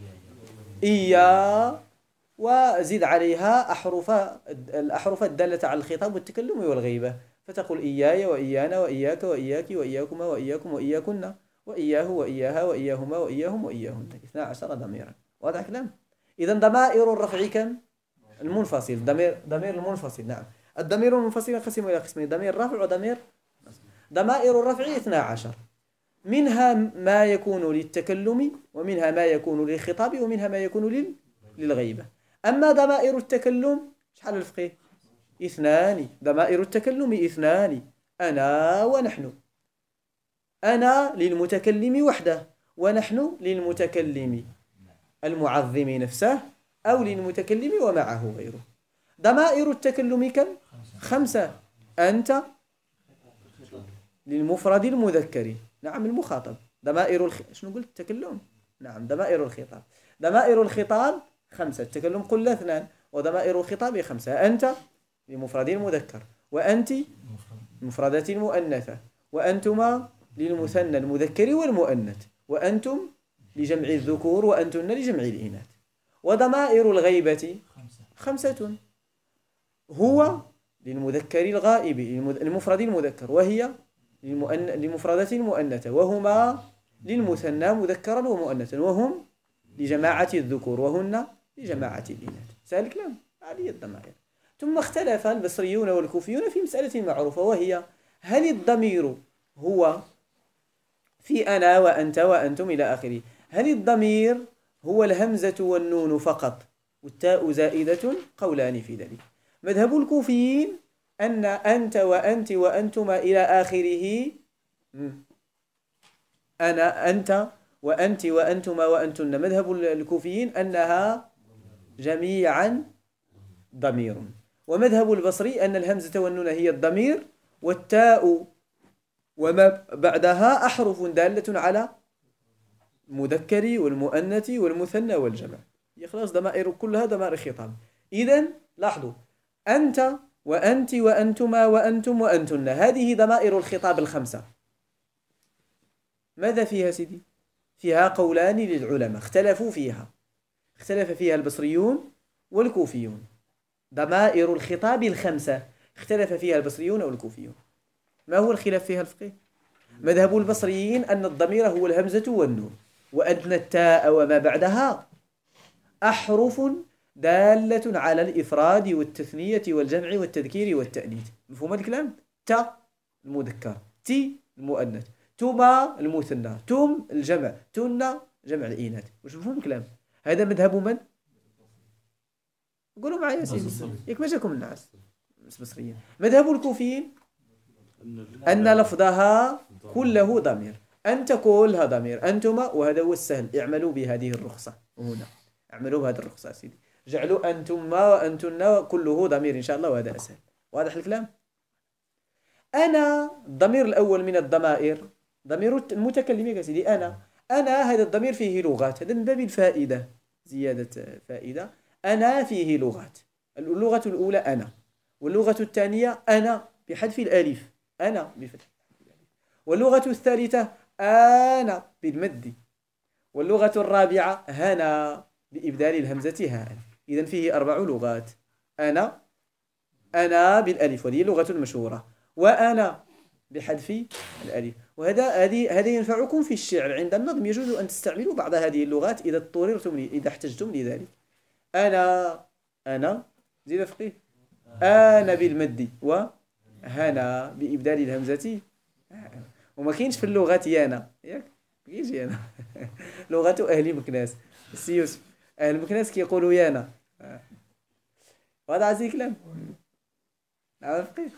إيا، وزد عليها الأحرف الدالة على الخطاب والتكلم والغيبة، فتقول إياي وإيانا وإياك وإياك وإياكما وإياكم وإياكن وإياه وإياها وإياهما وإياهم وإياهن، 12 ضميرا. واضح كلام؟ إذن ضمائر الرفع كم؟ المنفصل، ضمير المنفصل. نعم، الضمير المنفصل ينقسم إلى قسمين: ضمير رفع وضمير نصب. ضمائر الرفع 12، منها ما يكون للتكلم، ومنها ما يكون للخطاب، ومنها ما يكون للغيبة. أما ضمائر التكلم شحال الفقيه؟ 2. ضمائر التكلم 2: أنا ونحن. أنا للمتكلم وحده، ونحن للمتكلم المعظم نفسه أو للمتكلم ومعه غيره. ضمائر التكلم كم؟ 5: أنت للمفرد المذكر. نعم المخاطب. شنو قلت؟ التكلم. نعم ضمائر الخطاب. ضمائر الخطاب 5، التكلم قلنا 2، وضمائر الخطاب 5. أنت لمفرد المذكر، وأنت لمفردة المؤنثة، وأنتما للمثنى المذكر والمؤنث، وأنتم لجمع الذكور، وأنتن لجمع الإناث. وضمائر الغيبة 5، هو للمذكر الغائب المفرد المذكر، وهي للمفردة المؤنثة، وهما للمثنى مذكرا ومؤنثا، وهم لجماعة الذكور، وهن لجماعة الإناث. سهل الكلام. هذه الضمائر. ثم اختلف البصريون والكوفيون في مسألة معروفة، وهي هل الضمير هو في أنا وأنت وأنتم إلى آخره، هل الضمير هو الهمزة والنون فقط والتاء زائدة؟ قولان في ذلك. مذهب الكوفيين أن أنت وأنت وأنتما إلى آخره، أنت وأنت وأنتما وأنتن، مذهب الكوفيين أنها جميعا ضمير. ومذهب البصري أن الهمزة والنون هي الضمير، والتاء وما بعدها أحرف دالة على المذكر والمؤنث والمثنى والجمع. خلاص ضمائر كلها ضمائر خطاب. إذن لاحظوا، أنت وأنت وأنتما وأنتم وأنتن، هذه ضمائر الخطاب 5. ماذا فيها سيدي؟ فيها قولان للعلماء اختلفوا فيها، اختلف فيها البصريون والكوفيون. ضمائر الخطاب 5 اختلف فيها البصريون والكوفيون. ما هو الخلاف فيها الفقهي؟ مذهب البصريين أن الضمير هو الهمزة والنون، وأن التاء وما بعدها أحرف دالة على الإفراد والتثنية والجمع والتذكير والتأنيث. مفهوم الكلام؟ تا المذكر، تي المؤنث، توما المثنى، توم الجمع، تونا جمع الإناث. واش مفهوم الكلام؟ هذا مذهب من؟ قولوا معايا سيدي، ياك ما جاكم الناس البصريين. مذهب الكوفيين أن لفظها كله ضمير، أنت كلها ضمير، أنتما، وهذا هو السهل. اعملوا بهذه الرخصة هنا، اعملوا بهذه الرخصة سيدي، جعلوا أنتما وأنتن كله ضمير إن شاء الله، وهذا أسهل. واضح الكلام؟ أنا الضمير الأول من الضمائر ضمير المتكلم يا سيدي. أنا هذا الضمير فيه لغات، هذا من باب الفائدة، زيادة فائدة. أنا فيه لغات. اللغة الأولى أنا، واللغة الثانية أنا بحذف الألف، أنا بفتح الألف، واللغة الثالثة أنا بالمد، واللغة الرابعة هنا بإبدال الهمزة هاء. إذن فيه 4 لغات. أنا بالألف، وهذه اللغة المشهورة، وأنا بحذف الألف. هذا ينفعكم في الشعر عند النظم. يجوز أن تستعملوا بعض هذه اللغات إذا اضطررتم، إذا احتجتم لذلك. أنا زيد فقيه، أنا بالمد، وهنا بإبدال الهمزة. وما كاينش في اللغات يانا، ياك ما كاينش يانا. لغة أهل مكناس، السي يوسف، أهل مكناس كيقولوا يانا. وهذا عزيز الكلام. نعم فقيه.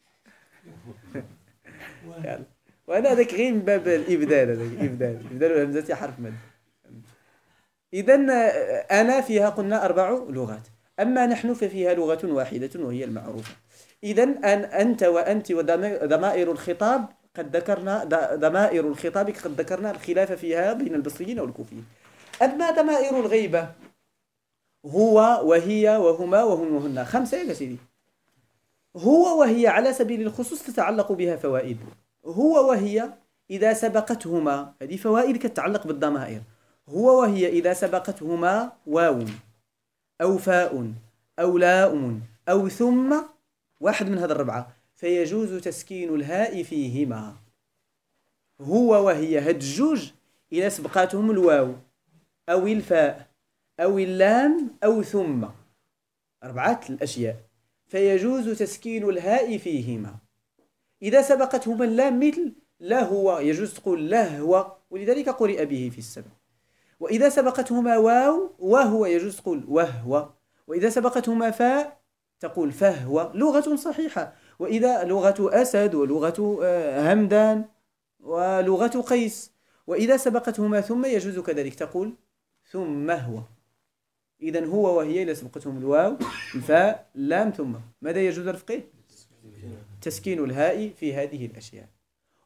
وأنا هذاك غير من باب الإبدال، هذاك إبدال الهمزة حرف مد. إذن أنا فيها قلنا 4 لغات، أما نحن ففيها لغة واحدة وهي المعروفة. إذن أنت وأنت وضمائر الخطاب قد ذكرنا، ضمائر الخطاب قد ذكرنا الخلاف فيها بين البصريين والكوفيين. أما ضمائر الغيبة هو وهي وهما وهم وهن 5 يا سيدي. هو وهي على سبيل الخصوص تتعلق بها فوائد. هو وهي إذا سبقتهما، هذه فوائد كتتعلق بالضمائر. هو وهي إذا سبقتهما واو أو فاء أو لاء أو ثم، واحد من هذا 4، فيجوز تسكين الهاء فيهما. هو وهي هاد الجوج إذا سبقاتهم الواو أو الفاء أو اللام أو ثم، 4 الأشياء، فيجوز تسكين الهاء فيهما. إذا سبقتهما اللام مثل لا هو، يجوز تقول لا هو، ولذلك قرئ به في السبع. وإذا سبقتهما واو وهو، يجوز تقول وهو. وإذا سبقتهما فاء تقول فهو، لغة صحيحة. وإذا لغة أسد ولغة همدان ولغة قيس. وإذا سبقتهما ثم يجوز كذلك تقول ثم هو. إذن هو وهي إذا سبقتهم الواو الفاء لام ثم، ماذا يجوز الفقه؟ تسكين الهاء في هذه الأشياء.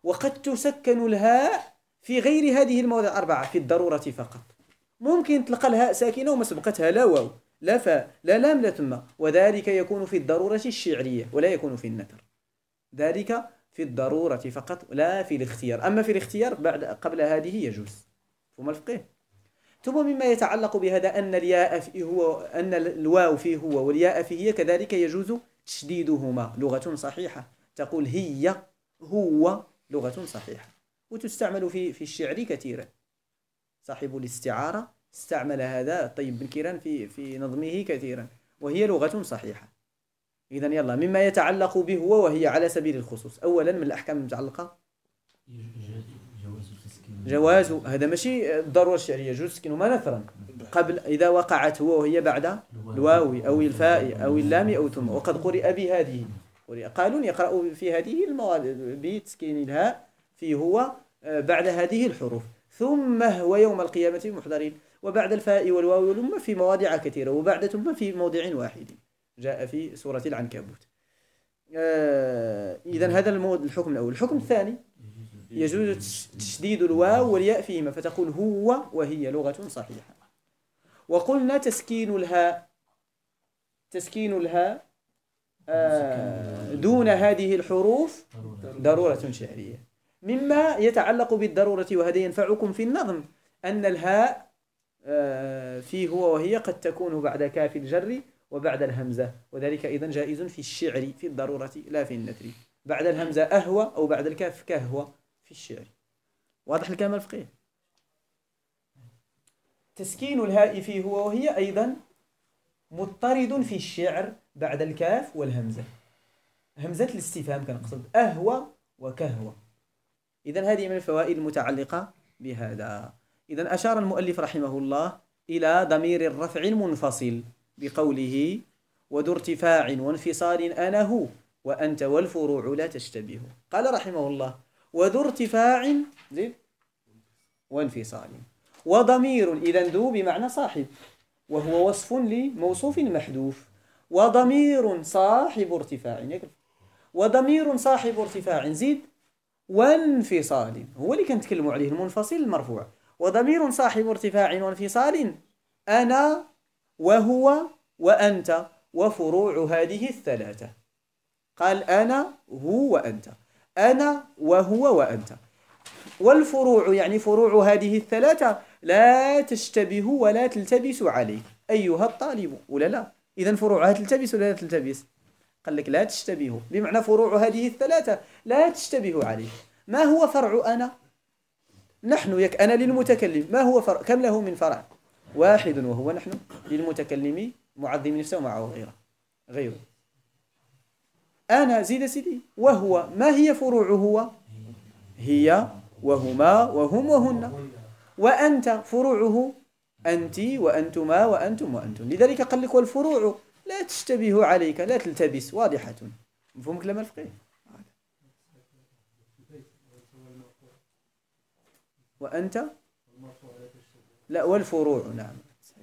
وقد تسكن الهاء في غير هذه المواضع الأربعة في الضرورة فقط. ممكن تلقى الهاء ساكنة وما سبقتها لا واو لا فاء لا لام لا ثم، وذلك يكون في الضرورة الشعرية ولا يكون في النثر. ذلك في الضرورة فقط لا في الاختيار. أما في الاختيار قبل هذه يجوز. فهم الفقه. ثم مما يتعلق بهذا أن الياء فيه هو أن الواو فيه هو والياء فيه هي كذلك يجوز تشديدهما لغة صحيحة. تقول هي هو لغة صحيحة، وتستعمل في الشعر كثيرا. صاحب الاستعارة استعمل هذا طيب بن كيران في نظمه كثيرا، وهي لغة صحيحة. إذن يلا مما يتعلق به هو وهي على سبيل الخصوص. أولا من الأحكام المتعلقة جواز، هذا ماشي الضرورة الشعرية، يجوز تسكنهما نثرا قبل إذا وقعت هو وهي بعد الواو أو الفاء أو اللام أو ثم. وقد قرئ بهذه، قالون يقرأ في هذه المواضع بتسكين الهاء في هو بعد هذه الحروف، ثم هو يوم القيامة محضرين، وبعد الفاء والواو واللام في مواضع كثيرة، وبعد ثم في موضع واحد جاء في سورة العنكبوت. إذن هذا الحكم الأول. الحكم الثاني يجوز تشديد الواو والياء فيهما، فتقول هو وهي لغة صحيحة. وقلنا تسكين الهاء دون هذه الحروف ضرورة شعرية. مما يتعلق بالضرورة وهذا ينفعكم في النظم أن الهاء في هو وهي قد تكون بعد كاف الجر وبعد الهمزة، وذلك أيضا جائز في الشعر في الضرورة لا في النثر. بعد الهمزة أهوى أو بعد الكاف كهوى في الشعر. واضح الكلام الفقهي؟ تسكين الهاء في هو وهي أيضا مضطرد في الشعر بعد الكاف والهمزة. همزة الاستفهام كنقصد أهوى وكهوى. إذن هذه من الفوائد المتعلقة بهذا. إذن أشار المؤلف رحمه الله إلى ضمير الرفع المنفصل بقوله وذو ارتفاع وانفصال أنا هو وأنت والفروع لا تشتبه. قال رحمه الله وذو ارتفاع وانفصال وضمير، إذن ذو بمعنى صاحب وهو وصف لموصوف محذوف، وضمير صاحب ارتفاع، وضمير صاحب ارتفاع زيد وانفصال هو اللي كنتكلموا عليه المنفصل المرفوع، وضمير صاحب ارتفاع وانفصال أنا وهو وأنت وفروع هذه الثلاثة. قال أنا هو وأنت، أنا وهو وأنت، والفروع يعني فروع هذه الثلاثة لا تشتبه ولا تلتبس عليك أيها الطالب ولا لا. إذن فروعها تلتبس ولا لا تلتبس؟ قال لك لا تشتبه، بمعنى فروع هذه الثلاثة لا تشتبه عليك. ما هو فرع أنا؟ نحن يك أنا للمتكلم، ما هو فرع؟ كم له من فرع؟ واحد وهو نحن للمتكلم معظم نفسه معه غيره. أنا زيد سيدي وهو، ما هي فروع هو؟ هي وهما وهم وهن. وأنت فروعه أنت وأنتما وأنتم وأنتم. لذلك قال لك والفروع لا تشتبه عليك لا تلتبس. واضحة. مفهوم كلام الفقه؟ وأنت لا والفروع نعم.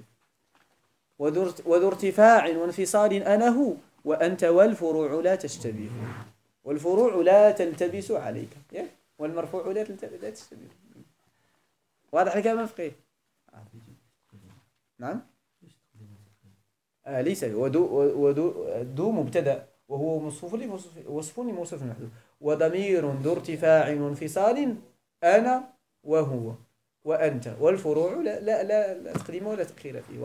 وذو ارتفاع وانفصال أنا هو وأنت والفروع لا تشتبه. والفروع لا تلتبس عليك والمرفوع لا تشتبه. واضح الكلام الفقهي؟ نعم. ليس ودو مبتدأ وهو وصف لموصوف محذوف، وضمير ذو ارتفاع وانفصال أنا وهو وأنت والفروع لا تقديم ولا تأخير فيه.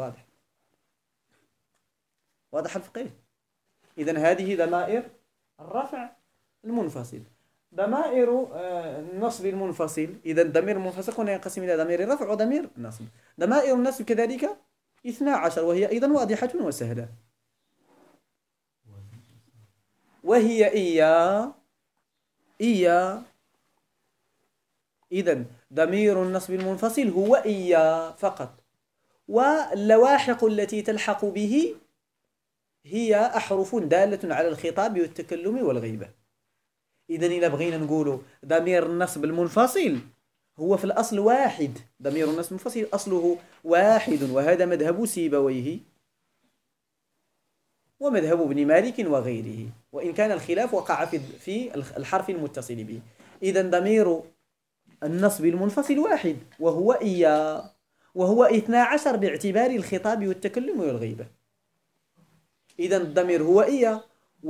واضح الفقه؟ إذن هذه ضمائر الرفع المنفصل. ضمائر النصب المنفصل، إذن ضمير المنفصل قلنا ينقسم إلى ضمير الرفع وضمير النصب. ضمائر النصب كذلك 12 وهي أيضا واضحة وسهلة، وهي إيا. إذن ضمير النصب المنفصل هو إيا فقط، واللواحق التي تلحق به هي أحرف دالة على الخطاب والتكلم والغيبة. إذن إذا بغينا نقول ضمير النصب المنفصل هو في الأصل واحد، ضمير النصب المنفصل أصله واحد، وهذا مذهب سيبويه ومذهب ابن مالك وغيره، وإن كان الخلاف وقع في الحرف المتصل به. إذا ضمير النصب المنفصل واحد وهو إيا، وهو 12 باعتبار الخطاب والتكلم والغيبة. إذا الضمير هو إيا،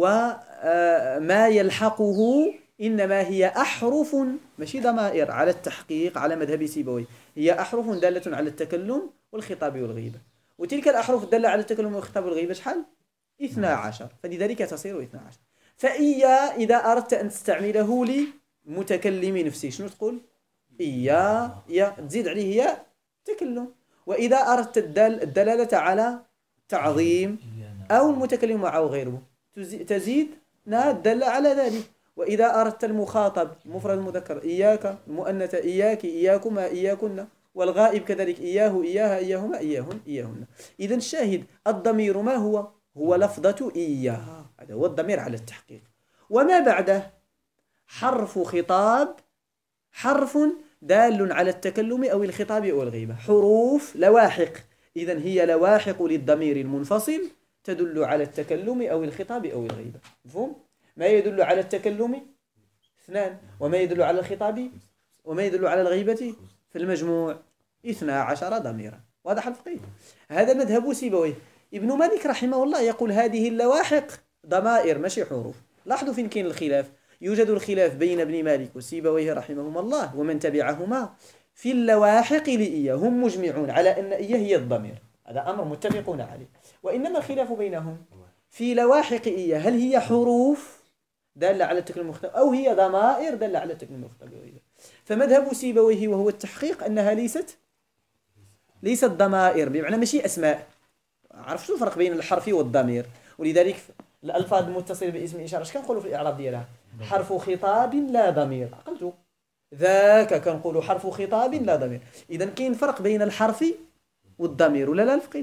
وما يلحقه إنما هي أحرف ماشي ضمائر على التحقيق على مذهب سيبويه، هي أحرف دالة على التكلم والخطاب والغيبة، وتلك الأحرف الدالة على التكلم والخطاب والغيبة شحال؟ 12، فلذلك تصير 12. فإيا إذا أردت أن تستعمله لمتكلم نفسي شنو تقول؟ إيا يا تزيد عليه يا تكلم. وإذا أردت الدلالة على تعظيم أو المتكلم معه غيره تزيد الدالة على ذلك. وإذا أردت المخاطب مفرد المذكر إياك، المؤنث إياك، إياكما، إياكن، والغائب كذلك إياه، إياها، إياهما، إياهن، إياهن. إذا الشاهد الضمير ما هو؟ هو لفظة إياها، هذا هو الضمير على التحقيق. وما بعده حرف خطاب، حرف دال على التكلم أو الخطاب أو الغيبة، حروف لواحق. إذن هي لواحق للضمير المنفصل تدل على التكلم أو الخطاب أو الغيبة. مفهوم؟ ما يدل على التكلم 2، وما يدل على الخطاب وما يدل على الغيبة في المجموع 12 ضميرا. واضح الفقيه؟ هذا مذهب سيبويه. ابن مالك رحمه الله يقول هذه اللواحق ضمائر ماشي حروف. لاحظوا فين كاين الخلاف. يوجد الخلاف بين ابن مالك وسيبويه رحمهما الله ومن تبعهما في اللواحق لإياه، هم مجمعون على أن إياه هي الضمير، هذا أمر متفقون عليه. وإنما الخلاف بينهم في لواحق إياه، هل هي حروف دالة على التكلم المختلف أو هي ضمائر دالة على التكلم المختلف. فمذهب سيبويه وهو التحقيق أنها ليست ضمائر، بمعنى ماشي أسماء. عرفتوا الفرق بين الحرف والضمير؟ ولذلك الألفاظ المتصلة باسم إشارة اش كنقولوا في الإعراب ديالها؟ حرف خطاب لا ضمير. عقلتوا ذاك كنقولوا حرف خطاب لا ضمير. إذا كاين فرق بين الحرف والضمير ولا لا الفقيه؟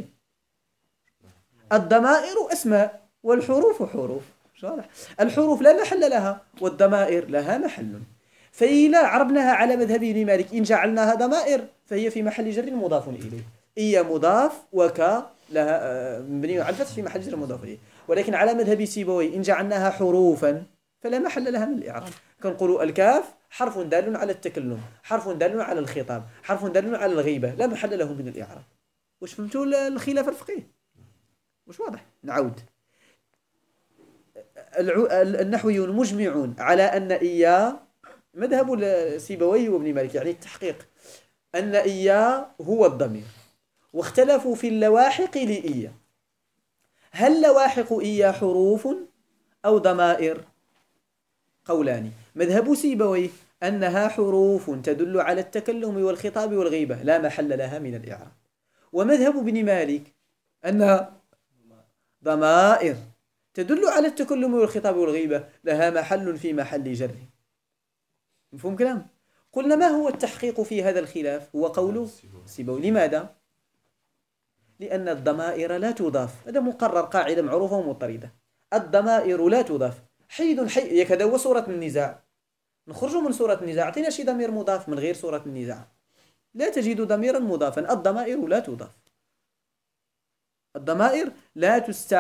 الضمائر أسماء والحروف حروف. الحروف لا محل لها والضمائر لها محل. فإذا عربناها على مذهب ابن مالك إن جعلناها ضمائر فهي في محل جر مضاف إليه، إيا مضاف وكا لها مبني على الفتح في محل جر مضاف إليه. ولكن على مذهب سيبويه إن جعلناها حروفا فلا محل لها من الإعراب. كنقولوا الكاف حرف دال على التكلم، حرف دال على الخطاب، حرف دال على الغيبة، لا محل له من الإعراب. واش فهمتوا الخلاف الفقهي؟ واش واضح؟ نعود. النحويون مجمعون على أن إياه مذهب سيبويه وابن مالك، يعني التحقيق أن إياه هو الضمير، واختلفوا في اللواحق لإياه. هل لواحق إياه حروف أو ضمائر؟ قولان. مذهب سيبويه أنها حروف تدل على التكلم والخطاب والغيبة، لا محل لها من الإعراب. ومذهب ابن مالك أنها ضمائر تدل على التكلم والخطاب والغيبة، لها محل في محل جر. مفهوم كلام؟ قلنا ما هو التحقيق في هذا الخلاف؟ هو قول سيبويه. لماذا؟ لأن الضمائر لا تضاف، هذا مقرر، قاعدة معروفة ومضطردة. الضمائر لا تضاف. حيد حي يكذا هو صورة النزاع. نخرجوا من صورة النزاع، اعطينا شي ضمير مضاف من غير صورة النزاع. لا تجد ضميرا مضافا. الضمائر لا تضاف. الضمائر لا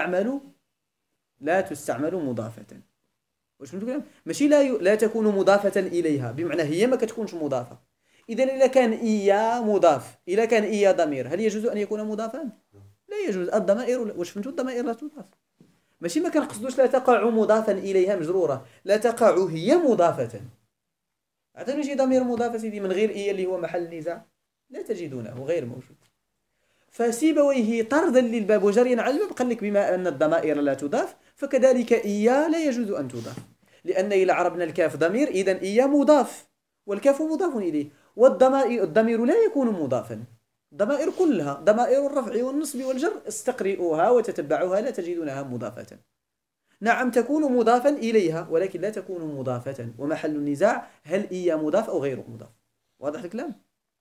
تستعمل مضافة. واش فهمتوا كلام؟ ماشي لا تكون مضافة إليها، بمعنى هي ما كتكونش مضافة. إذا إذا كان إيا مضاف، إذا كان إيا ضمير، هل يجوز أن يكون مضافا؟ لا يجوز. الضمائر واش فهمتوا؟ الضمائر لا تضاف. ماشي ما كنقصدوش لا تقع مضافا إليها مجرورة، لا تقع هي مضافة. اعطيني شي ضمير مضاف سيدي من غير إيا اللي هو محل النزاع، لا تجدونه، غير موجود. فسيبويه طردا للباب وجريا على الباب قال لك بما أن الضمائر لا تضاف فكذلك إيا لا يجوز أن تضاف، لأن إذا عربنا الكاف ضمير إذن إيا مضاف والكاف مضاف إليه، والضمير لا يكون مضافا. الضمائر كلها ضمائر الرفع والنصب والجر استقرئوها وتتبعوها لا تجدونها مضافة. نعم تكون مضافا إليها ولكن لا تكون مضافة، ومحل النزاع هل إيا مضاف أو غير مضاف. واضح الكلام؟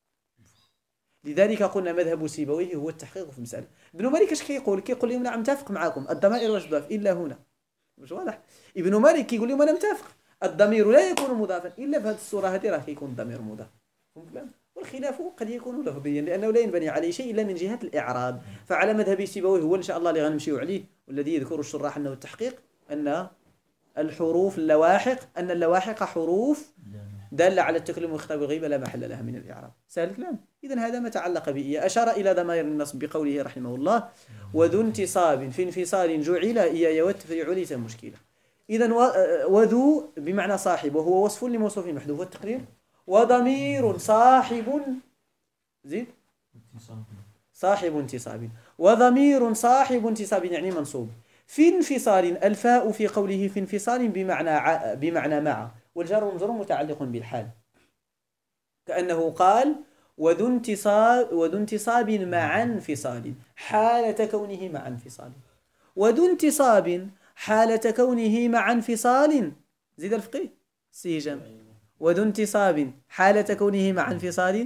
لذلك قلنا مذهب سيبويه هو التحقيق في المسألة. ابن مالك اش كيقول لهم نعم متفق معكم الضمائر لا تضاف إلا هنا. مش واضح؟ ابن مالك كيقول لهم أنا متفق الضمير لا يكون مضافا إلا في هذه الصورة هذه راه كيكون الضمير مضاف. والخلاف قد يكون لفظيا لأنه لا ينبني عليه شيء إلا من جهة الإعراب. فعلى مذهب سيبويه هو إن شاء الله اللي غنمشيو عليه، والذي يذكر الشراح أنه التحقيق أن الحروف اللواحق، أن اللواحق حروف دالة على التكلم والخطاب والغيبة لا محل لها من الإعراب. سهل الكلام. إذن هذا ما تعلق بإيا. أشار إلى ضمائر النصب بقوله رحمه الله وذو انتصاب في انفصال جعل إياي والتفريع ليس مشكلة. إذن وذو بمعنى صاحب وهو وصف لموصوف محذوف والتقدير وضمير صاحب زيد صاحب انتصاب وضمير صاحب انتصاب يعني منصوب في انفصال. الفاء في قوله في انفصال بمعنى مع والجار والمجرور متعلق بالحال كأنه قال وذو انتصاب مع انفصال حالة كونه مع انفصال وذو انتصاب حالة كونه مع انفصال زيد الفقيه سيجم وذو انتصاب حالة كونه مع انفصال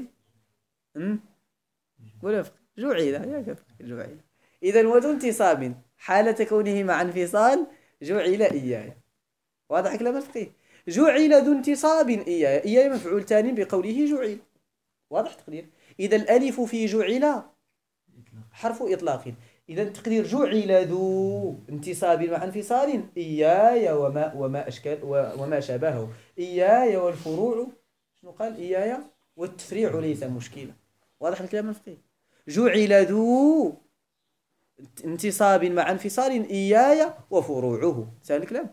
ولا جعل يا كفر جعل. إذا وذو انتصاب حالة كونه مع انفصال جعل إياي. واضح كلام الفقيه. جعل ذو انتصاب إياي. إياي مفعول ثاني بقوله جعل. واضح تقدير. إذا الألف في جعل حرف إطلاق. إذا تقدير جعل ذو انتصاب مع انفصال إياي وما أشكال وما شابهه إياي والفروع شنو قال إياي والتفريع ليس مشكلة. واضح الكلام الفقهي. جعل ذو انتصاب مع انفصال إياي وفروعه. سهل الكلام.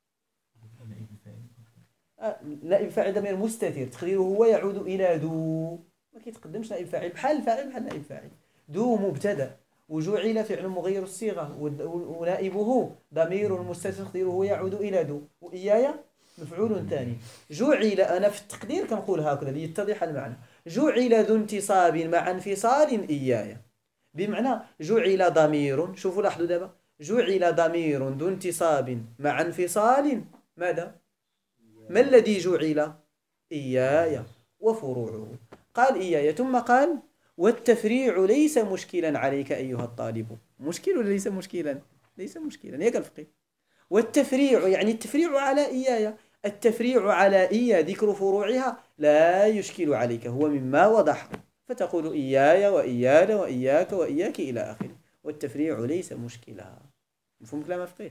نائب فاعل ضمير مستتر تقديره هو يعود إلى ذو ما كيتقدمش نائب فاعل بحال الفاعل بحال نائب فاعل. ذو مبتدأ وجعل فعل مغير الصيغة ونائبه ضمير مستتر تقديره يعود إلى ذو وإياي مفعول ثاني. جعل أنا في التقدير كنقول هكذا ليتضح المعنى. جعل ذو انتصاب مع انفصال إياي بمعنى جعل ضمير شوفوا لاحظوا دابا جعل ضمير ذو انتصاب مع انفصال ماذا؟ ما الذي جعل؟ إياي وفروعه. قال إياي ثم قال والتفريع ليس مشكلا عليك أيها الطالب. مشكل ولا ليس مشكلا؟ ليس مشكلا يا الفقيه. والتفريع يعني التفريع على إياي. التفريع على إيا ذكر فروعها لا يشكل عليك هو مما وضح فتقول إياي وإيانا وإياك وإياك إلى آخره. والتفريع ليس مشكلا. مفهوم كلام الفقيه؟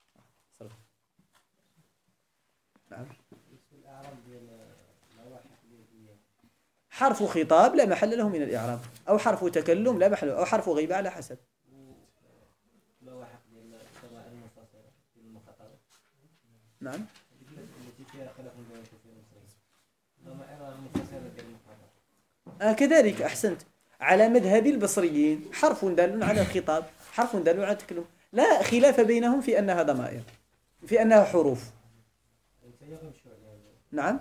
نعم. حرف خطاب لا محل له من الإعراب أو حرف تكلم لا محل أو حرف غيبة على حسب. نعم. كذلك أحسنت على مذهب البصريين حرف دال على الخطاب حرف دال على التكلم لا خلاف بينهم في أنها ضمائر في أنها حروف. نعم.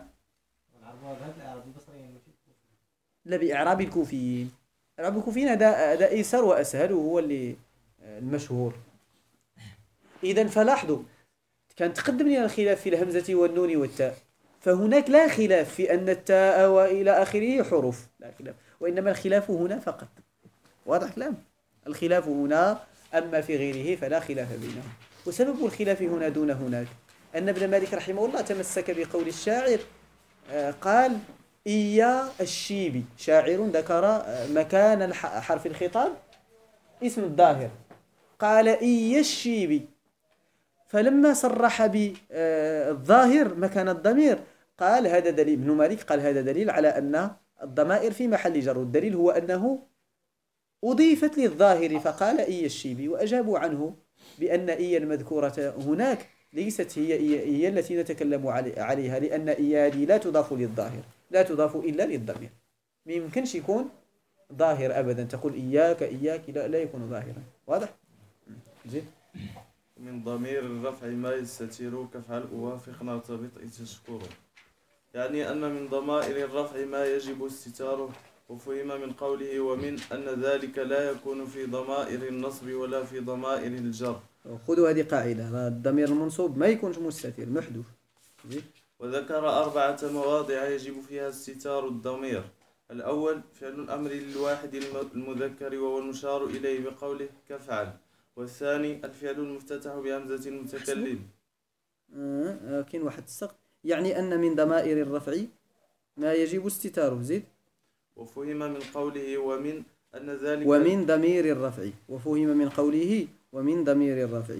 لا بإعراب الكوفيين. إعراب الكوفيين هذا أيسر وأسهل وهو اللي المشهور. إذن فلاحظوا كان تقدم لنا الخلاف في الهمزة والنون والتاء فهناك لا خلاف في أن التاء وإلى آخره حروف لا خلاف وإنما الخلاف هنا فقط. واضح كلام. الخلاف هنا أما في غيره فلا خلاف بينهم. وسبب الخلاف هنا دون هناك أن ابن مالك رحمه الله تمسك بقول الشاعر قال إيا الشيبي شاعر ذكر مكان حرف الخطاب اسم الظاهر قال إيا الشيبي فلما صرح بالظاهر مكان الضمير قال هذا دليل ابن مالك قال هذا دليل على أن الضمائر في محل جر. الدليل هو أنه أضيفت للظاهر فقال إيا الشيبي وأجابوا عنه بأن إيا المذكورة هناك ليست هي التي نتكلم عليها لأن إيا دي لا تضاف للظاهر لا تضاف إلا للضمير. ما يمكنش يكون ظاهر أبدا تقول إياك إياك لا يكون ظاهرا. واضح؟ زين. من ضمير الرفع ما يستتر كفعل أوافق نرتبط تشكره يعني أن من ضمائر الرفع ما يجب استتاره وفهم من قوله ومن أن ذلك لا يكون في ضمائر النصب ولا في ضمائر الجر. خذوا هذه قاعدة الضمير المنصوب ما يكونش مستتر محذوف. وذكر 4 مواضع يجب فيها استتار الضمير. الأول فعل الأمر للواحد المذكر وهو المشار إليه بقوله كفعل. والثاني الفعل المفتتح بهمزة المتكلم. كاين واحد السقط يعني أن من ضمائر الرفع ما يجب استتاره. زيد. وفهم من قوله ومن أن ذلك ومن ضمير الرفع وفهم من قوله ومن ضمير الرفع.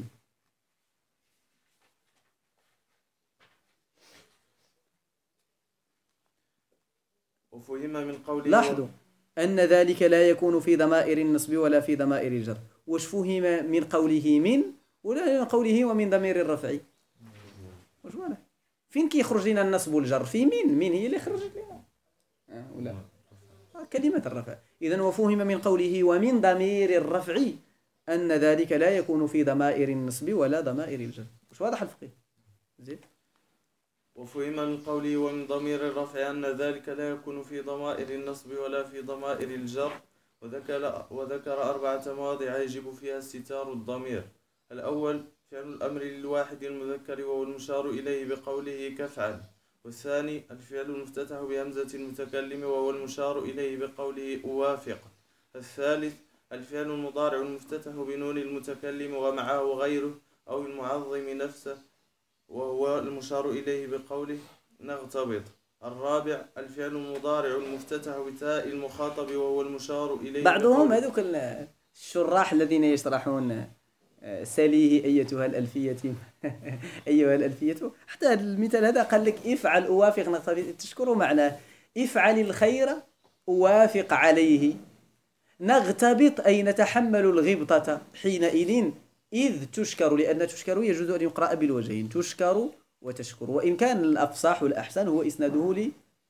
وفهم من قوله لاحظوا أن ذلك لا يكون في ضمائر النصب ولا في ضمائر الجر. واش فهم من قوله من ولا من قوله ومن ضمير الرفع؟ واش واضح؟ فين كيخرج لنا النصب والجر؟ في من هي اللي خرجت لنا ولا كلمة الرفع. إذن وفهم من قوله ومن ضمير الرفع أن ذلك لا يكون في ضمائر النصب ولا ضمائر الجر. واش واضح الفقه؟ زين. وفهم من قوله ومن ضمير الرفع أن ذلك لا يكون في ضمائر النصب ولا في ضمائر الجر، وذكر 4 مواضع يجب فيها استتار الضمير. الأول فعل الأمر للواحد المذكر وهو المشار إليه بقوله كفعل، والثاني الفعل المفتتح بهمزة المتكلم وهو المشار إليه بقوله أوافق، الثالث الفعل المضارع المفتتح بنون المتكلم ومعه غيره أو المعظم نفسه وهو المشار إليه بقوله نغتبط، الرابع الفعل المضارع المفتتح بتاء المخاطب وهو المشار إليه بعضهم هذوك الشراح الذين يشرحون سليه أيتها الألفية أيها الألفية، حتى هذا المثال هذا قال لك افعل أوافق نغتبط، تشكروا معناه افعل الخير أوافق عليه، نغتبط أي نتحمل الغبطة حينئذ إذ تشكر، لأن تشكر يجوز أن يقرأ بالوجهين، تشكر وتشكر، وإن كان الأفصح والأحسن هو إسناده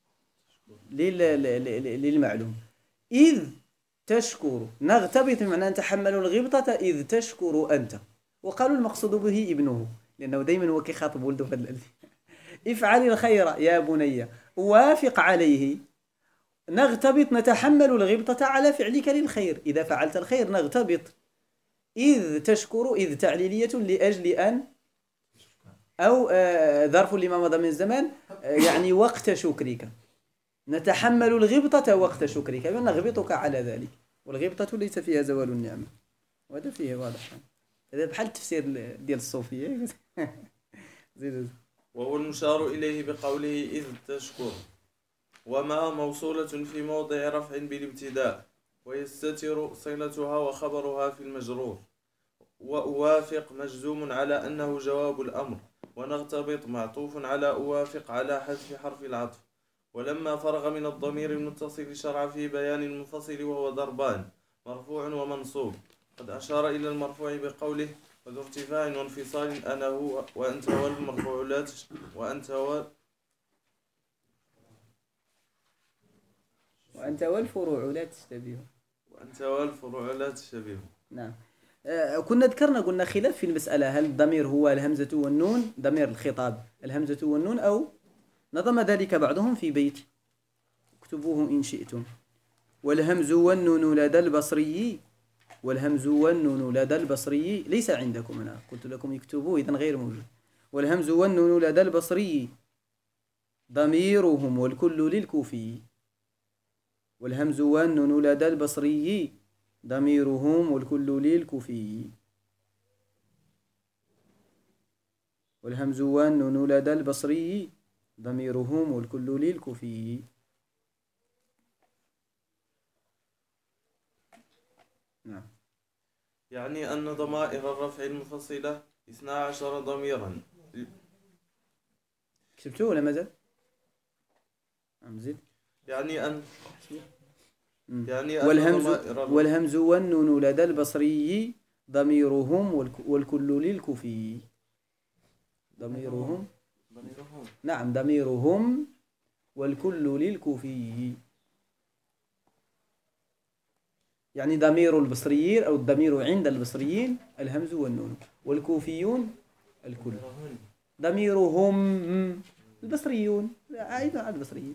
للمعلوم. إذ تشكر نغتبط بمعنى نتحمل الغبطة إذ تشكر أنت، وقالوا المقصود به ابنه لأنه دائما هو كيخاطب ولده في الألفية. افعل الخير يا بني وافق عليه، نغتبط نتحمل الغبطة على فعلك للخير، إذا فعلت الخير نغتبط. إذ تشكر إذ تعليلية لأجل أن، أو ظرف لما مضى من الزمان يعني وقت شكرك، نتحمل الغبطة وقت شكرك ونغبطك على ذلك، والغبطة ليس فيها زوال النعمة، وهذا فيه واضح. هذا بحال التفسير ديال الصوفية. زيد. وهو المشار إليه بقوله إذ تشكر، وما موصولة في موضع رفع بالابتداء، ويستتر صلتها وخبرها في المجرور، وأوافق مجزوم على أنه جواب الأمر، ونغتبط معطوف على أوافق على حذف حرف العطف. ولما فرغ من الضمير المتصل شرع في بيان المنفصل وهو ضربان مرفوع ومنصوب. قد أشار إلى المرفوع بقوله وذو ارتفاع وانفصال أنا هو وأنت والمرفوعات وأنت والفروع لا تشتبه. وأنت والفروع لا تشتبه. نعم. كنا ذكرنا قلنا خلاف في المسألة، هل الضمير هو الهمزة والنون، ضمير الخطاب الهمزة والنون، أو نظم ذلك بعضهم في بيت اكتبوه إن شئتم. والهمز والنون لدى البصري، والهمز والنون لدى البصري ليس عندكم، أنا قلت لكم اكتبوه إذن غير موجود. والهمز والنون لدى البصري ضميرهم والكل للكوفي، والهمز والنون لدى البصري ضميرهم والكل للكوفي، والهمز والنون لدى البصري ضميرهم والكل للكوفي. نعم. يعني أن ضمائر الرفع المنفصلة 12 ضميرا. كتبتوه ولا مازال؟ زيد. يعني أن والهمز والنون لدى البصري ضميرهم والكل للكوفي. ضميرهم نعم ضميرهم والكل للكوفي، يعني ضمير البصريين أو الضمير عند البصريين الهمز والنون، والكوفيون الكل. ضميرهم البصريون عائد على البصريين.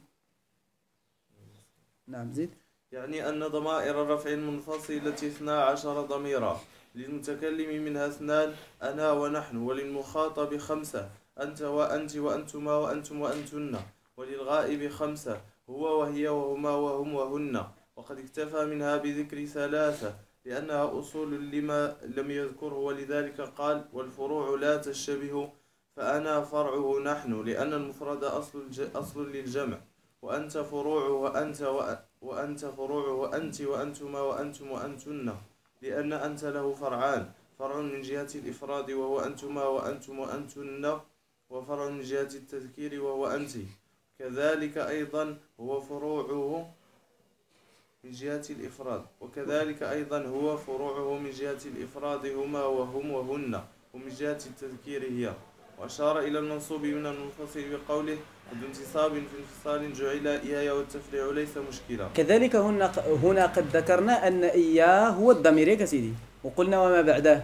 نعم زيد. يعني أن ضمائر الرفع المنفصلة 12 ضميرا، للمتكلم منها 2 أنا ونحن، وللمخاطب 5 أنت وأنت وأنتما وأنتم وأنتن، وللغائب 5 هو وهي وهما وهم وهن. وقد اكتفى منها بذكر 3 لأنها أصول لما لم يذكره، ولذلك قال والفروع لا تشتبه، فأنا فرعه نحن لأن المفرد أصل للجمع، وأنت فروعه وأنت فروعه وأنت وأنتما وأنتم وأنتن، لأن أنت له فرعان، فرع من جهة الإفراد وهو أنتما وأنتم وأنتن، وفرع من جهة التذكير وهو أنت. كذلك أيضا هو فروعه من جهة الإفراد، وكذلك أيضا هو فروعه من جهة الإفراد هما وهم وهن، ومن جهة التذكير هي. وأشار إلى المنصوب من المنفصل بقوله ذو انتصاب في انفصال جعل إياي، والتفريع ليس مشكلا. كذلك هنا قد ذكرنا أن إياه هو الضمير يا سيدي، وقلنا وما بعده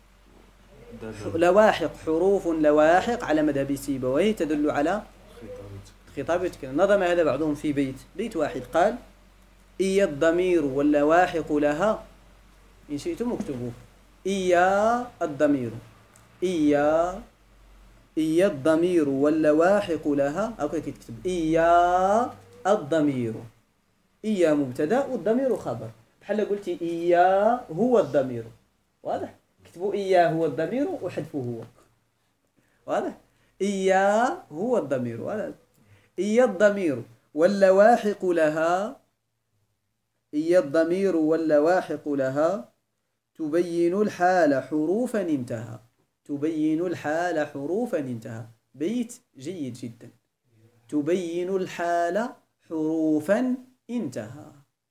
لواحق، حروف لواحق على مذهب سيبويه تدل على خطاب التكلم. نظم هذا بعضهم في بيت واحد، قال إيا الضمير واللواحق لها، إن شئتم اكتبوه، إيا الضمير، إيا الضمير واللواحق لها، أو كيف تكتب إيا الضمير، إيا مبتدأ والضمير خبر، بحال قلتي إيا هو الضمير، واضح؟ اكتبوا إيا هو الضمير وحذفوا هو، واضح؟ إيا هو الضمير، واضح؟ إيا الضمير واللواحق لها، إيا الضمير واللواحق لها تبين الحال حروفا انتهى، تبين الحال حروفا انتهى، بيت جيد جدا. تبين الحال حروفا انتهى،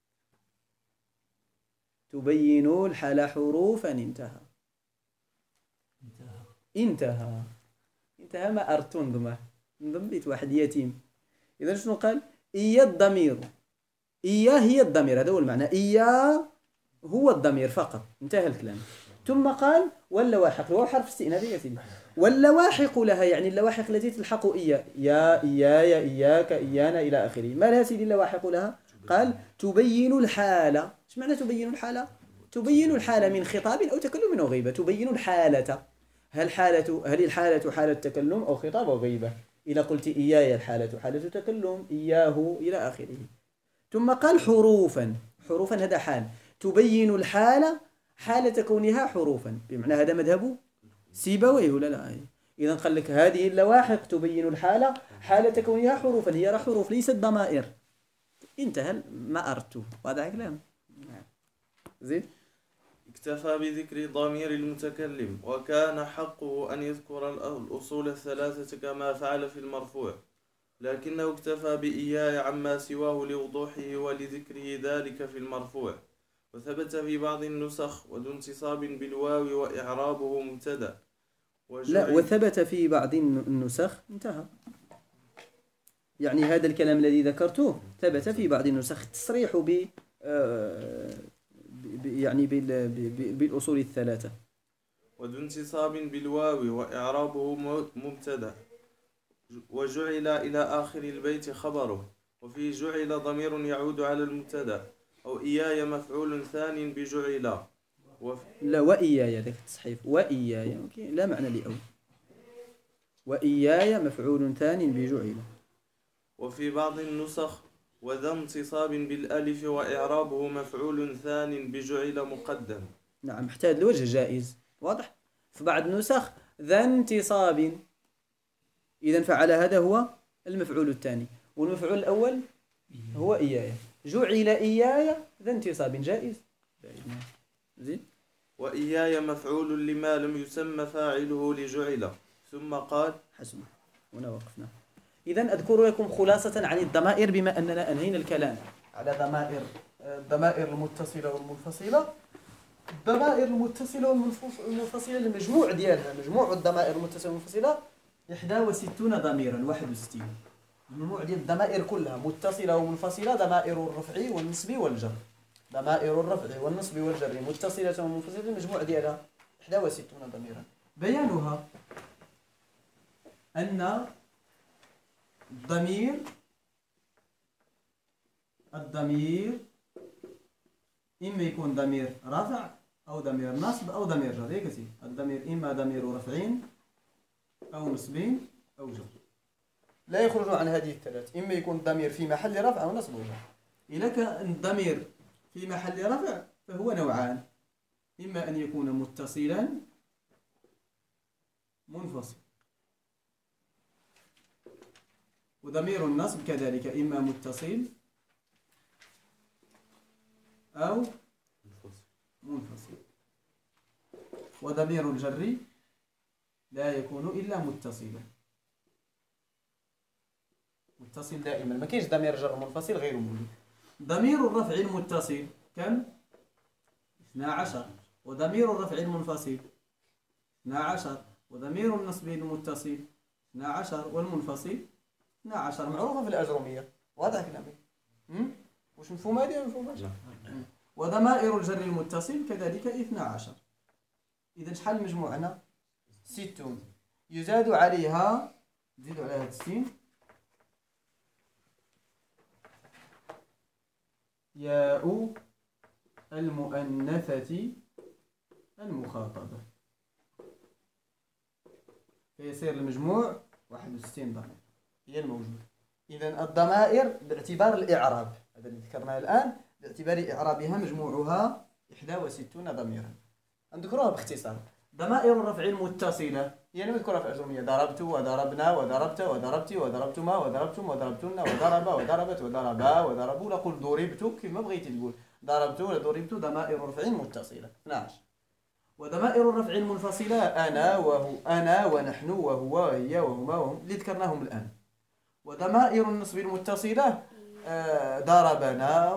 تبين الحال حروفا انتهى، انتهى ما أرتون نضم بيت واحد يتيم. إذا شنو قال؟ إيا الضمير، إياه هي الضمير، هذا هو المعنى، إياه هو الضمير فقط، انتهى الكلام. ثم قال واللواحق، هو حرف استئنافي يا سيدي، واللواحق لها يعني اللواحق التي تلحق إياه، يا إياي إياك إيانا إلى آخره. ما لها سيدي اللواحق لها؟ قال تبين الحالة. ايش معنى تبين الحالة؟ تبين الحالة من خطاب أو تكلم أو غيبة، تبين الحالة. هل الحالة حالة تكلم أو خطاب أو غيبة؟ إذا قلت إياي الحالة حالة تكلم، إياه إلى آخره. ثم قال حروفا، حروفا هذا حال، تبين الحالة حالة كونها حروفا، بمعنى هذا مذهب سيبويه ولا لا؟ إذا قال لك هذه اللواحق تبين الحالة حالة كونها حروفا، هي حروف ليست ضمائر، انتهى ما أردت. وهذا كلام زين. اكتفى بذكر ضمير المتكلم، وكان حقه أن يذكر الأصول الثلاثة كما فعل في المرفوع، لكنه اكتفى بإياي عما سواه لوضوحه ولذكره ذلك في المرفوع. وثبت في بعض النسخ وذو انتصاب بالواو وإعرابه مبتدأ. لا، وثبت في بعض النسخ، انتهى. يعني هذا الكلام الذي ذكرته ثبت في بعض النسخ، التصريح يعني بالأصول الثلاثة. وذو انتصاب بالواو وإعرابه مبتدأ، وجعل إلى آخر البيت خبره، وفيه جعل ضمير يعود على المبتدأ، أو إياي مفعول ثان بجعل. لا، وإياي ذاك التصحيف، وإياي لا معنى لأول، وإياي مفعول ثان بجعل. وفي بعض النسخ وذا انتصاب بالألف وإعرابه مفعول ثان بجعل مقدم. نعم، احتاج الوجه جائز، واضح. في بعض النسخ ذا انتصاب، إذا فعل هذا هو المفعول الثاني، والمفعول الأول هو إياي، جعل إياي ذا انتصاب جائز. زين. وإياي مفعول لما لم يسمى فاعله لجعل. ثم قال حسنا، هنا وقفنا. إذا أذكر لكم خلاصة عن الضمائر، بما أننا أنهينا الكلام على الضمائر المتصلة والمنفصلة. الضمائر المتصلة والمنفصلة المجموع ديالها، مجموع الضمائر المتصلة والمنفصلة 61 ضميرا، 61. المجموع ديال الضمائر كلها متصلة ومنفصلة، ضمائر الرفع والنصب والجر، ضمائر الرفع والنصب والجر متصلة ومنفصلة، المجموع ديالها 61 ضميرا. بيانها أن الضمير إما يكون ضمير رفع أو ضمير نصب أو ضمير جر. هيك سي الضمير إما ضمير رفع أو نصب أو جر، لا يخرج عن هذه الثلاث. إما يكون ضمير في محل رفع أو نصب أو جر. إذا كان الضمير في محل رفع فهو نوعان، إما أن يكون متصلا منفصل، وضمير النصب كذلك إما متصل أو منفصل، وضمير الجر لا يكون إلا متصلا متصل دائما، ما كاينش ضمير جر منفصل غير موجود. ضمير الرفع المتصل كم؟ 12. وضمير الرفع المنفصل 12. وضمير النصب المتصل 12 والمنفصل 12. معروفة في الأجرمية، واضح كلامي؟ واش مفهوم هذه ولا مفهوماش؟ وضمائر الجر المتصل كذلك 12. إذا شحال مجموعنا؟ 60. يزاد عليها، نزيدو عليها 60 ياء المؤنثة المخاطبة، فيصير المجموع 61 ضمير هي الموجودة. إذا الضمائر باعتبار الإعراب، هذا اللي ذكرناه الآن، باعتبار إعرابها مجموعها 61 ضميرا. نذكرها باختصار. ضمائر الرفع المتصلة يعني نذكرها في الأجرمية: ضربت وضربنا وضربت وضربت وضربتما وضربتم وضربتن وضرب وضربت وضربا وضربوا. لا قل ضربت كما بغيتي تقول، ضربت ولا ضربت. ضمائر الرفع متصلة 12. وضمائر الرفع المنفصلة أنا وهو، أنا ونحن وهو وهي وهما وهم اللي ذكرناهم الآن. وضمائر النصب المتصلة ضربنا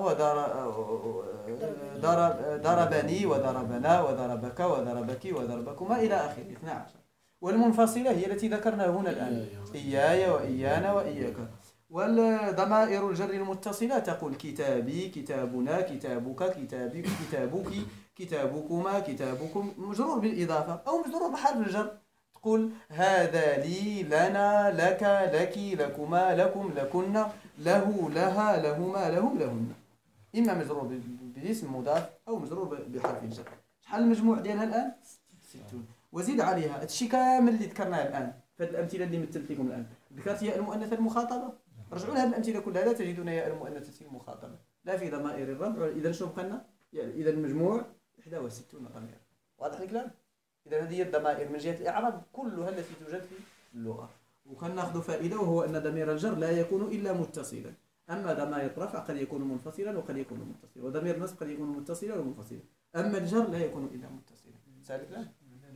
ضربني وضربنا وضربك وضربك وضربكما إلى آخره 12. والمنفصلة هي التي ذكرنا هنا الآن: إياي وإيانا وإياك. والضمائر الجر المتصلة تقول كتابي كتابنا كتابك كتابك كتابك كتابكما كتابكم، مجرور بالإضافة أو مجرور بحرف الجر. تقول هذا لي لنا لك لك لكما لكم لكن له لها لهما لهم لهن، إما مجرور بالاسم مضاف أو مجرور بحرف الجر. شحال المجموع ديالها الآن؟ 60. وزيد عليها هادشي كامل اللي ذكرناه الآن في هذه الأمثلة اللي مثلت لكم الآن. ذكرت ياء المؤنثة المخاطبة، رجعوا لها الأمثلة كلها لا تجدون ياء المؤنثة المخاطبة لا في ضمائر الرفع. إذا شنو بقى لنا؟ إذا المجموع 61 ضمير. واضح الكلام؟ إذا هذه الضمائر من جهة الإعراب كلها التي توجد في اللغة. وكان ناخذ فائدة، وهو أن ضمير الجر لا يكون إلا متصلا، أما ضمائر الرفع قد يكون منفصلا وقد يكون متصلا، وضمير النصب قد يكون متصلا ومنفصلا، أما الجر لا يكون إلا متصلا. سهل الكلام؟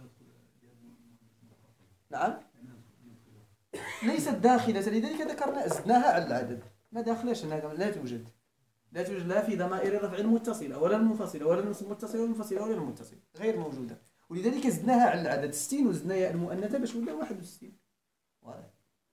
نعم؟ ليست داخلة، لذلك ذكرنا زدناها على العدد، ما داخلش هنا، لا توجد لا في ضمائر الرفع المتصلة ولا المنفصلة ولا النصب المتصلة ولا المنفصلة ولا المتصلة، غير موجودة. ولذلك زدناها على العدد 60 وزدنا ياء المؤنثة باش ولا 61. واضح؟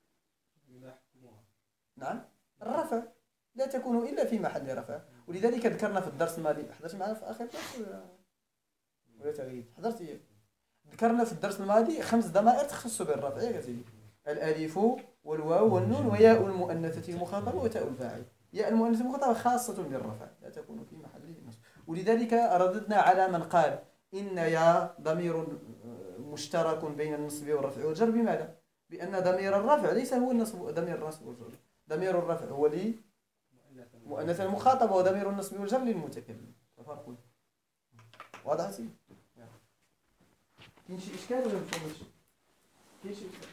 نعم؟ الرفع لا تكون إلا في محل رفع، ولذلك ذكرنا في الدرس الماضي، حضرت معنا في آخر درس ولا تغيب؟ حضرت إيه؟ ذكرنا في الدرس الماضي 5 ضمائر تختص بالرفع يا سيدي: الألف والواو والنون وياء المؤنثة المخاطبة وتاء الفاعل. ياء المؤنثة المخاطبة خاصة بالرفع لا تكون في محل نصب، ولذلك رددنا على من قال إن يا ضمير مشترك بين النصب والرفع والجر. بماذا؟ بأن ضمير الرفع ليس هو النصب، ضمير النصب والجر. ضمير الرفع هو لي مؤنث المخاطبة، وضمير النصب والجر للمتكلم. ففرق. واضح سيدي؟ كاين شي إشكال ولا مفهومش؟ كاين شي إشكال؟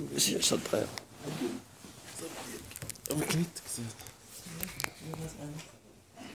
شد غير